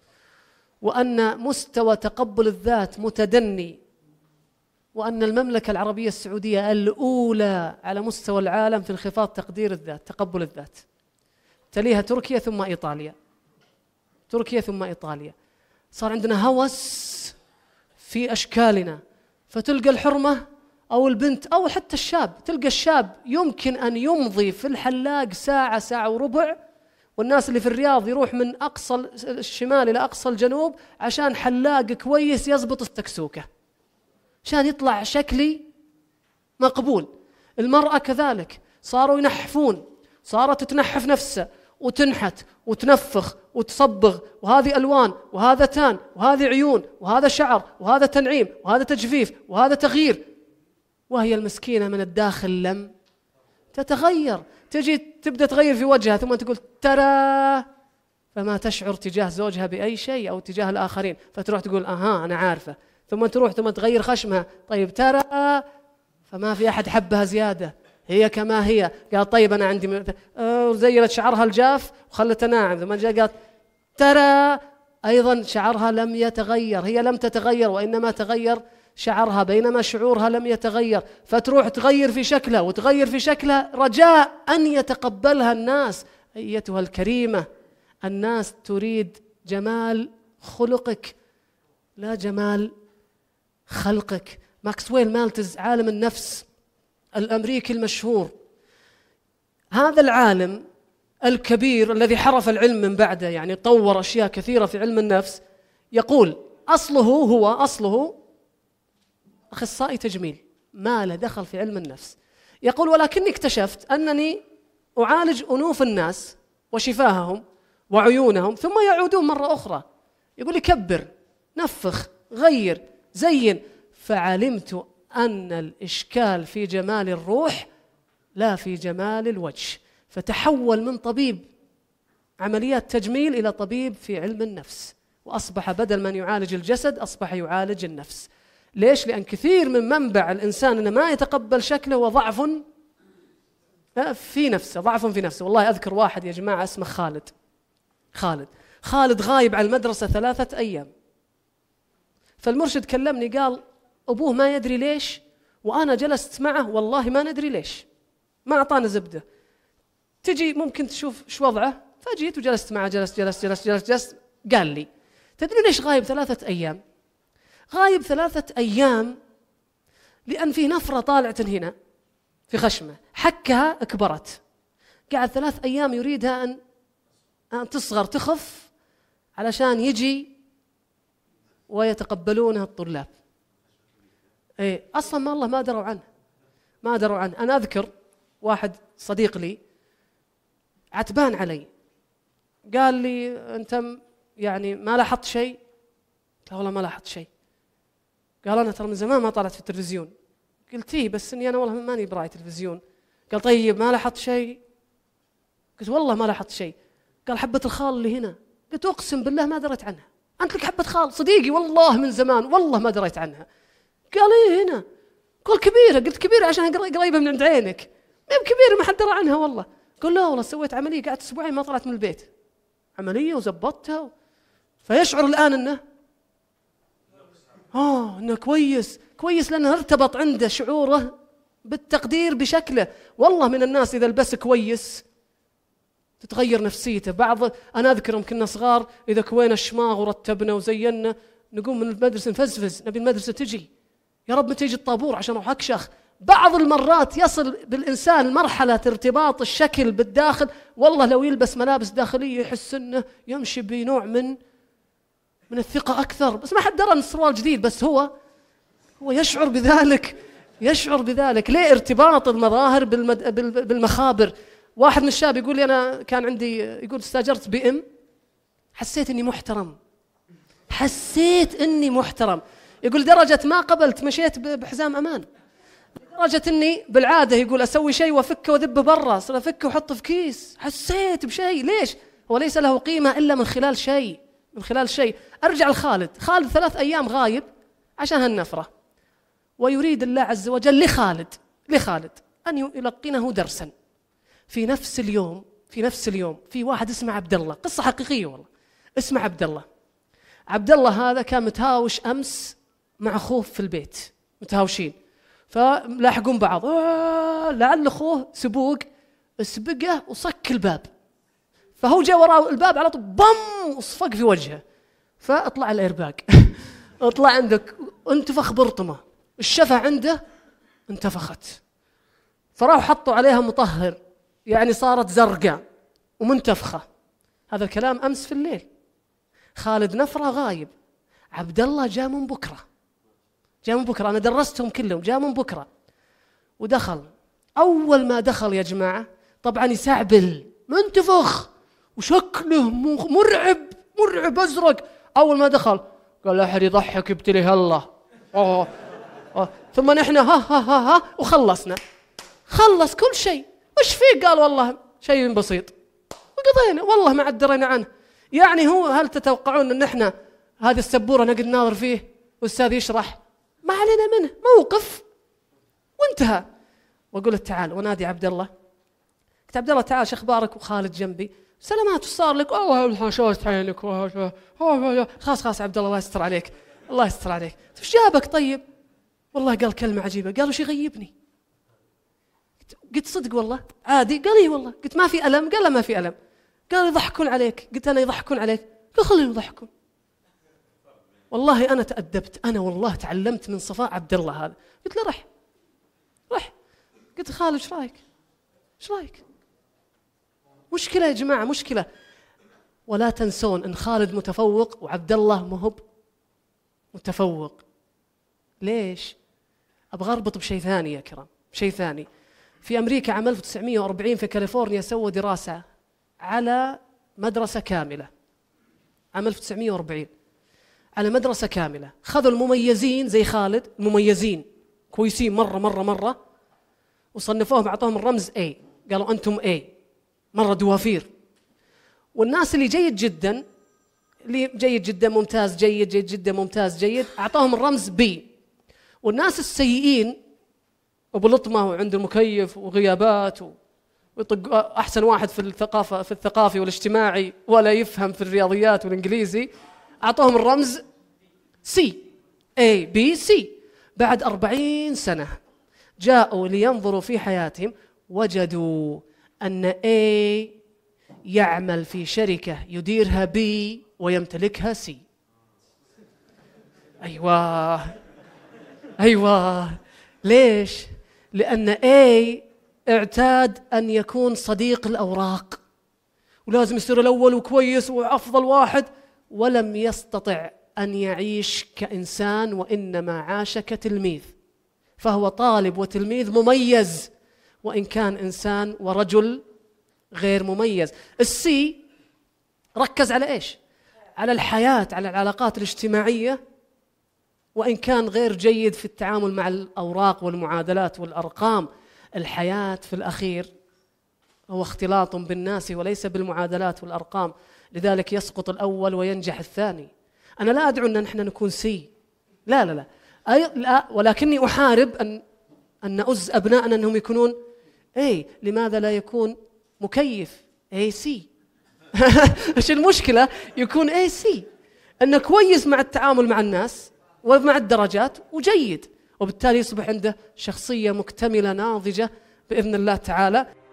وأن مستوى تقبل الذات متدني، وأن المملكة العربية السعودية الأولى على مستوى العالم في انخفاض تقدير الذات، تقبل الذات. تليها تركيا ثم إيطاليا، تركيا ثم إيطاليا. صار عندنا هوس في أشكالنا، فتلقى الحرمة أو البنت أو حتى الشاب، تلقى الشاب يمكن أن يمضي في الحلاق ساعة ساعة وربع، والناس اللي في الرياض يروح من أقصى الشمال إلى أقصى الجنوب عشان حلاق كويس يزبط التكسوكة عشان يطلع شكلي مقبول. المرأة كذلك، صاروا ينحفون، صارت تنحف نفسها وتنحت وتنفخ وتصبغ، وهذه ألوان وهذا تان وهذه عيون وهذا شعر وهذا تنعيم وهذا تجفيف وهذا تغيير، وهي المسكينة من الداخل لم تتغير. تجي تبدأ تغير في وجهها ثم تقول ترى، فما تشعر تجاه زوجها بأي شيء أو تجاه الآخرين، فتروح تقول أها أنا عارفة، ثم تروح ثم تغير خشمها، طيب ترى، فما في أحد حبها زيادة، هي كما هي. قال طيب أنا عندي زينت شعرها الجاف وخلته ناعم، ثم جاء قالت ترى أيضا شعرها لم يتغير، هي لم تتغير وإنما تغير شعرها بينما شعورها لم يتغير، فتروح تغير في شكلها وتغير في شكلها رجاء أن يتقبلها الناس. أيتها الكريمة، الناس تريد جمال خلقك لا جمال خلقك. ماكسويل مالتز عالم النفس الأمريكي المشهور، هذا العالم الكبير الذي حرف العلم من بعده، يعني طور أشياء كثيرة في علم النفس، يقول أصله هو أصله أخصائي تجميل، ما له دخل في علم النفس. يقول ولكني اكتشفت أنني أعالج أنوف الناس وشفاههم وعيونهم ثم يعودون مرة أخرى. يقول لي كبر، نفخ، غير، زين، فعلمت أن الإشكال في جمال الروح لا في جمال الوجه، فتحول من طبيب عمليات تجميل إلى طبيب في علم النفس، وأصبح بدل من يعالج الجسد أصبح يعالج النفس. ليش؟ لأن كثير من منبع الإنسان أنه ما يتقبل شكله وضعف في نفسه، ضعف في نفسه. والله أذكر واحد يا جماعة اسمه خالد، خالد خالد غايب عن المدرسة ثلاثة أيام، فالمرشد كلمني قال أبوه ما يدري ليش، وأنا جلست معه والله ما ندري ليش، ما أعطانا زبدة. تجي ممكن تشوف شو وضعه، فجيت وجلست معه، جلست جلست جلست جلست, جلست. قال لي تدري ليش غايب ثلاثة أيام؟ غايب ثلاثة أيام لأن في نفرة طالعة هنا في خشمه، حكها اكبرت، قاعد ثلاث أيام يريدها أن أن تصغر تخف علشان يجي ويتقبلونها الطلاب. إيه أصلا ما الله ما دروا عنه، ما دروا عنه. أنا أذكر واحد صديق لي عتبان علي، قال لي أنت يعني ما لاحظت شيء؟ قلت والله ما لاحظت شيء. قال أنا ترى من زمان ما طلعت في التلفزيون. قلت إيه بس إني أنا والله ماني براعي تلفزيون. قال طيب ما لاحظت شيء؟ قلت والله ما لاحظت شيء. قال حبة الخال اللي هنا. قلت أقسم بالله ما دريت عنها. أنت لك حبة خال؟ صديقي والله من زمان والله ما دريت عنها. قال إيه هنا؟ قال كبيرة. قلت كبيرة عشان قريبة من عند عينك، ما هي كبيرة ما حد درى عنها والله. قال لا والله سويت عملية قعدت أسبوعين ما طلعت من البيت، عملية وزبطتها و... فيشعر الآن أنه آه أنه كويس كويس لأنه ارتبط عنده شعوره بالتقدير بشكله. والله من الناس إذا لبس كويس تتغير نفسيته. بعض أنا أذكرهم كنا صغار إذا كوينا الشماغ ورتبنا وزينا نقوم من المدرسة نفزفز، نبي المدرسة تجي، يا رب متى يجي الطابور عشان أروح أكشخ. بعض المرات يصل بالإنسان مرحلة ارتباط الشكل بالداخل، والله لو يلبس ملابس داخلية يحس أنه يمشي بنوع من من الثقة أكثر، بس ما حد درى أن السروال جديد، بس هو هو يشعر بذلك، يشعر بذلك. ليه؟ ارتباط المظاهر بالمد... بالمخابر. واحد من الشباب يقول لي أنا كان عندي، يقول استاجرت بي إم، حسيت إني محترم، حسيت إني محترم. يقول درجة ما قبلت مشيت بحزام أمان، درجة إني بالعادة يقول أسوي شيء وأفكه وذبه برا، صار أفكه وحطه في كيس، حسيت بشيء. ليش؟ هو ليس له قيمة إلا من خلال شيء من خلال شيء أرجع لخالد. خالد ثلاث أيام غايب عشان هالنفرة، ويريد الله عز وجل لخالد لخالد أن يلقنه درسا. في نفس اليوم في نفس اليوم في واحد اسمه عبد الله، قصة حقيقية والله، اسمه عبد الله. عبد الله هذا كان متهاوش أمس مع أخوه في البيت، متهاوشين فلاحقون بعض، لعل أخوه سبوق سبقه وصك الباب، فهو جاء وراء الباب على طول بم وصفق في وجهه، فاطلع الايرباج اطلع عندك انتفخ برطمه، الشفة عنده انتفخت، فراحوا حطوا عليها مطهر يعني صارت زرقاء ومنتفخه. هذا الكلام امس في الليل. خالد نفره غايب، عبد الله جاء من بكره جاء من بكره انا درستهم كلهم، جاء من بكره ودخل. اول ما دخل يا جماعه طبعا يسعبل منتفخ وشكله مرعب مرعب ازرق. اول ما دخل قال لا احد يضحك ابتلي الله أوه. أوه. ثم نحن ها ها ها ها وخلصنا، خلص كل شيء. وش فيه؟ قال والله شيء بسيط وقضينا، والله ما عدرينا عنه. يعني هو هل تتوقعون ان احنا هذه السبوره نقعد ناظر فيه والاستاذ يشرح؟ ما علينا منه، موقف وانتهى. واقول له تعال، ونادي عبد الله، قلت عبد الله تعال شو اخبارك؟ وخالد جنبي، سلامات وش صار لك؟ والله شوشت عينك. خلاص خلاص عبد الله الله يستر عليك الله يستر عليك. ايش جابك طيب؟ والله قال كلمه عجيبه، قال وش يغيبني؟ قلت صدق والله عادي؟ قال اي والله. قلت ما في الم؟ قال لا ما في الم. قال يضحكون عليك. قلت انا يضحكون عليك؟ قال خليهم يضحكون. والله انا تأدبت، انا والله تعلمت من صفاء عبد الله هذا. قلت له رح رح قلت خالد ايش رايك؟ ايش رايك؟ مشكلة يا جماعة، مشكلة. ولا تنسون ان خالد متفوق وعبد الله مهب متفوق. ليش؟ ابغى اربط بشيء ثاني يا كرام، شيء ثاني. في امريكا عام ألف وتسعمئة وأربعين في كاليفورنيا سووا دراسة على مدرسة كاملة، عام ألف وتسعمئة وأربعين على مدرسة كاملة. خذوا المميزين زي خالد، المميزين كويسين مرة مرة مرة، وصنفوهم أعطوهم الرمز A، قالوا أنتم A مرة دوافير. والناس اللي جيد جدا، اللي جيد جدا ممتاز جيد جيد جدا ممتاز جيد، أعطوهم الرمز B. والناس السيئين أبو لطمة وعنده مكيف وغيابات ويطق أحسن واحد في الثقافة في الثقافي والاجتماعي ولا يفهم في الرياضيات والإنجليزي، أعطوهم الرمز C A B C. بعد أربعين سنة جاءوا لينظروا في حياتهم، وجدوا أن A يعمل في شركة يديرها B ويمتلكها C. أيوة أيوة. ليش؟ لأن A اعتاد أن يكون صديق الأوراق ولازم يصير الأول وكويس وأفضل واحد، ولم يستطع أن يعيش كإنسان وإنما عاش كتلميذ. فهو طالب وتلميذ مميز وإن كان إنسان ورجل غير مميز. السي ركز على إيش؟ على الحياة، على العلاقات الاجتماعية، وإن كان غير جيد في التعامل مع الأوراق والمعادلات والأرقام. الحياة في الأخير هو اختلاط بالناس وليس بالمعادلات والأرقام، لذلك يسقط الأول وينجح الثاني. أنا لا أدعو أن نحن نكون سي، لا لا لا, أي لا، ولكني أحارب أن أن نؤز أبنائنا أنهم يكونون أي. لماذا لا يكون مكيف أي سي؟ إيش المشكلة؟ يكون أي سي، أنه كويس مع التعامل مع الناس ومع الدرجات وجيد، وبالتالي يصبح عنده شخصية مكتملة ناضجة بإذن الله تعالى.